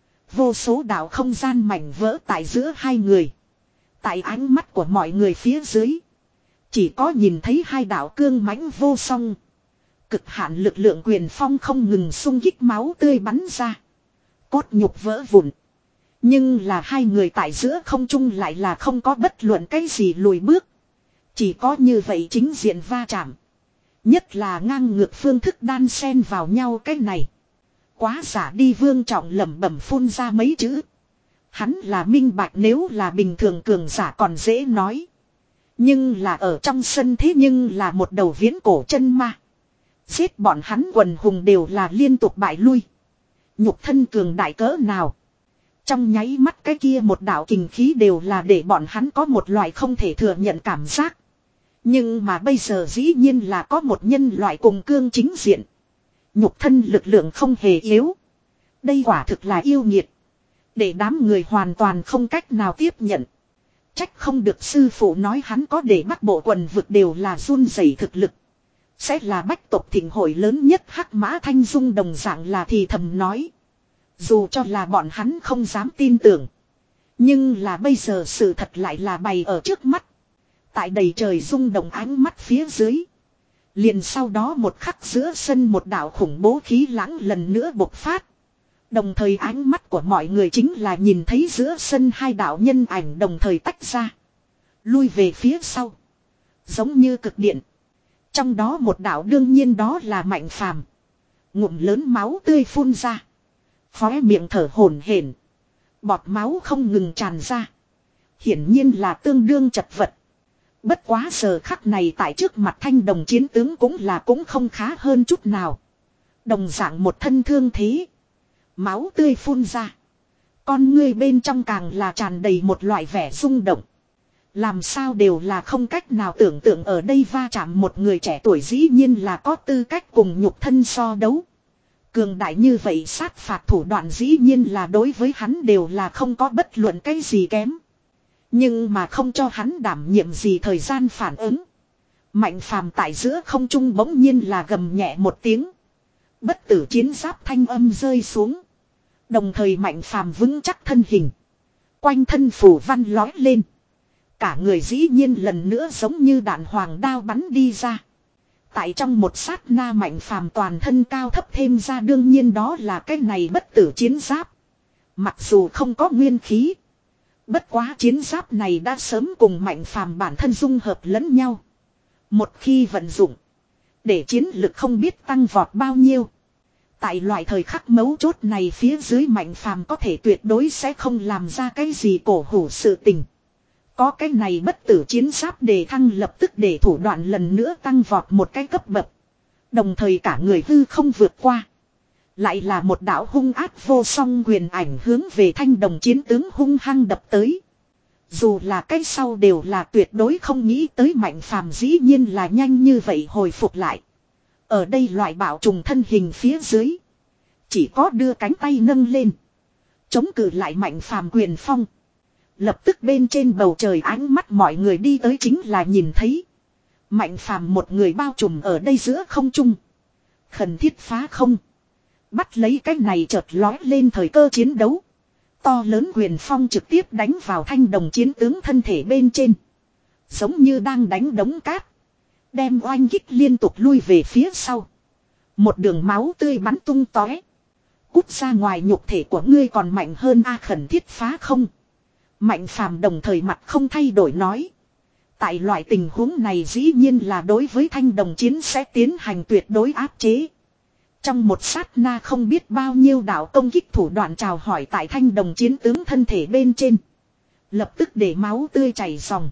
Vô số đạo không gian mảnh vỡ tại giữa hai người. Tại ánh mắt của mọi người phía dưới. Chỉ có nhìn thấy hai đạo cương mãnh vô song. Cực hạn lực lượng quyền phong không ngừng xung kích máu tươi bắn ra. Cốt nhục vỡ vụn. Nhưng là hai người tại giữa không trung lại là không có bất luận cái gì lùi bước. Chỉ có như vậy chính diện va chạm. Nhất là ngang ngược phương thức đan xen vào nhau cái này. Quá giả đi Vương Trọng lẩm bẩm phun ra mấy chữ. Hắn là minh bạch nếu là bình thường cường giả còn dễ nói. Nhưng là ở trong sân thế nhưng là một đầu viễn cổ chân ma. Giết bọn hắn quần hùng đều là liên tục bại lui. Nhục thân cường đại cỡ nào. Trong nháy mắt cái kia một đạo kình khí đều là để bọn hắn có một loại không thể thừa nhận cảm giác. Nhưng mà bây giờ dĩ nhiên là có một nhân loại cùng cương chính diện. Nhục thân lực lượng không hề yếu. Đây quả thực là yêu nghiệt. Để đám người hoàn toàn không cách nào tiếp nhận. Trách không được sư phụ nói hắn có để bắc bộ quần vực đều là run rẩy thực lực. Sẽ là bách tộc thịnh hội lớn nhất Hắc Mã Thanh Dung đồng dạng là thì thầm nói. Dù cho là bọn hắn không dám tin tưởng. Nhưng là bây giờ sự thật lại là bày ở trước mắt. Tại đầy trời rung động ánh mắt phía dưới. Liền sau đó một khắc giữa sân một đạo khủng bố khí lãng lần nữa bộc phát. Đồng thời ánh mắt của mọi người chính là nhìn thấy giữa sân hai đạo nhân ảnh đồng thời tách ra. Lui về phía sau. Giống như cực điện. Trong đó một đạo đương nhiên đó là Mạnh Phàm. Ngụm lớn máu tươi phun ra. Khóe miệng thở hổn hển. Bọt máu không ngừng tràn ra. Hiển nhiên là tương đương chật vật. Bất quá giờ khắc này tại trước mặt thanh đồng chiến tướng cũng là cũng không khá hơn chút nào. Đồng dạng một thân thương thế. Máu tươi phun ra. Con ngươi bên trong càng là tràn đầy một loại vẻ rung động. Làm sao đều là không cách nào tưởng tượng ở đây va chạm một người trẻ tuổi dĩ nhiên là có tư cách cùng nhục thân so đấu. Cường đại như vậy sát phạt thủ đoạn dĩ nhiên là đối với hắn đều là không có bất luận cái gì kém. Nhưng mà không cho hắn đảm nhiệm gì thời gian phản ứng. Mạnh Phàm tại giữa không trung bỗng nhiên là gầm nhẹ một tiếng. Bất tử chiến giáp thanh âm rơi xuống. Đồng thời Mạnh Phàm vững chắc thân hình. Quanh thân phủ văn lói lên. Cả người dĩ nhiên lần nữa giống như đạn hoàng đao bắn đi ra. Tại trong một sát na Mạnh Phàm toàn thân cao thấp thêm ra đương nhiên đó là cái này bất tử chiến giáp. Mặc dù không có nguyên khí. Bất quá chiến giáp này đã sớm cùng Mạnh Phàm bản thân dung hợp lẫn nhau. Một khi vận dụng. Để chiến lực không biết tăng vọt bao nhiêu. Tại loại thời khắc mấu chốt này phía dưới Mạnh Phàm có thể tuyệt đối sẽ không làm ra cái gì cổ hủ sự tình. Có cái này bất tử chiến giáp đề thăng lập tức để thủ đoạn lần nữa tăng vọt một cái cấp bậc. Đồng thời cả người hư không vượt qua. Lại là một đạo hung ác vô song quyền ảnh hướng về thanh đồng chiến tướng hung hăng đập tới. Dù là cái sau đều là tuyệt đối không nghĩ tới Mạnh Phàm dĩ nhiên là nhanh như vậy hồi phục lại. Ở đây loại bạo trùng thân hình phía dưới. Chỉ có đưa cánh tay nâng lên. Chống cự lại Mạnh Phàm quyền phong. Lập tức bên trên bầu trời ánh mắt mọi người đi tới chính là nhìn thấy. Mạnh Phàm một người bao trùm ở đây giữa không trung. Khẩn thiết phá không. Bắt lấy cái này chợt lói lên thời cơ chiến đấu. To lớn quyền phong trực tiếp đánh vào thanh đồng chiến tướng thân thể bên trên. Giống như đang đánh đống cát. Đem oanh kích liên tục lui về phía sau. Một đường máu tươi bắn tung tóe. Cút ra ngoài, nhục thể của ngươi còn mạnh hơn a khẩn thiết phá không. Mạnh phàm đồng thời mặt không thay đổi nói. Tại loại tình huống này dĩ nhiên là đối với thanh đồng chiến sẽ tiến hành tuyệt đối áp chế. Trong một sát na không biết bao nhiêu đạo công kích thủ đoạn chào hỏi tại thanh đồng chiến tướng thân thể bên trên. Lập tức để máu tươi chảy ròng.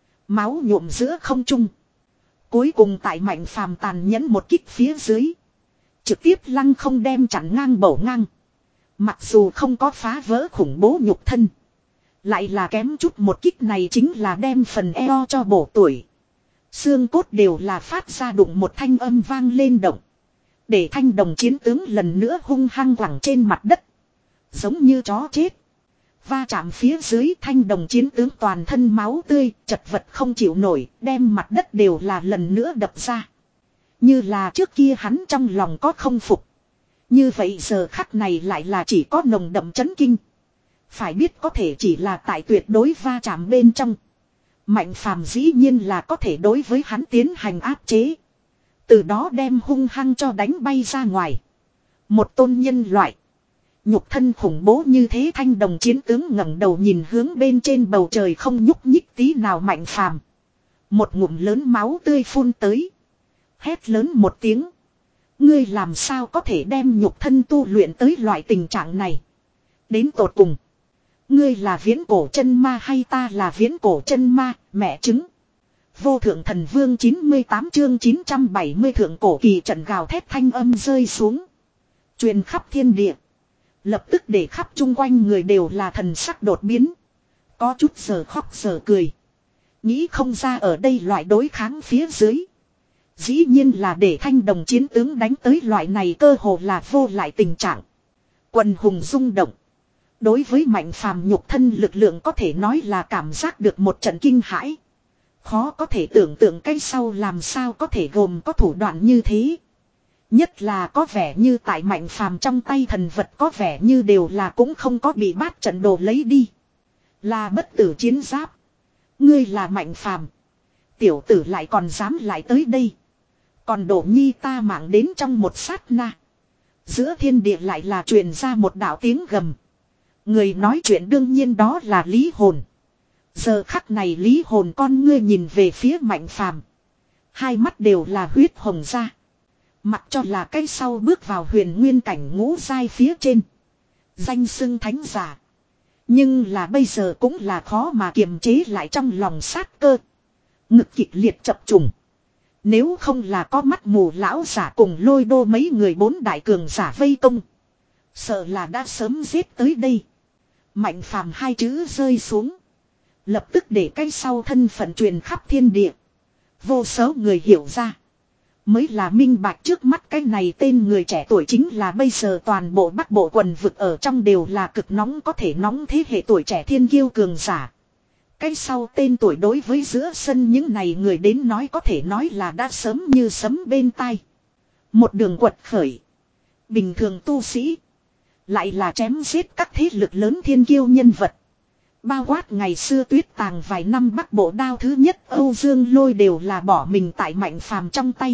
Máu nhuộm giữa không trung. Cuối cùng tại mạnh phàm tàn nhẫn một kích phía dưới. Trực tiếp lăng không đem chặn ngang bổ ngang. Mặc dù không có phá vỡ khủng bố nhục thân. Lại là kém chút một kích này chính là đem phần eo cho bổ tuổi. Xương cốt đều là phát ra đụng một thanh âm vang lên động. Để thanh đồng chiến tướng lần nữa hung hăng quẳng trên mặt đất. Giống như chó chết. Va chạm phía dưới thanh đồng chiến tướng toàn thân máu tươi, chật vật không chịu nổi, đem mặt đất đều là lần nữa đập ra. Như là trước kia hắn trong lòng có không phục. Như vậy giờ khắc này lại là chỉ có nồng đậm chấn kinh. Phải biết có thể chỉ là tại tuyệt đối va chạm bên trong. Mạnh phàm dĩ nhiên là có thể đối với hắn tiến hành áp chế. Từ đó đem hung hăng cho đánh bay ra ngoài. Một tôn nhân loại. Nhục thân khủng bố như thế thanh đồng chiến tướng ngẩng đầu nhìn hướng bên trên bầu trời không nhúc nhích tí nào mạnh phàm. Một ngụm lớn máu tươi phun tới. Hét lớn một tiếng. Ngươi làm sao có thể đem nhục thân tu luyện tới loại tình trạng này. Đến tột cùng. Ngươi là viễn cổ chân ma hay ta là viễn cổ chân ma, mẹ chứng. Vô thượng thần vương chín mươi tám chương chín trăm bảy mươi thượng cổ kỳ trận gào thét thanh âm rơi xuống. Truyền khắp thiên địa. Lập tức để khắp chung quanh người đều là thần sắc đột biến. Có chút giờ khóc giờ cười. Nghĩ không ra ở đây loại đối kháng phía dưới. Dĩ nhiên là để thanh đồng chiến tướng đánh tới loại này cơ hồ là vô lại tình trạng. Quần hùng rung động. Đối với mạnh phàm nhục thân lực lượng có thể nói là cảm giác được một trận kinh hãi. Khó có thể tưởng tượng cái sau làm sao có thể gồm có thủ đoạn như thế. Nhất là có vẻ như tại mạnh phàm trong tay thần vật có vẻ như đều là cũng không có bị bát trận đồ lấy đi. Là bất tử chiến giáp. Ngươi là mạnh phàm. Tiểu tử lại còn dám lại tới đây. Còn đổ nhi ta mạng đến trong một sát na. Giữa thiên địa lại là truyền ra một đạo tiếng gầm. Người nói chuyện đương nhiên đó là Lý Hồn. Giờ khắc này Lý Hồn con ngươi nhìn về phía mạnh phàm. Hai mắt đều là huyết hồng ra. Mặc cho là cái sau bước vào huyền nguyên cảnh ngũ giai phía trên. Danh xưng thánh giả. Nhưng là bây giờ cũng là khó mà kiềm chế lại trong lòng sát cơ. Ngực kịch liệt chập trùng. Nếu không là có mắt mù lão giả cùng lôi đô mấy người bốn đại cường giả vây công. Sợ là đã sớm giết tới đây. Mạnh phàm hai chữ rơi xuống. Lập tức để cái sau thân phận truyền khắp thiên địa. Vô số người hiểu ra. Mới là minh bạch trước mắt cái này tên người trẻ tuổi chính là bây giờ toàn bộ Bắc Bộ quần vực ở trong đều là cực nóng có thể nóng thế hệ tuổi trẻ thiên kiêu cường giả. Cái sau tên tuổi đối với giữa sân những này người đến nói có thể nói là đã sớm như sấm bên tai. Một đường quật khởi. Bình thường tu sĩ. Lại là chém giết các thế lực lớn thiên kiêu nhân vật. Bao quát ngày xưa tuyết tàng vài năm Bắc Bộ đao thứ nhất Âu Dương Lôi đều là bỏ mình tại mạnh phàm trong tay.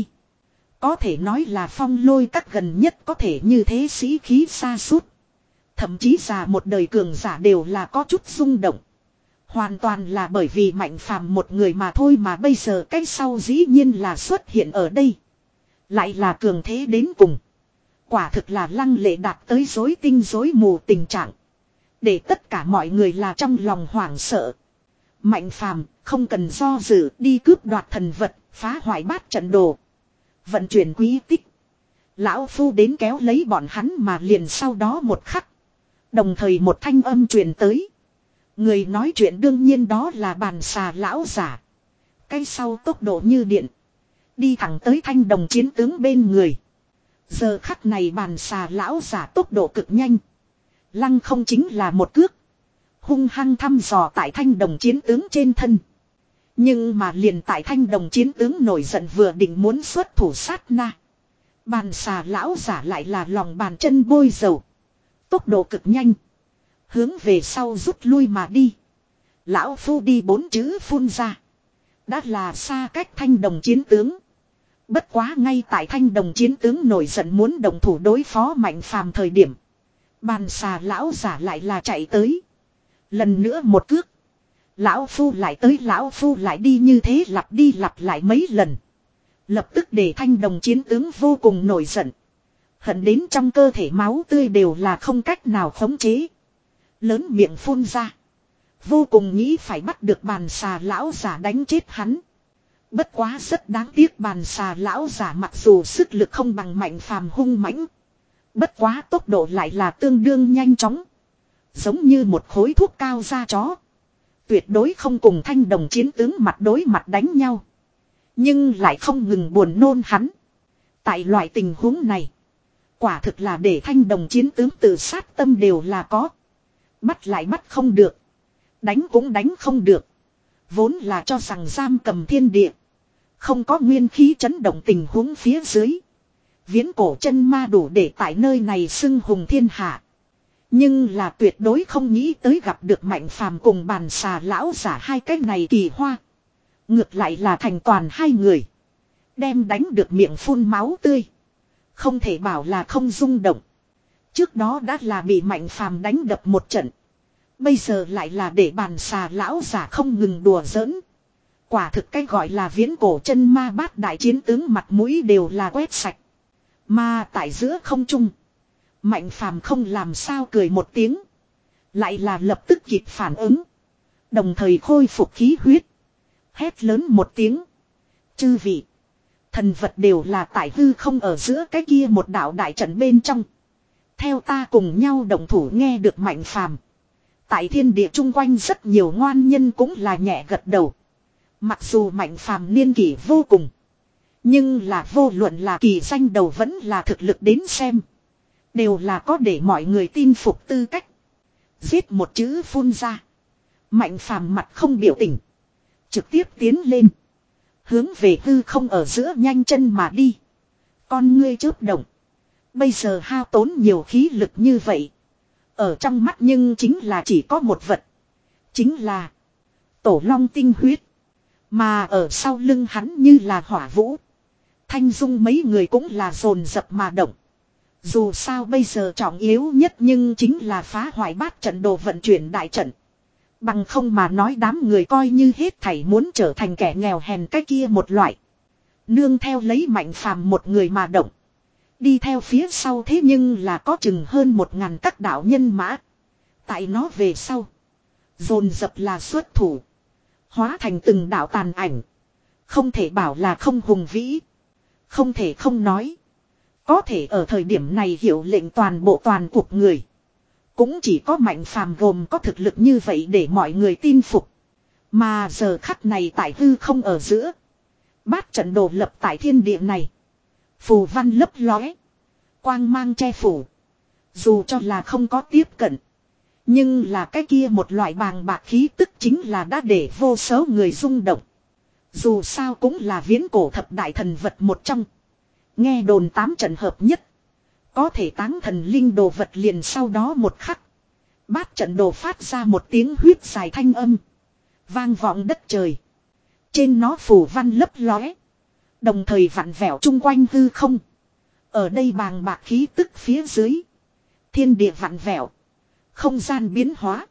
Có thể nói là phong lôi các gần nhất có thể như thế sĩ khí xa suốt. Thậm chí già một đời cường giả đều là có chút rung động. Hoàn toàn là bởi vì mạnh phàm một người mà thôi mà bây giờ cái sau dĩ nhiên là xuất hiện ở đây. Lại là cường thế đến cùng. Quả thực là lăng lệ đạt tới rối tinh rối mù tình trạng. Để tất cả mọi người là trong lòng hoảng sợ. Mạnh phàm không cần do dự đi cướp đoạt thần vật, phá hoại bát trận đồ. Vận chuyển quý tích. Lão Phu đến kéo lấy bọn hắn mà liền sau đó một khắc. Đồng thời một thanh âm truyền tới. Người nói chuyện đương nhiên đó là bàn xà lão giả. Cái sau tốc độ như điện. Đi thẳng tới thanh đồng chiến tướng bên người. Giờ khắc này bàn xà lão giả tốc độ cực nhanh. Lăng không chính là một cước. Hung hăng thăm dò tại thanh đồng chiến tướng trên thân. Nhưng mà liền tại thanh đồng chiến tướng nổi giận vừa định muốn xuất thủ sát na. Bàn xà lão giả lại là lòng bàn chân bôi dầu. Tốc độ cực nhanh. Hướng về sau rút lui mà đi. Lão Phu đi bốn chữ phun ra. Đã là xa cách Thanh Đồng chiến tướng. Bất quá ngay tại Thanh Đồng chiến tướng nổi giận muốn đồng thủ đối phó Mạnh Phàm thời điểm. Bàn xà lão giả lại là chạy tới. Lần nữa một cước. Lão Phu lại tới, Lão Phu lại đi, như thế lặp đi lặp lại mấy lần. Lập tức để Thanh Đồng chiến tướng vô cùng nổi giận. Hận đến trong cơ thể máu tươi đều là không cách nào khống chế. Lớn miệng phun ra. Vô cùng nghĩ phải bắt được bàn xà lão giả đánh chết hắn. Bất quá rất đáng tiếc, bàn xà lão giả mặc dù sức lực không bằng Mạnh Phàm hung mãnh. Bất quá tốc độ lại là tương đương nhanh chóng. Giống như một khối thuốc cao da chó. Tuyệt đối không cùng Thanh Đồng chiến tướng mặt đối mặt đánh nhau. Nhưng lại không ngừng buồn nôn hắn. Tại loại tình huống này. Quả thực là để Thanh Đồng chiến tướng tự sát tâm đều là có. Bắt lại bắt không được. Đánh cũng đánh không được. Vốn là cho rằng giam cầm thiên địa. Không có nguyên khí chấn động tình huống phía dưới. Viễn cổ chân ma đủ để tại nơi này xưng hùng thiên hạ. Nhưng là tuyệt đối không nghĩ tới gặp được Mạnh Phàm cùng bàn xà lão giả hai cái này kỳ hoa. Ngược lại là thành toàn hai người. Đem đánh được miệng phun máu tươi. Không thể bảo là không rung động. Trước đó đã là bị Mạnh Phàm đánh đập một trận. Bây giờ lại là để bàn xà lão giả không ngừng đùa giỡn. Quả thực cái gọi là viễn cổ chân ma bát đại chiến tướng mặt mũi đều là quét sạch. Mà tại giữa không trung. Mạnh Phàm không làm sao cười một tiếng. Lại là lập tức kịp phản ứng. Đồng thời khôi phục khí huyết. Hét lớn một tiếng. Chư vị. Thần vật đều là tại hư không ở giữa cái kia một đạo đại trận bên trong. Theo ta cùng nhau đồng thủ. Nghe được Mạnh Phàm. Tại thiên địa chung quanh rất nhiều ngoan nhân cũng là nhẹ gật đầu. Mặc dù Mạnh Phàm niên kỷ vô cùng. Nhưng là vô luận là kỳ danh đầu vẫn là thực lực đến xem. Đều là có để mọi người tin phục tư cách. Giết một chữ phun ra. Mạnh Phàm mặt không biểu tình. Trực tiếp tiến lên. Hướng về hư không ở giữa nhanh chân mà đi. Con ngươi chớp động. Bây giờ hao tốn nhiều khí lực như vậy. Ở trong mắt nhưng chính là chỉ có một vật. Chính là Tổ Long tinh huyết. Mà ở sau lưng hắn như là Hỏa Vũ, Thanh Dung mấy người cũng là dồn dập mà động. Dù sao bây giờ trọng yếu nhất nhưng chính là phá hoại bát trận đồ vận chuyển đại trận. Bằng không mà nói đám người coi như hết thảy muốn trở thành kẻ nghèo hèn cái kia một loại. Nương theo lấy Mạnh Phàm một người mà động. Đi theo phía sau thế nhưng là có chừng hơn một ngàn các đạo nhân mã. Tại nó về sau. Dồn dập là xuất thủ. Hóa thành từng đạo tàn ảnh. Không thể bảo là không hùng vĩ. Không thể không nói. Có thể ở thời điểm này hiệu lệnh toàn bộ toàn cuộc người. Cũng chỉ có Mạnh Phàm gồm có thực lực như vậy để mọi người tin phục. Mà giờ khắc này tại hư không ở giữa. Bát trận đồ lập tại thiên địa này. Phù văn lấp lóe. Quang mang che phủ. Dù cho là không có tiếp cận. Nhưng là cái kia một loại bàng bạc khí tức chính là đã để vô số người rung động. Dù sao cũng là viễn cổ thập đại thần vật một trong. Nghe đồn tám trận hợp nhất. Có thể táng thần linh đồ vật liền sau đó một khắc. Bát trận đồ phát ra một tiếng huyết dài thanh âm. Vang vọng đất trời. Trên nó phủ văn lấp lóe. Đồng thời vặn vẹo chung quanh hư không. Ở đây bàng bạc khí tức phía dưới. Thiên địa vặn vẹo. Không gian biến hóa.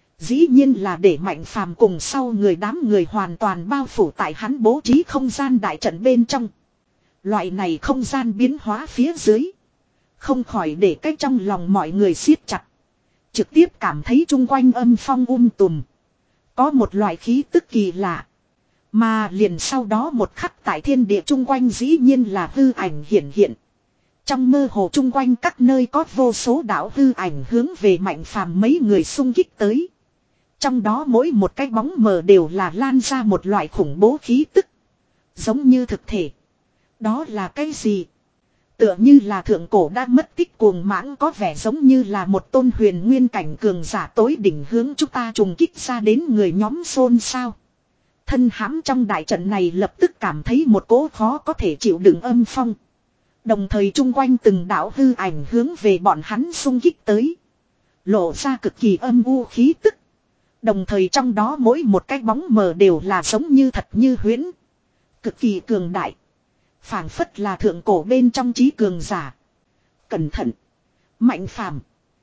Dĩ nhiên là để Mạnh Phàm cùng sau người đám người hoàn toàn bao phủ tại hắn bố trí không gian đại trận bên trong. Loại này không gian biến hóa phía dưới. Không khỏi để cái trong lòng mọi người siết chặt. Trực tiếp cảm thấy chung quanh âm phong um tùm. Có một loại khí tức kỳ lạ. Mà liền sau đó một khắc tại thiên địa chung quanh dĩ nhiên là hư ảnh hiển hiện. Trong mơ hồ chung quanh các nơi có vô số đạo hư ảnh hướng về Mạnh Phàm mấy người xung kích tới. Trong đó mỗi một cái bóng mờ đều là lan ra một loại khủng bố khí tức. Giống như thực thể. Đó là cái gì? Tựa như là thượng cổ đã mất tích cuồng mãng, có vẻ giống như là một tôn huyền nguyên cảnh cường giả tối đỉnh hướng chúng ta trùng kích ra đến người nhóm xôn xao. Thân hãm trong đại trận này lập tức cảm thấy một cỗ khó có thể chịu đựng âm phong. Đồng thời chung quanh từng đạo hư ảnh hướng về bọn hắn xung kích tới. Lộ ra cực kỳ âm u khí tức. Đồng thời trong đó mỗi một cái bóng mờ đều là giống như thật như huyễn. Cực kỳ cường đại. Phảng phất là thượng cổ bên trong trí cường giả. Cẩn thận. Mạnh phàm.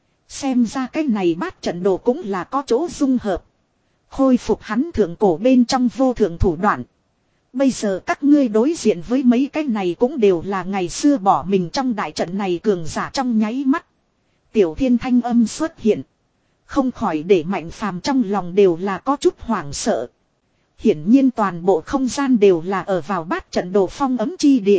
Xem ra cái này bát trận đồ cũng là có chỗ dung hợp. Khôi phục hắn thượng cổ bên trong vô thượng thủ đoạn. Bây giờ các ngươi đối diện với mấy cái này cũng đều là ngày xưa bỏ mình trong đại trận này cường giả trong nháy mắt. Tiểu thiên thanh âm xuất hiện. Không khỏi để Mạnh Phàm trong lòng đều là có chút hoảng sợ. Hiển nhiên toàn bộ không gian đều là ở vào bát trận đồ phong ấm chi địa.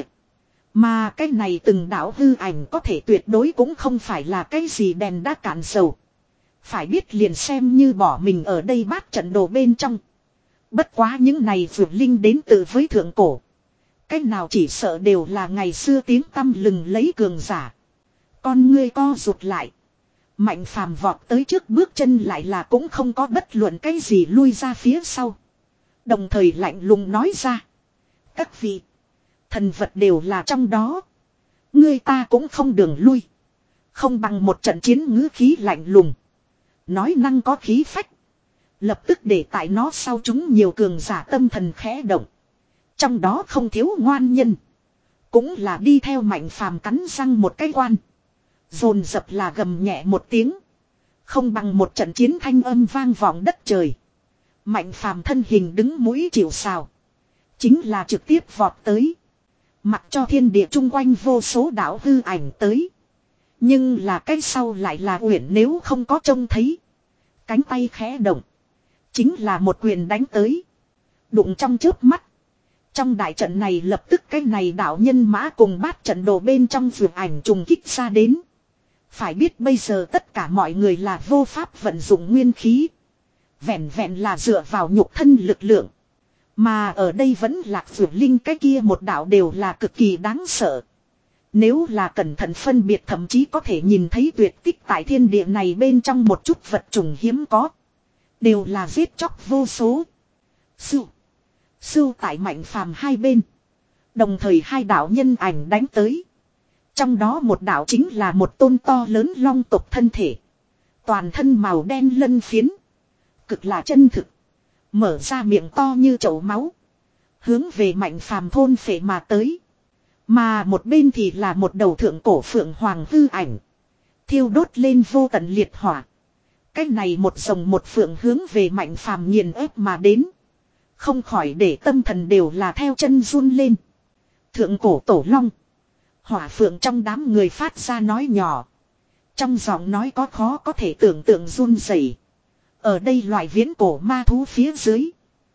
Mà cái này từng đạo hư ảnh có thể tuyệt đối cũng không phải là cái gì đèn đã cạn dầu. Phải biết liền xem như bỏ mình ở đây bát trận đồ bên trong. Bất quá những này vượt linh đến từ với thượng cổ. Cái nào chỉ sợ đều là ngày xưa tiếng tăm lừng lấy cường giả. Con ngươi co rụt lại. Mạnh phàm vọt tới trước bước chân lại là cũng không có bất luận cái gì lui ra phía sau. Đồng thời lạnh lùng nói ra. Các vị. Thần vật đều là trong đó. Ngươi ta cũng không đường lui. Không bằng một trận chiến ngữ khí lạnh lùng. Nói năng có khí phách. Lập tức để tại nó sau chúng nhiều cường giả tâm thần khẽ động. Trong đó không thiếu ngoan nhân. Cũng là đi theo Mạnh Phàm cắn răng một cái quan. Dồn dập là gầm nhẹ một tiếng. Không bằng một trận chiến thanh âm vang vọng đất trời. Mạnh Phàm thân hình đứng mũi chịu sào. Chính là trực tiếp vọt tới. Mặc cho thiên địa chung quanh vô số đạo hư ảnh tới. Nhưng là cái sau lại là Uyển nếu không có trông thấy. Cánh tay khẽ động. Chính là một quyền đánh tới. Đụng trong chớp mắt. Trong đại trận này lập tức cái này đạo nhân mã cùng bát trận đồ bên trong vượt ảnh trùng kích ra đến. Phải biết bây giờ tất cả mọi người là vô pháp vận dụng nguyên khí. Vẹn vẹn là dựa vào nhục thân lực lượng. Mà ở đây vẫn lạc vượt linh cái kia một đạo đều là cực kỳ đáng sợ. Nếu là cẩn thận phân biệt thậm chí có thể nhìn thấy tuyệt tích tại thiên địa này bên trong một chút vật trùng hiếm có. Đều là giết chóc vô số. Sưu. Sưu tại Mạnh Phàm hai bên. Đồng thời hai đạo nhân ảnh đánh tới. Trong đó một đạo chính là một tôn to lớn long tộc thân thể. Toàn thân màu đen lân phiến. Cực là chân thực. Mở ra miệng to như chậu máu. Hướng về Mạnh Phàm thôn phệ mà tới. Mà một bên thì là một đầu thượng cổ phượng hoàng hư ảnh. Thiêu đốt lên vô tận liệt hỏa. Cái này một rồng một phượng hướng về Mạnh Phàm nghiền ép mà đến. Không khỏi để tâm thần đều là theo chân run lên. Thượng cổ tổ long. Hỏa phượng trong đám người phát ra nói nhỏ. Trong giọng nói có khó có thể tưởng tượng run rẩy. Ở đây loại viễn cổ ma thú phía dưới.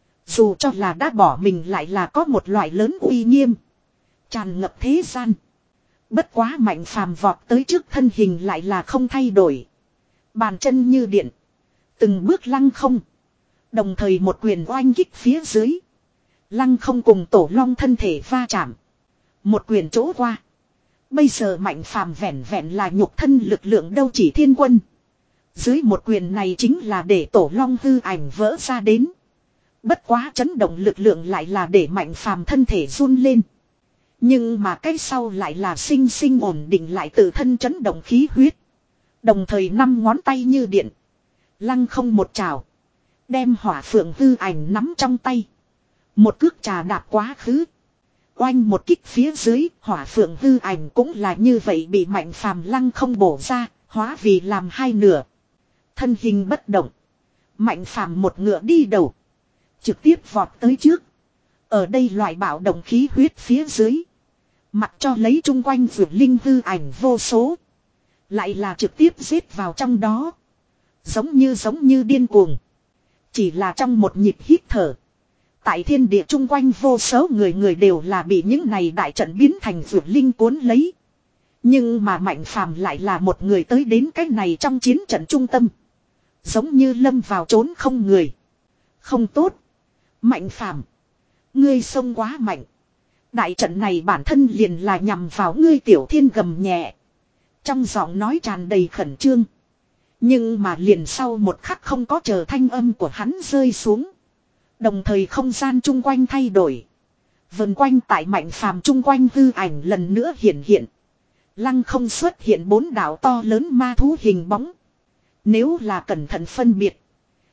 Dù cho là đã bỏ mình lại là có một loại lớn uy nghiêm. Tràn ngập thế gian. Bất quá Mạnh Phàm vọt tới trước thân hình lại là không thay đổi. Bàn chân như điện. Từng bước lăng không. Đồng thời một quyền oanh kích phía dưới. Lăng không cùng tổ long thân thể va chạm. Một quyền chỗ qua. Bây giờ Mạnh Phàm vẹn vẹn là nhục thân lực lượng đâu chỉ thiên quân. Dưới một quyền này chính là để tổ long hư ảnh vỡ ra đến. Bất quá chấn động lực lượng lại là để Mạnh Phàm thân thể run lên. Nhưng mà cái sau lại là sinh sinh ổn định lại tự thân chấn động khí huyết. Đồng thời năm ngón tay như điện. Lăng không một trào. Đem hỏa phượng hư ảnh nắm trong tay. Một cước trà đạp quá khứ. Oanh một kích phía dưới, hỏa phượng hư ảnh cũng là như vậy bị Mạnh Phàm lăng không bổ ra, hóa vì làm hai nửa. Thân hình bất động. Mạnh Phàm một ngựa đi đầu. Trực tiếp vọt tới trước. Ở đây loại bạo động khí huyết phía dưới. Mặc cho lấy chung quanh vượt linh hư ảnh vô số. Lại là trực tiếp giết vào trong đó. Giống như giống như điên cuồng. Chỉ là trong một nhịp hít thở. Tại thiên địa chung quanh vô số người người đều là bị những này đại trận biến thành vượt linh cuốn lấy. Nhưng mà Mạnh Phàm lại là một người tới đến cái này trong chiến trận trung tâm. Giống như lâm vào trốn không người. Không tốt. Mạnh Phàm, ngươi xông quá mạnh. Đại trận này bản thân liền là nhằm vào ngươi Tiểu Thiên gầm nhẹ. Trong giọng nói tràn đầy khẩn trương. Nhưng mà liền sau một khắc không có chờ thanh âm của hắn rơi xuống. Đồng thời không gian chung quanh thay đổi. Vần quanh tại Mạnh Phàm chung quanh hư ảnh lần nữa hiện hiện. Lăng không xuất hiện bốn đạo to lớn ma thú hình bóng. Nếu là cẩn thận phân biệt.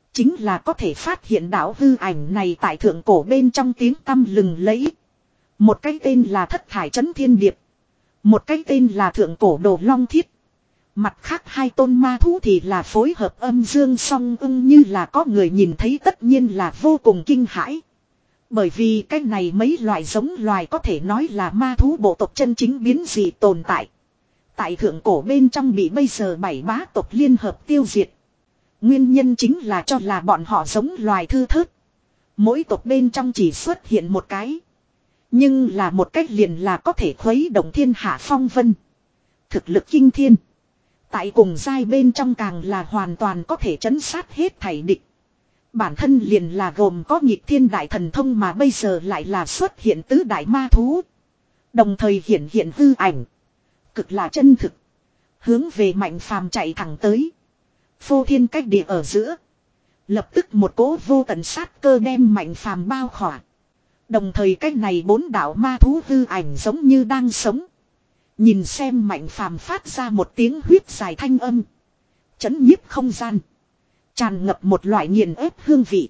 Chính là có thể phát hiện đạo hư ảnh này tại thượng cổ bên trong tiếng tăm lừng lẫy. Một cái tên là Thất Thải Chấn Thiên Điệp. Một cái tên là Thượng Cổ Đồ Long Thiết. Mặt khác hai tôn ma thú thì là phối hợp âm dương song ưng, như là có người nhìn thấy tất nhiên là vô cùng kinh hãi. Bởi vì cái này mấy loại giống loài có thể nói là ma thú bộ tộc chân chính biến dị tồn tại. Tại thượng cổ bên trong bị bây giờ bảy bá tộc liên hợp tiêu diệt. Nguyên nhân chính là cho là bọn họ giống loài thư thớt. Mỗi tộc bên trong chỉ xuất hiện một cái. Nhưng là một cách liền là có thể khuấy động thiên hạ phong vân. Thực lực kinh thiên. Tại cùng giai bên trong càng là hoàn toàn có thể trấn sát hết thảy địch. Bản thân liền là gồm có nghịch thiên đại thần thông mà bây giờ lại là xuất hiện tứ đại ma thú. Đồng thời hiện hiện hư ảnh. Cực là chân thực. Hướng về Mạnh Phàm chạy thẳng tới. Phô thiên cách địa ở giữa. Lập tức một cỗ vô tận sát cơ đem Mạnh Phàm bao khỏa. Đồng thời cách này bốn đạo ma thú hư ảnh giống như đang sống. Nhìn xem Mạnh Phàm phát ra một tiếng huyết dài thanh âm. Chấn nhiếp không gian. Tràn ngập một loại nghiền ép hương vị.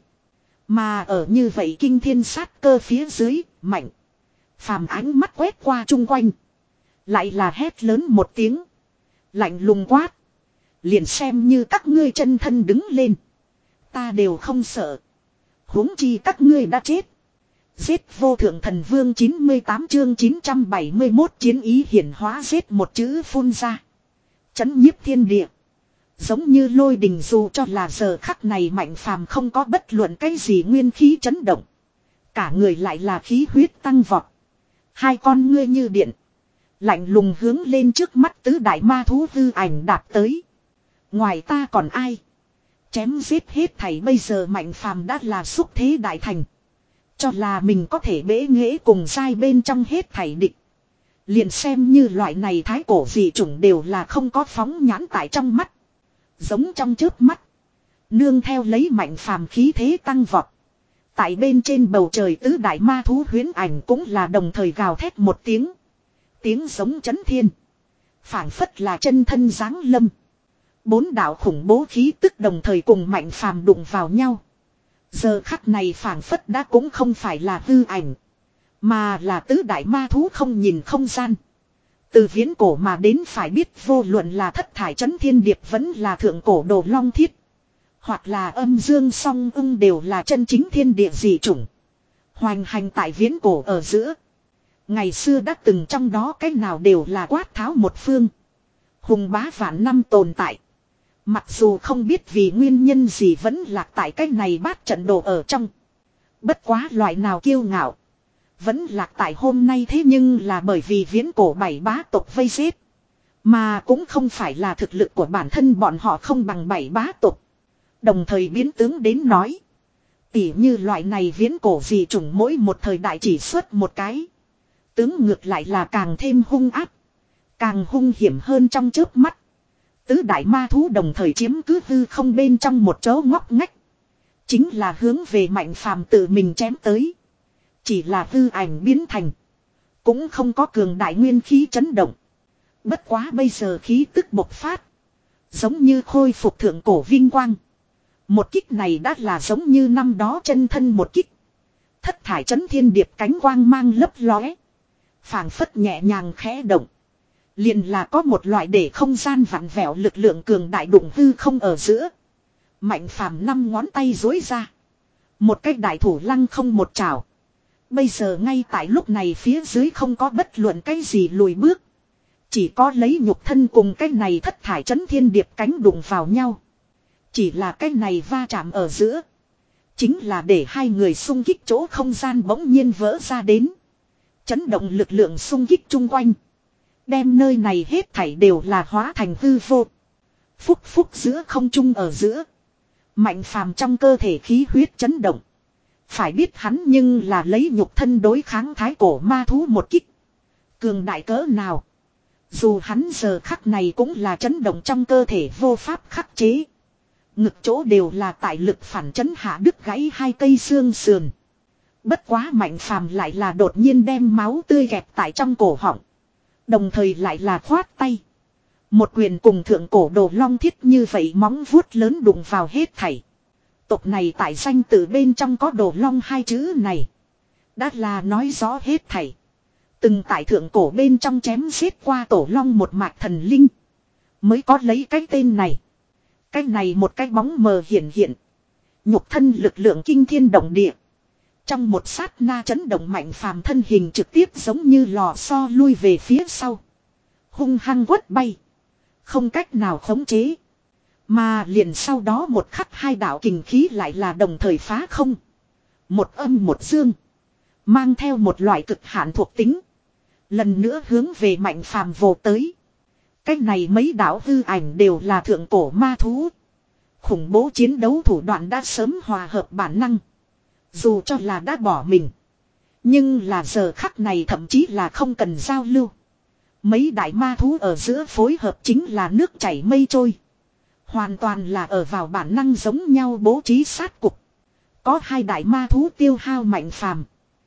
Mà ở như vậy kinh thiên sát cơ phía dưới, Mạnh Phàm ánh mắt quét qua chung quanh. Lại là hét lớn một tiếng. Lạnh lùng quát. Liền xem như các ngươi chân thân đứng lên. Ta đều không sợ. Huống chi các ngươi đã chết. Giết vô thượng thần vương chín mươi tám chương chín trăm bảy mươi mốt chiến ý hiển hóa, giết một chữ phun ra. Chấn nhiếp thiên địa. Giống như lôi đình, dù cho là giờ khắc này Mạnh Phàm không có bất luận cái gì nguyên khí chấn động. Cả người lại là khí huyết tăng vọt. Hai con ngươi như điện. Lạnh lùng hướng lên trước mắt tứ đại ma thú hư ảnh đạp tới. Ngoài ta còn ai? Chém giết hết thảy, bây giờ Mạnh Phàm đã là xúc thế đại thành. Cho là mình có thể bế nghễ cùng giai bên trong hết thảy địch. Liền xem như loại này thái cổ dị chủng đều là không có phóng nhãn tại trong mắt. Giống trong chớp mắt. Nương theo lấy Mạnh Phàm khí thế tăng vọt. Tại bên trên bầu trời tứ đại ma thú huyễn ảnh cũng là đồng thời gào thét một tiếng. Tiếng giống chấn thiên. Phảng phất là chân thân giáng lâm. Bốn đạo khủng bố khí tức đồng thời cùng Mạnh Phàm đụng vào nhau. Giờ khắc này phảng phất đã cũng không phải là hư ảnh. Mà là tứ đại ma thú không nhìn không gian. Từ viễn cổ mà đến phải biết, vô luận là Thất Thải Chấn Thiên Điệp vẫn là Thượng Cổ Đồ Long Thiết. Hoặc là Âm Dương Song Ưng đều là chân chính thiên địa dị chủng. Hoành hành tại viễn cổ ở giữa. Ngày xưa đã từng trong đó cái nào đều là quát tháo một phương. Hùng bá vạn năm tồn tại. Mặc dù không biết vì nguyên nhân gì vẫn lạc tại cái này bát trận đồ ở trong. Bất quá loại nào kiêu ngạo. Vẫn lạc tại hôm nay, thế nhưng là bởi vì viễn cổ bảy bá tộc vây giết. Mà cũng không phải là thực lực của bản thân bọn họ không bằng bảy bá tộc. Đồng thời biến tướng đến nói. Tỉ như loại này viễn cổ dị chủng mỗi một thời đại chỉ xuất một cái. Tướng ngược lại là càng thêm hung ác. Càng hung hiểm hơn trong chớp mắt. Tứ đại ma thú đồng thời chiếm cứ hư không bên trong một chỗ ngóc ngách. Chính là hướng về Mạnh Phàm tự mình chém tới. Chỉ là hư ảnh biến thành. Cũng không có cường đại nguyên khí chấn động. Bất quá bây giờ khí tức bộc phát. Giống như khôi phục thượng cổ vinh quang. Một kích này đã là giống như năm đó chân thân một kích. Thất Thải Chấn Thiên Điệp cánh quang mang lấp lóe. Phảng phất nhẹ nhàng khẽ động. Liền là có một loại để không gian vặn vẹo lực lượng cường đại đụng hư không ở giữa. Mạnh Phàm năm ngón tay duỗi ra. Một cái đại thủ lăng không một trảo. Bây giờ ngay tại lúc này phía dưới không có bất luận cái gì lùi bước. Chỉ có lấy nhục thân cùng cái này Thất Thải Chấn Thiên Điệp cánh đụng vào nhau. Chỉ là cái này va chạm ở giữa. Chính là để hai người xung kích chỗ không gian bỗng nhiên vỡ ra đến. Chấn động lực lượng xung kích chung quanh. Đem nơi này hết thảy đều là hóa thành hư vô. Phúc phúc giữa không trung ở giữa. Mạnh Phàm trong cơ thể khí huyết chấn động. Phải biết hắn nhưng là lấy nhục thân đối kháng thái cổ ma thú một kích. Cường đại cỡ nào. Dù hắn giờ khắc này cũng là chấn động trong cơ thể vô pháp khắc chế. Ngực chỗ đều là tại lực phản chấn hạ đứt gãy hai cây xương sườn. Bất quá Mạnh Phàm lại là đột nhiên đem máu tươi gẹp tại trong cổ họng. Đồng thời lại là khoát tay. Một quyền cùng Thượng Cổ Đồ Long Thiết như vậy móng vuốt lớn đụng vào hết thảy. Tộc này tại danh từ bên trong có đồ long hai chữ này. Đã là nói rõ hết thảy. Từng tại thượng cổ bên trong chém giết qua tổ long một mạch thần linh. Mới có lấy cái tên này. Cái này một cái bóng mờ hiện hiện. Nhục thân lực lượng kinh thiên động địa. Trong một sát na chấn động mạnh phàm thân hình trực tiếp giống như lò xo lui về phía sau. Hung hăng quất bay. Không cách nào khống chế. Mà liền sau đó một khắc hai đạo kình khí lại là đồng thời phá không. Một âm một dương. Mang theo một loại cực hạn thuộc tính. Lần nữa hướng về mạnh phàm vồ tới. Cách này mấy đạo hư ảnh đều là thượng cổ ma thú. Khủng bố chiến đấu thủ đoạn đã sớm hòa hợp bản năng. Dù cho là đã bỏ mình. Nhưng là giờ khắc này thậm chí là không cần giao lưu. Mấy đại ma thú ở giữa phối hợp chính là nước chảy mây trôi. Hoàn toàn là ở vào bản năng giống nhau bố trí sát cục. Có hai đại ma thú tiêu hao mạnh phàm.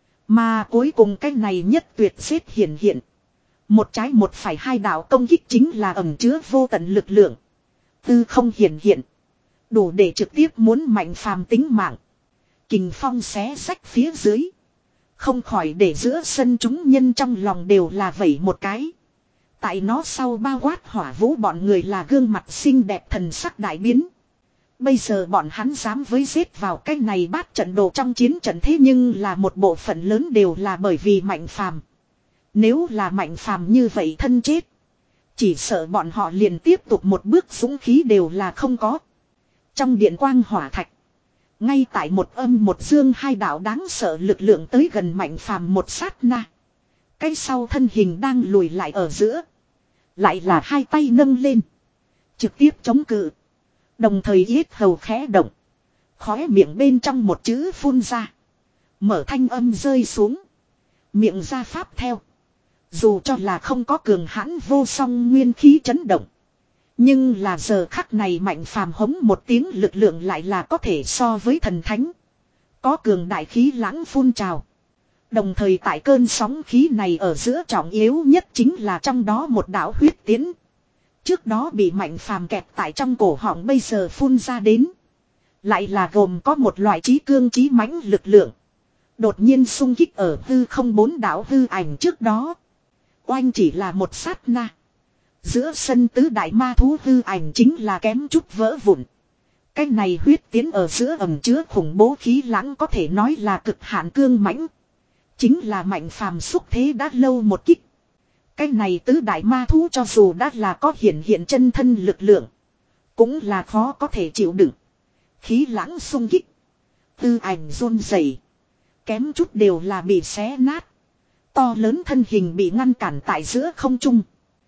Mà cuối cùng cái này nhất tuyệt xếp hiện hiện. Một trái một phải hai đạo công kích chính là ẩn chứa vô tận lực lượng. Tư không hiện hiện. Đủ để trực tiếp muốn mạnh phàm tính mạng. Kình phong xé sách phía dưới. Không khỏi để giữa sân chúng nhân trong lòng đều là vẩy một cái. Tại nó sau bao quát hỏa vũ bọn người là gương mặt xinh đẹp thần sắc đại biến. Bây giờ bọn hắn dám với giết vào cái này bát trận đồ trong chiến trận thế nhưng là một bộ phận lớn đều là bởi vì mạnh phàm. Nếu là mạnh phàm như vậy thân chết. Chỉ sợ bọn họ liền tiếp tục một bước dũng khí đều là không có. Trong điện quang hỏa thạch. Ngay tại một âm một dương hai đạo đáng sợ lực lượng tới gần mạnh phàm một sát na. Cái sau thân hình đang lùi lại ở giữa. Lại là hai tay nâng lên. Trực tiếp chống cự. Đồng thời yết hầu khẽ động. Khóe miệng bên trong một chữ phun ra. Mở thanh âm rơi xuống. Miệng ra pháp theo. Dù cho là không có cường hãn vô song nguyên khí chấn động. Nhưng là giờ khắc này mạnh phàm hống một tiếng lực lượng lại là có thể so với thần thánh. Có cường đại khí lãng phun trào. Đồng thời tại cơn sóng khí này ở giữa trọng yếu nhất chính là trong đó một đạo huyết tiến. Trước đó bị mạnh phàm kẹt tại trong cổ họng bây giờ phun ra đến. Lại là gồm có một loại trí cương trí mãnh lực lượng. Đột nhiên xung kích ở hư không bốn đạo hư ảnh trước đó. Oanh chỉ là một sát na. Giữa sân tứ đại ma thú hư ảnh chính là kém chút vỡ vụn. Cái này huyết tiến ở giữa ẩm chứa khủng bố khí lãng có thể nói là cực hạn cương mãnh. Chính là mạnh phàm xúc thế đã lâu một kích. Cái này tứ đại ma thú cho dù đã là có hiện hiện chân thân lực lượng. Cũng là khó có thể chịu đựng. Khí lãng xung kích. Tư ảnh run rẩy, kém chút đều là bị xé nát. To lớn thân hình bị ngăn cản tại giữa không trung.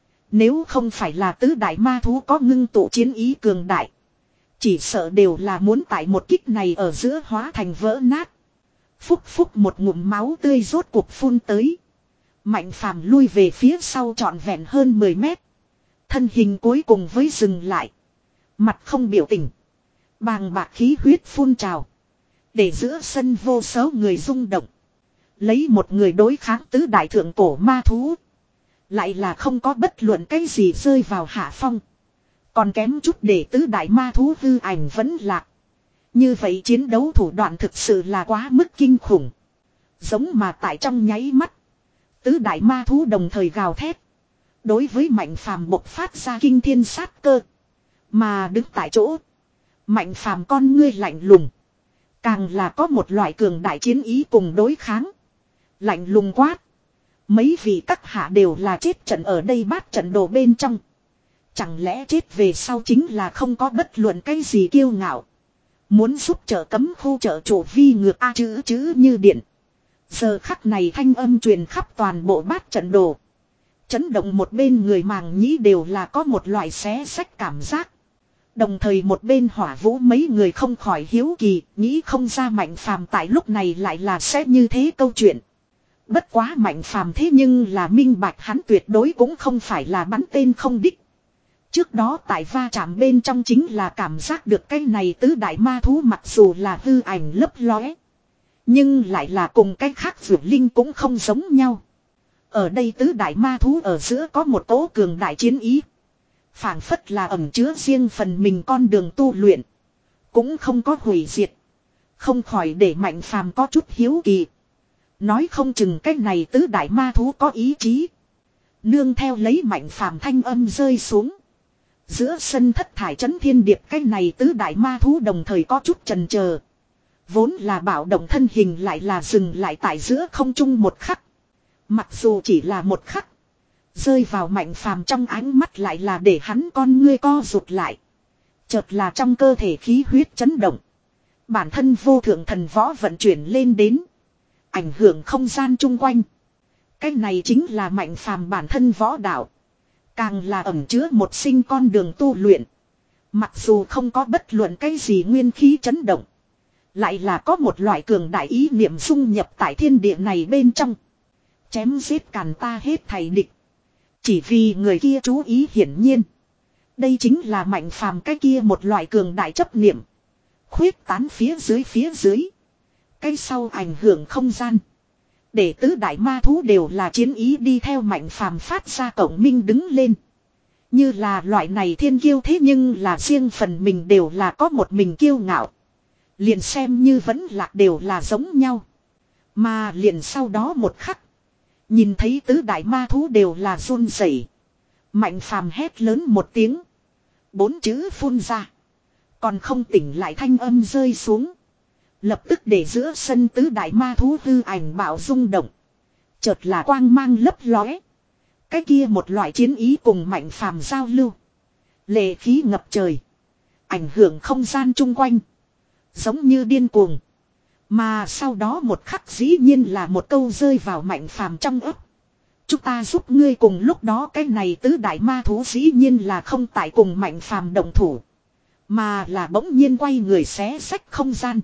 Nếu không phải là tứ đại ma thú có ngưng tụ chiến ý cường đại. Chỉ sợ đều là muốn tại một kích này ở giữa hóa thành vỡ nát. Phúc phúc một ngụm máu tươi rốt cuộc phun tới. Mạnh phàm lui về phía sau trọn vẹn hơn mười mét. Thân hình cuối cùng với dừng lại. Mặt không biểu tình. Bàng bạc khí huyết phun trào. Để giữa sân vô số người rung động. Lấy một người đối kháng tứ đại thượng cổ ma thú. Lại là không có bất luận cái gì rơi vào hạ phong. Còn kém chút để tứ đại ma thú hư ảnh vẫn lạc. Như vậy chiến đấu thủ đoạn thực sự là quá mức kinh khủng. Giống mà tại trong nháy mắt. Tứ đại ma thú đồng thời gào thét. Đối với mạnh phàm bộc phát ra kinh thiên sát cơ. Mà đứng tại chỗ. Mạnh phàm con ngươi lạnh lùng. Càng là có một loại cường đại chiến ý cùng đối kháng. Lạnh lùng quát. Mấy vị các hạ đều là chết trận ở đây bát trận đồ bên trong. Chẳng lẽ chết về sau chính là không có bất luận cái gì kiêu ngạo. Muốn giúp trợ cấm khu trợ chủ vi ngược A chữ chữ như điện. Giờ khắc này thanh âm truyền khắp toàn bộ bát trận đồ. Chấn động một bên người màng nhĩ đều là có một loại xé xách cảm giác. Đồng thời một bên hỏa vũ mấy người không khỏi hiếu kỳ, nghĩ không ra mạnh phàm tại lúc này lại là sẽ như thế câu chuyện. Bất quá mạnh phàm thế nhưng là minh bạch hắn tuyệt đối cũng không phải là bắn tên không đích. Trước đó tại va chạm bên trong chính là cảm giác được cái này tứ đại ma thú mặc dù là hư ảnh lấp lóe. Nhưng lại là cùng cái khác vượt linh cũng không giống nhau. Ở đây tứ đại ma thú ở giữa có một tố cường đại chiến ý. Phảng phất là ẩn chứa riêng phần mình con đường tu luyện. cũng không có hủy diệt. Không khỏi để Mạnh Phàm có chút hiếu kỳ. Nói không chừng cái này tứ đại ma thú có ý chí. Nương theo lấy Mạnh Phàm thanh âm rơi xuống. Giữa sân thất thải trấn thiên điệp cái này tứ đại ma thú đồng thời có chút chần chờ. Vốn là bạo động thân hình lại là dừng lại tại giữa không trung một khắc. Mặc dù chỉ là một khắc. Rơi vào Mạnh Phàm trong ánh mắt lại là để hắn con ngươi co rụt lại. Chợt là trong cơ thể khí huyết chấn động. Bản thân vô thượng thần võ vận chuyển lên đến. Ảnh hưởng không gian chung quanh. Cái này chính là Mạnh Phàm bản thân võ đạo. Càng là ẩn chứa một sinh con đường tu luyện. Mặc dù không có bất luận cái gì nguyên khí chấn động. Lại là có một loại cường đại ý niệm dung nhập tại thiên địa này bên trong. Chém giết càn ta hết thảy địch. Chỉ vì người kia chú ý hiển nhiên. Đây chính là Mạnh Phàm cái kia một loại cường đại chấp niệm. Khuyết tán phía dưới phía dưới. Cái sau ảnh hưởng không gian. Để tứ đại ma thú đều là chiến ý đi theo Mạnh Phàm phát ra cổng minh đứng lên. Như là loại này thiên kiêu thế nhưng là riêng phần mình đều là có một mình kiêu ngạo. Liền xem như vẫn lạc đều là giống nhau. Mà liền sau đó một khắc. Nhìn thấy tứ đại ma thú đều là run rẩy. Mạnh Phàm hét lớn một tiếng. Bốn chữ phun ra. Còn không tỉnh lại thanh âm rơi xuống. Lập tức để giữa sân tứ đại ma thú hư ảnh bạo rung động. Chợt là quang mang lấp lóe. Cái kia một loại chiến ý cùng Mạnh Phàm giao lưu. Lệ khí ngập trời. Ảnh hưởng không gian chung quanh. Giống như điên cuồng. Mà sau đó một khắc dĩ nhiên là một câu rơi vào Mạnh Phàm trong ấp. Chúng ta giúp ngươi cùng lúc đó cái này tứ đại ma thú dĩ nhiên là không tại cùng Mạnh Phàm động thủ. Mà là bỗng nhiên quay người xé xách không gian.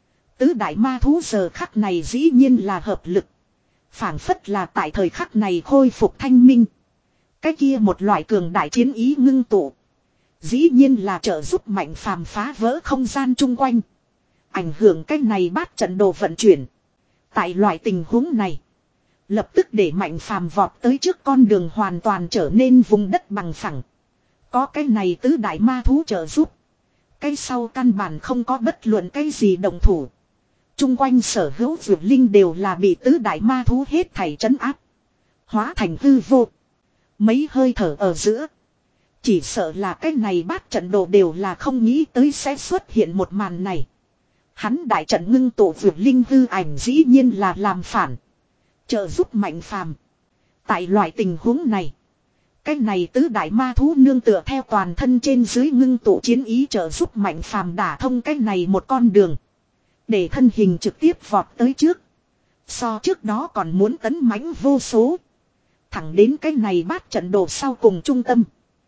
Tứ đại ma thú giờ khắc này dĩ nhiên là hợp lực. Phảng phất là tại thời khắc này khôi phục thanh minh. Cái kia một loại cường đại chiến ý ngưng tụ. Dĩ nhiên là trợ giúp Mạnh Phàm phá vỡ không gian chung quanh. Ảnh hưởng cái này bát trận đồ vận chuyển. Tại loại tình huống này. Lập tức để Mạnh Phàm vọt tới trước con đường hoàn toàn trở nên vùng đất bằng phẳng. Có cái này tứ đại ma thú trợ giúp. Cái sau căn bản không có bất luận cái gì đồng thủ. Trung quanh sở hữu vượt linh đều là bị tứ đại ma thú hết thảy trấn áp. Hóa thành hư vô. Mấy hơi thở ở giữa. Chỉ sợ là cái này bát trận đồ đều là không nghĩ tới sẽ xuất hiện một màn này. Hắn đại trận ngưng tụ vượt linh hư ảnh dĩ nhiên là làm phản. Trợ giúp Mạnh Phàm. Tại loại tình huống này. Cái này tứ đại ma thú nương tựa theo toàn thân trên dưới ngưng tụ chiến ý trợ giúp Mạnh Phàm đả thông cái này một con đường. Để thân hình trực tiếp vọt tới trước. So trước đó còn muốn tấn mãnh vô số. Thẳng đến cái này bát trận đồ sau cùng trung tâm.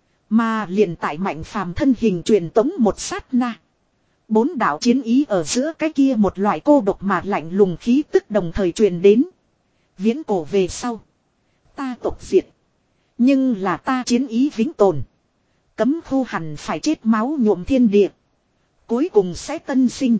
Mà liền tại Mạnh Phàm thân hình truyền tống một sát na. Bốn đạo chiến ý ở giữa cái kia một loại cô độc mà lạnh lùng khí tức đồng thời truyền đến. Viễn cổ về sau. Ta tộc diệt. Nhưng là ta chiến ý vĩnh tồn. Cấm khu hẳn phải chết máu nhuộm thiên địa. Cuối cùng sẽ tân sinh.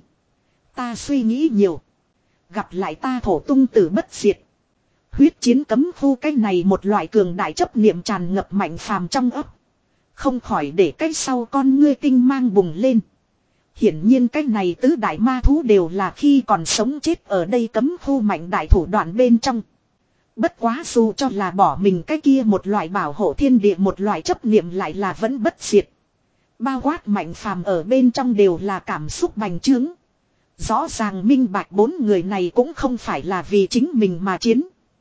Ta suy nghĩ nhiều. Gặp lại ta thổ tung tử bất diệt. Huyết chiến cấm khu cái này một loại cường đại chấp niệm tràn ngập Mạnh Phàm trong ấp. Không khỏi để cái sau con ngươi tinh mang bùng lên. Hiển nhiên cái này tứ đại ma thú đều là khi còn sống chết ở đây cấm khu mạnh đại thủ đoạn bên trong. Bất quá dù cho là bỏ mình cái kia một loại bảo hộ thiên địa một loại chấp niệm lại là vẫn bất diệt. Bao quát Mạnh Phàm ở bên trong đều là cảm xúc bành trướng. Rõ ràng minh bạch bốn người này cũng không phải là vì chính mình mà chiến.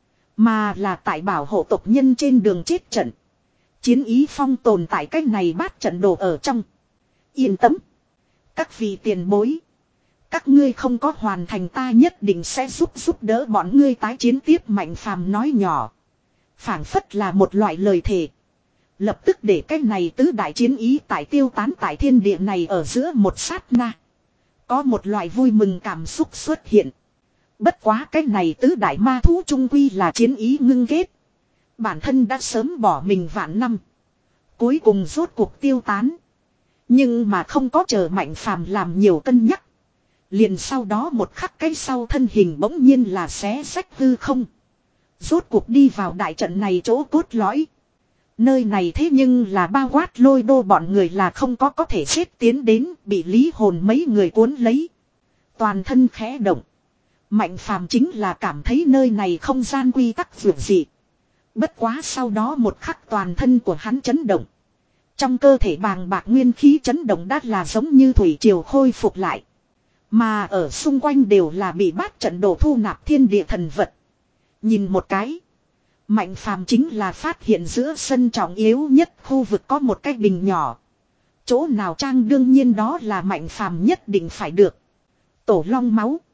Mà là tại bảo hộ tộc nhân trên đường chết trận. Chiến ý phong tồn tại cách này bát trận đồ ở trong. Yên tâm. Các vị tiền bối. Các ngươi không có hoàn thành ta nhất định sẽ giúp giúp đỡ bọn ngươi tái chiến tiếp Mạnh Phàm nói nhỏ. Phảng phất là một loại lời thề. Lập tức để cái này tứ đại chiến ý tại tiêu tán tại thiên địa này ở giữa một sát na. Có một loại vui mừng cảm xúc xuất hiện. Bất quá cái này tứ đại ma thú trung quy là chiến ý ngưng kết. Bản thân đã sớm bỏ mình vạn năm. Cuối cùng rốt cuộc tiêu tán. Nhưng mà không có chờ Mạnh Phàm làm nhiều cân nhắc. Liền sau đó một khắc cái sau thân hình bỗng nhiên là xé rách hư không. Rốt cuộc đi vào đại trận này chỗ cốt lõi. Nơi này thế nhưng là bao quát Lôi Đô bọn người là không có có thể xếp tiến đến, bị Lý Hồn mấy người cuốn lấy. Toàn thân khẽ động. Mạnh phàm chính là cảm thấy nơi này không gian quy tắc vượt dị. Bất quá sau đó một khắc toàn thân của hắn chấn động. Trong cơ thể bàng bạc nguyên khí chấn động đã là giống như thủy triều khôi phục lại. Mà ở xung quanh đều là bị bát trận đồ thu nạp thiên địa thần vật. Nhìn một cái. Mạnh phàm chính là phát hiện giữa sân trọng yếu nhất khu vực có một cái bình nhỏ. Chỗ nào trang đương nhiên đó là mạnh phàm nhất định phải được. Tổ long máu.